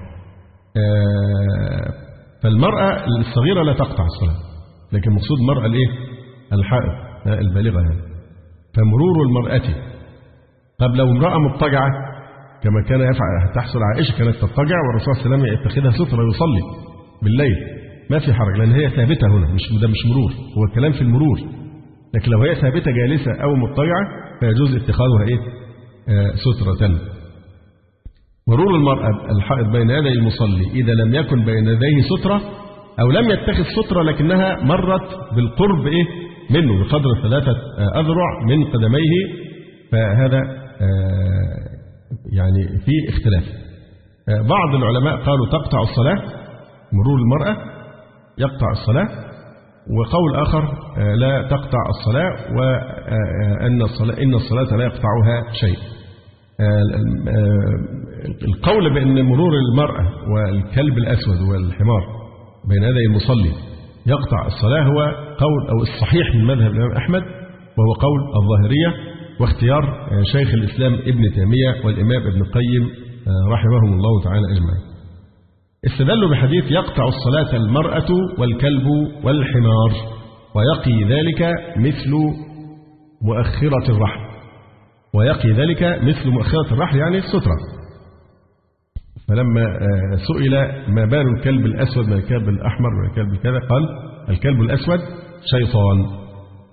آه فالمرأة الصغيرة لا تقطع الصلاة، لكن مقصود المرأة الإيه الحائض البالغة يعني. فمرور المرأة، طب لو امرأة مضطجعة كما كان يفعل تحصل عائشة، كانت تضطجع والرسول صلى الله عليه وسلم يتخذها سترة يصلي بالليل، ما في حرج لأن هي ثابتة هنا، مش ده مش مرور، هو الكلام في المرور. لكن لو هي ثابتة جالسة أو مضطجعة فيجوز اتخاذها إيه آه سترة. مرور المرأة الحائض بين يدي المصلي إذا لم يكن بين يديه سترة أو لم يتخذ سترة لكنها مرت بالقرب إيه منه بقدر ثلاثة أذرع من قدميه، فهذا آه يعني في اختلاف. آه بعض العلماء قالوا تقطع الصلاة، مرور المرأة يقطع الصلاة، وقول آخر آه لا تقطع الصلاة، وأن الصلاة إن الصلاة لا يقطعها شيء. القول بأن مرور المرأة والكلب الأسود والحمار بين يدي المصلي يقطع الصلاة هو قول أو الصحيح من مذهب الإمام أحمد، وهو قول الظاهرية واختيار شيخ الإسلام ابن تيمية والإمام ابن القيم رحمهم الله تعالى أجمعين. استدلوا بحديث يقطع الصلاة المرأة والكلب والحمار، ويقي ذلك مثل مؤخرة الرحل، ويقي ذلك مثل مؤخرة الرحل يعني السترة. فلما سئل ما بال الكلب الأسود من الكلب الأحمر من الكلب كذا، قال الكلب الأسود شيطان.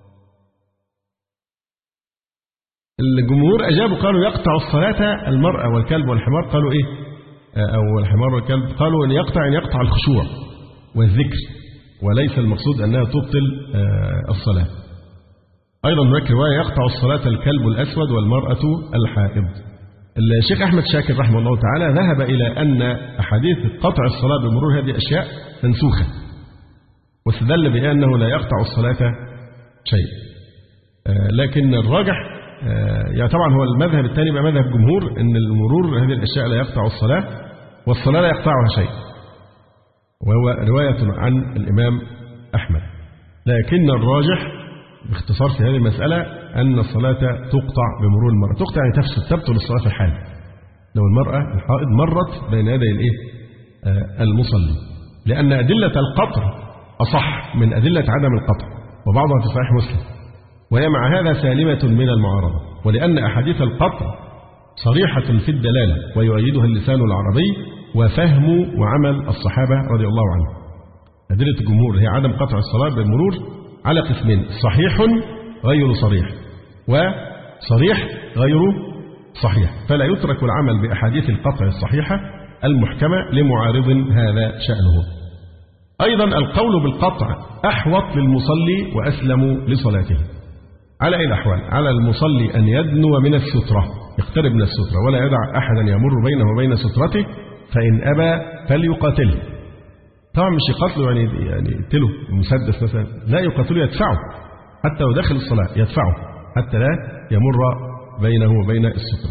الجمهور أجابوا قالوا يقطع الصلاة المرأة والكلب والحمار، قالوا إيه أو الحمار والكلب، قالوا أن يقطع أن يقطع الخشوع والذكر، وليس المقصود أنها تبطل الصلاة. أيضا هناك رواية يقطع الصلاة الكلب الأسود والمرأة الحائض. الشيخ أحمد شاكر رحمه الله تعالى ذهب إلى أن أحاديث قطع الصلاة بمرور هذه الأشياء منسوخة، واستدل بأنه لا يقطع الصلاة شيء. لكن الراجح يعني طبعا هو المذهب الثاني بقى مذهب جمهور أن المرور هذه الأشياء لا يقطع الصلاة، والصلاة لا يقطعها شيء، وهو رواية عن الإمام أحمد. لكن الراجح باختصار في هذه المسألة أن الصلاة تقطع بمرور المرأة. تقطع يعني تفسد، تبطل الصلاة في الحال لو المرأة الحائض مرت بين يدي الإيه آه المصلي، لأن أدلة القطع أصح من أدلة عدم القطع، وبعضها في صحيح مسلم، وهي مع هذا سالمة من المعارضة، ولأن أحاديث القطع صريحة في الدلالة ويؤيدها اللسان العربي وفهم وعمل الصحابة رضي الله عنهم. أدلة الجمهور هي عدم قطع الصلاة بالمرور على قسمين: صحيح غير صريح، وصريح غير صحيح، فلا يترك العمل بأحاديث القطع الصحيحة المحكمة لمعارض هذا شأنه. أيضا القول بالقطع أحوط للمصلي وأسلم لصلاته. على أي الأحوال؟ على المصلي أن يدنو من السترة، يقترب من السترة، ولا يدع أحدا يمر بينه وبين سترته، فإن أبى فليقاتله. طبعا مش يقاتله يعني يعني يقتله المسدس مثلا، لا، يقاتله يدفعه حتى لو داخل الصلاة، يدفعه حتى لا يمر بينه وبين السترة.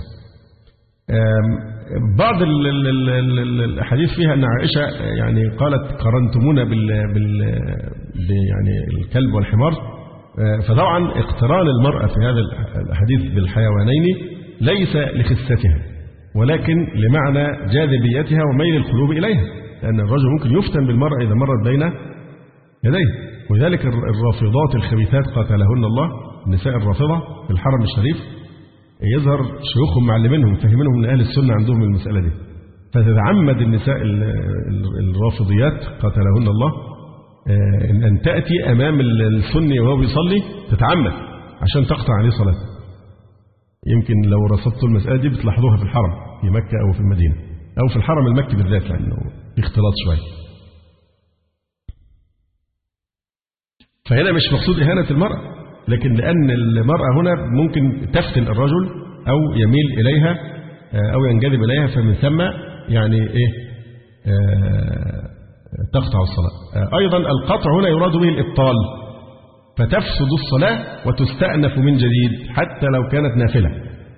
بعض الأحاديث فيها أن عائشة يعني قالت قرنتمونا بال بال يعني الكلب والحمار، فطبعا اقتران المرأة في هذا الحديث بالحيوانين ليس لخستها، ولكن لمعنى جاذبيتها وميل القلوب إليها، لأن الرجل ممكن يفتن بالمرأة إذا مرت بين يديه. ولذلك الرافضات الخبيثات قاتلهن الله، النساء الرافضة في الحرم الشريف، يظهر شيوخهم معلمينهم فهمينهم ان اهل السنه عندهم المساله دي، فتتعمد النساء الرافضيات قاتلهن الله ان تاتي امام السني وهو بيصلي، تتعمد عشان تقطع عليه صلاته. يمكن لو رصدتوا المساله دي بتلاحظوها في الحرم في مكه او في المدينه او في الحرم المكي بالذات، لانه في اختلاط شويه. فهنا مش مقصود اهانه المراه، لكن لان المراه هنا ممكن تفتن الرجل او يميل اليها او ينجذب اليها، فمن ثم يعني ايه آه تقطع الصلاه. ايضا القطع هنا يراد به الابطال، فتفسد الصلاه وتستأنف من جديد حتى لو كانت نافله.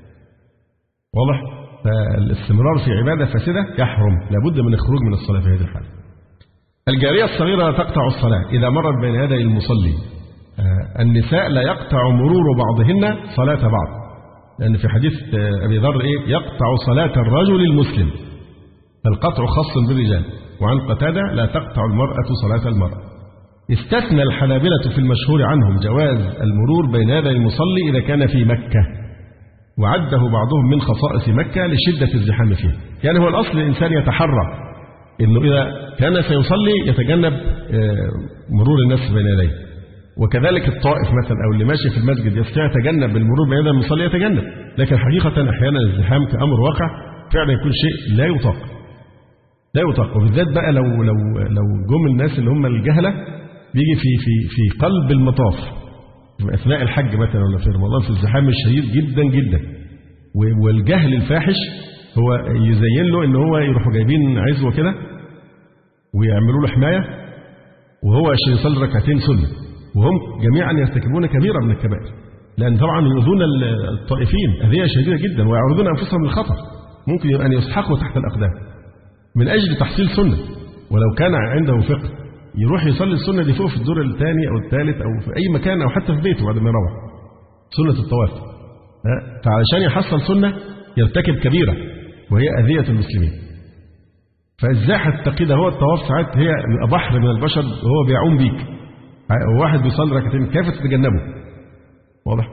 واضح؟ فالاستمرار في عباده فاسده يحرم، لابد من الخروج من الصلاه في هذه الحاله. الجاريه الصغيره تقطع الصلاه اذا مرت بين يدي المصلي. آه النساء لا يقطع مرور بعضهن صلاه بعض، لان في حديث ابي ذر ايه يقطع صلاه الرجل المسلم، فالقطع خاص بالرجال. وعن قتادة لا تقطع المرأة صلاة المرأة. استثنى الحنابلة في المشهور عنهم جواز المرور بين يدي المصلي إذا كان في مكة، وعده بعضهم من خصائص مكة لشدة الزحام فيها. يعني هو الأصل الإنسان يتحرى إنه إذا كان سيصلي يتجنب مرور الناس بين يديه، وكذلك الطائف مثلا أو اللي ماشي في المسجد يتجنب المرور بين يدي المصلي يتجنب. لكن حقيقة أحيانا الزحام كأمر واقع فعلا يكون شيء لا يطاق لا يطاق، وبالذات بقى لو لو لو جم الناس اللي هم الجهله، بيجي في في في قلب المطاف في اثناء الحج مثلا ولا في رمضان في الزحام الشديد جدا جدا، والجهل الفاحش هو يزين له ان هو يروحوا جايبين عزوه كده ويعملوا له حمايه، وهو عشان يصلي ركعتين سنه، وهم جميعا يرتكبون كبيره من الكبائر، لان طبعا يؤذون الطائفين اذيه شديده جدا ويعرضون انفسهم للخطر، ممكن ان يسحقوا تحت الاقدام من أجل تحصيل سنة. ولو كان عنده فقه يروح يصلي السنة دي فوق في الدور الثاني أو الثالث أو في أي مكان أو حتى في بيته بعد ما يروح، سنة الطواف. فعلشان يحصل سنة يرتكب كبيرة وهي أذية المسلمين. فإزاي هتتقي ده؟ هو الطواف ساعات هي بحر من البشر وهو بيعوم بيك، وواحد بيصلي ركعتين كيف تتجنبه؟ واضح؟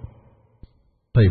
طيب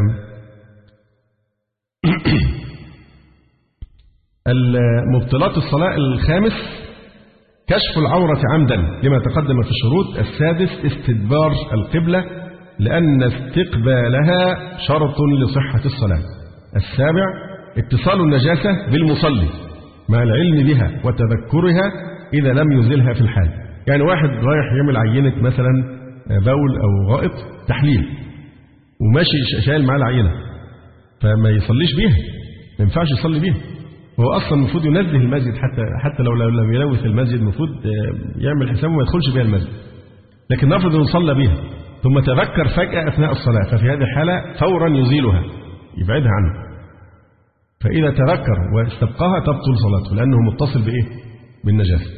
المبطلات الصلاة الخامس كشف العورة عمدا لما تقدم في الشروط. السادس استدبار القبلة لأن استقبالها شرط لصحة الصلاة. السابع اتصال النجاسة بالمصلي مع العلم بها وتذكرها إذا لم يزلها في الحال. يعني واحد رايح يعمل عينة مثلا بول أو غائط تحليل وماشي شايل معاه العينة، فما يصليش بيها، ما ينفعش يصلي بيها. هو اصلا المفروض ينزه المسجد، حتى حتى لو لم يلوث المسجد المفروض يعمل حسابه ما يدخلش بها المسجد. لكن نفرض انه صلى بها ثم تذكر فجأة اثناء الصلاة، ففي هذه الحالة فورا يزيلها يبعدها عنه. فإذا تذكر واستبقاها تبطل صلاته لأنه متصل بإيه؟ بالنجاسة.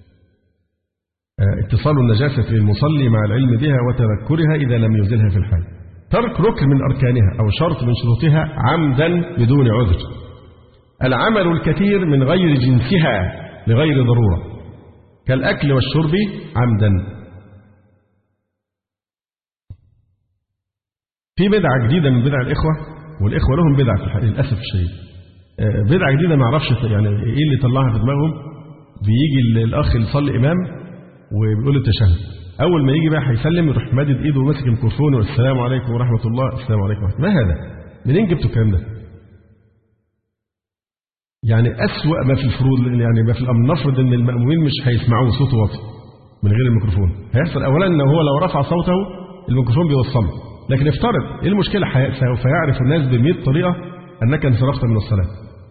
اتصال النجاسة للمصلي مع العلم بها وتذكرها إذا لم يزلها في الحال. ترك ركن من أركانها أو شرط من شروطها عمدا بدون عذر. العمل الكثير من غير جنسها لغير ضرورة كالأكل والشرب عمدا. في بدعة جديدة من بدع الإخوة، والإخوة لهم بدعة للأسف الشديد، بدعة جديدة ما أعرفش يعني إيه اللي طلعها في دماغهم. بيجي الأخ يصلي إمام وبيقول له التشهد، أول ما يجي بقى هيسلم يروح مادد إيده وماسك الميكروفون والسلام عليكم ورحمة الله، السلام عليكم ورحمة الله. ما هذا؟ منين جبتوا الكلام ده؟ يعني أسوأ ما في الفروض، يعني ما في الأمر نفرض أن المأمومين مش هيسمعوه صوته واطي من غير الميكروفون، هيحصل أولا أنه هو لو رفع صوته الميكروفون بيوصله، لكن افترض إيه المشكلة؟ سوف يعرف الناس بمئة طريقة أنك انصرفت من الصلاة،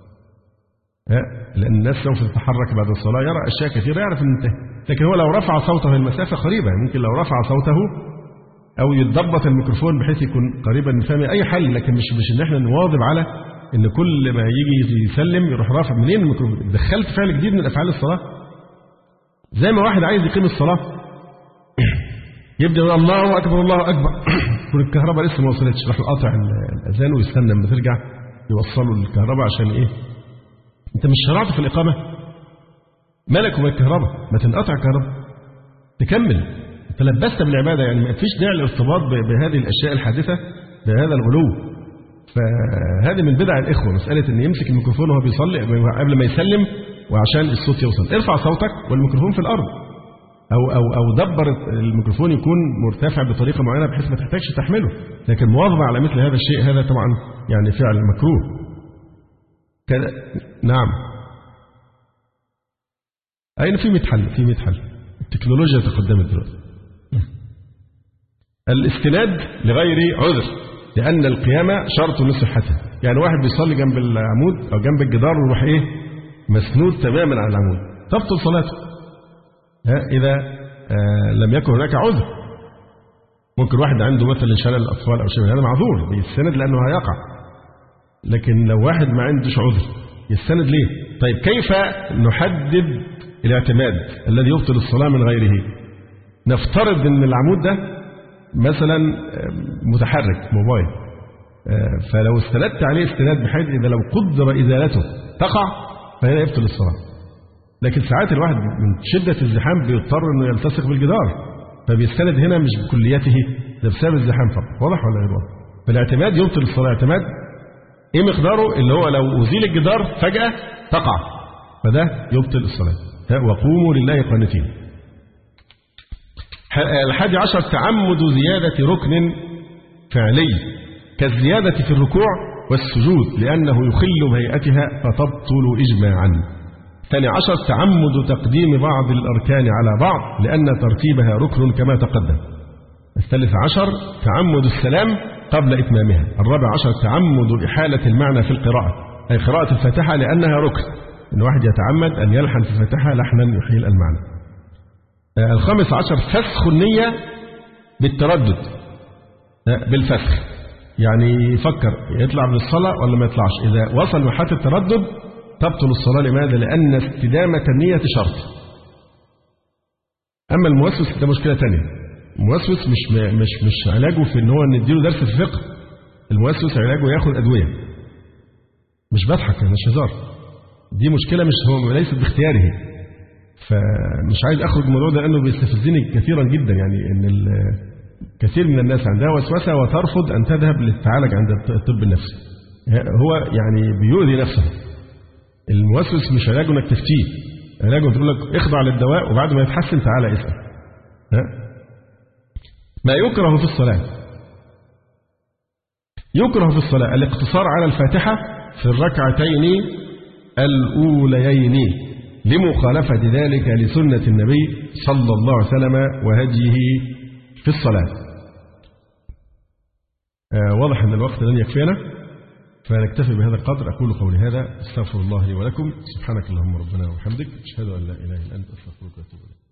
لأن الناس سوف تتحرك بعد الصلاة يرى أشياء كثيرة يعرف أن انتهى. لكن هو لو رفع صوته المسافة قريبة، ممكن لو رفع صوته أو يتضبط الميكروفون بحيث يكون قريبا من فهمه أي حل، لكن مش مش إن احنا نواظب على إن كل ما يجي يسلم يروح رافع. منين الميكروفون؟ دخلت فعل جديد من أفعال الصلاة. زي ما واحد عايز يقيم الصلاة يبدأ يقول الله أكبر الله أكبر والكهرباء لسه ما وصلتش، راح قاطع الأذان ويستنى لما ترجع يوصلوا الكهرباء. عشان إيه؟ أنت مش شرعت في الإقامة؟ مالك وما الكهرباء؟ ما تنقطع الكهرباء تكمل، تلبست بالعبادة. يعني ما فيش داعي للارتباط بهذه الأشياء الحادثة بهذا الغلو. فهذه من بدع الإخوة، مسألة أن يمسك الميكروفون وهو بيصلي قبل ما يسلم وعشان الصوت يوصل. ارفع صوتك والميكروفون في الأرض، أو أو أو دبر الميكروفون يكون مرتفع بطريقة معينة بحيث ما تحتاجش تحمله، لكن مواظبة على مثل هذا الشيء هذا طبعا يعني فعل مكروه. كده نعم. أين في مئة حل، في مئة حل. التكنولوجيا تقدمت دلوقتي. الاستناد لغير عذر، لأن القيامة شرط لصحتها. يعني واحد بيصلي جنب العمود أو جنب الجدار ويروح إيه مسنود تماما على العمود، تبطل صلاته إذا آه لم يكن هناك عذر. ممكن واحد عنده مثلا شلل الأطفال أو شيء، هذا معذور بيستند لأنه هيقع. لكن لو واحد ما عندوش عذر يستند ليه؟ طيب كيف نحدد الاعتماد الذي يبطل الصلاة من غيره؟ نفترض أن العمود ده مثلا متحرك موبايل، فلو استندت عليه استناد بحيث إذا لو قدر إزالته تقع فهنا يبطل الصلاة. لكن ساعات الواحد من شدة الزحام بيضطر أنه يلتصق بالجدار، فبيستند هنا مش بكليته، ده بسبب الزحام فقط. واضح ولا غير واضح؟ فالاعتماد يبطل الصلاة. اعتماد إيه مقداره؟ اللي هو لو أزيل الجدار فجأة تقع، فده يبطل الصلاة. وقوموا لله قانتين. الحادي عشر تعمد زيادة ركن فعلي كالزيادة في الركوع والسجود لأنه يخل بهيئتها فتبطل إجماعا. الثاني عشر تعمد تقديم بعض الأركان على بعض لأن ترتيبها ركن كما تقدم. الثالث عشر تعمد السلام قبل إتمامها. الرابع عشر تعمد إحالة المعنى في القراءة، أي قراءة الفاتحة لأنها ركن، إن واحد يتعمد أن يلحن في الفاتحة لحنا يحيل المعنى. الخامس عشر فسخ النية بالتردد، بالفسخ، يعني يفكر يطلع من الصلاة ولا ما يطلعش. إذا وصل مرحلة التردد تبطل الصلاة. لماذا؟ لأن استدامة النية شرط. أما الموسوس ده مشكلة تانية. الموسوس مش مش مش علاجه في إن هو نديله درس في الفقه. الموسوس علاجه ياخد أدوية. مش بضحك، مش هزار. دي مشكلة مش هو ليست باختياره. فمش عايز أخرج من الموضوع ده لأنه بيستفزني كثيرا جدا، يعني إن كثير من الناس عندها وسوسة وترفض أن تذهب للتعالج عند الطب النفسي. هو يعني بيؤذي نفسه. الموسوس مش علاجه إنك تفتيه، علاجه تقول لك اخضع للدواء وبعد ما يتحسن تعالى اسأل. ما يكره في الصلاة. يكره في الصلاة الاقتصار على الفاتحة في الركعتين الأوليين لمخالفة ذلك لسنة النبي صلى الله عليه وسلم وهديه في الصلاة. آه واضح أن الوقت لن يكفينا، فنكتفي بهذا القدر. أقول قولي هذا، استغفر الله لي ولكم. سبحانك اللهم ربنا وبحمدك، أشهد أن لا إله إلا أنت، أستغفرك وأتوب إليك.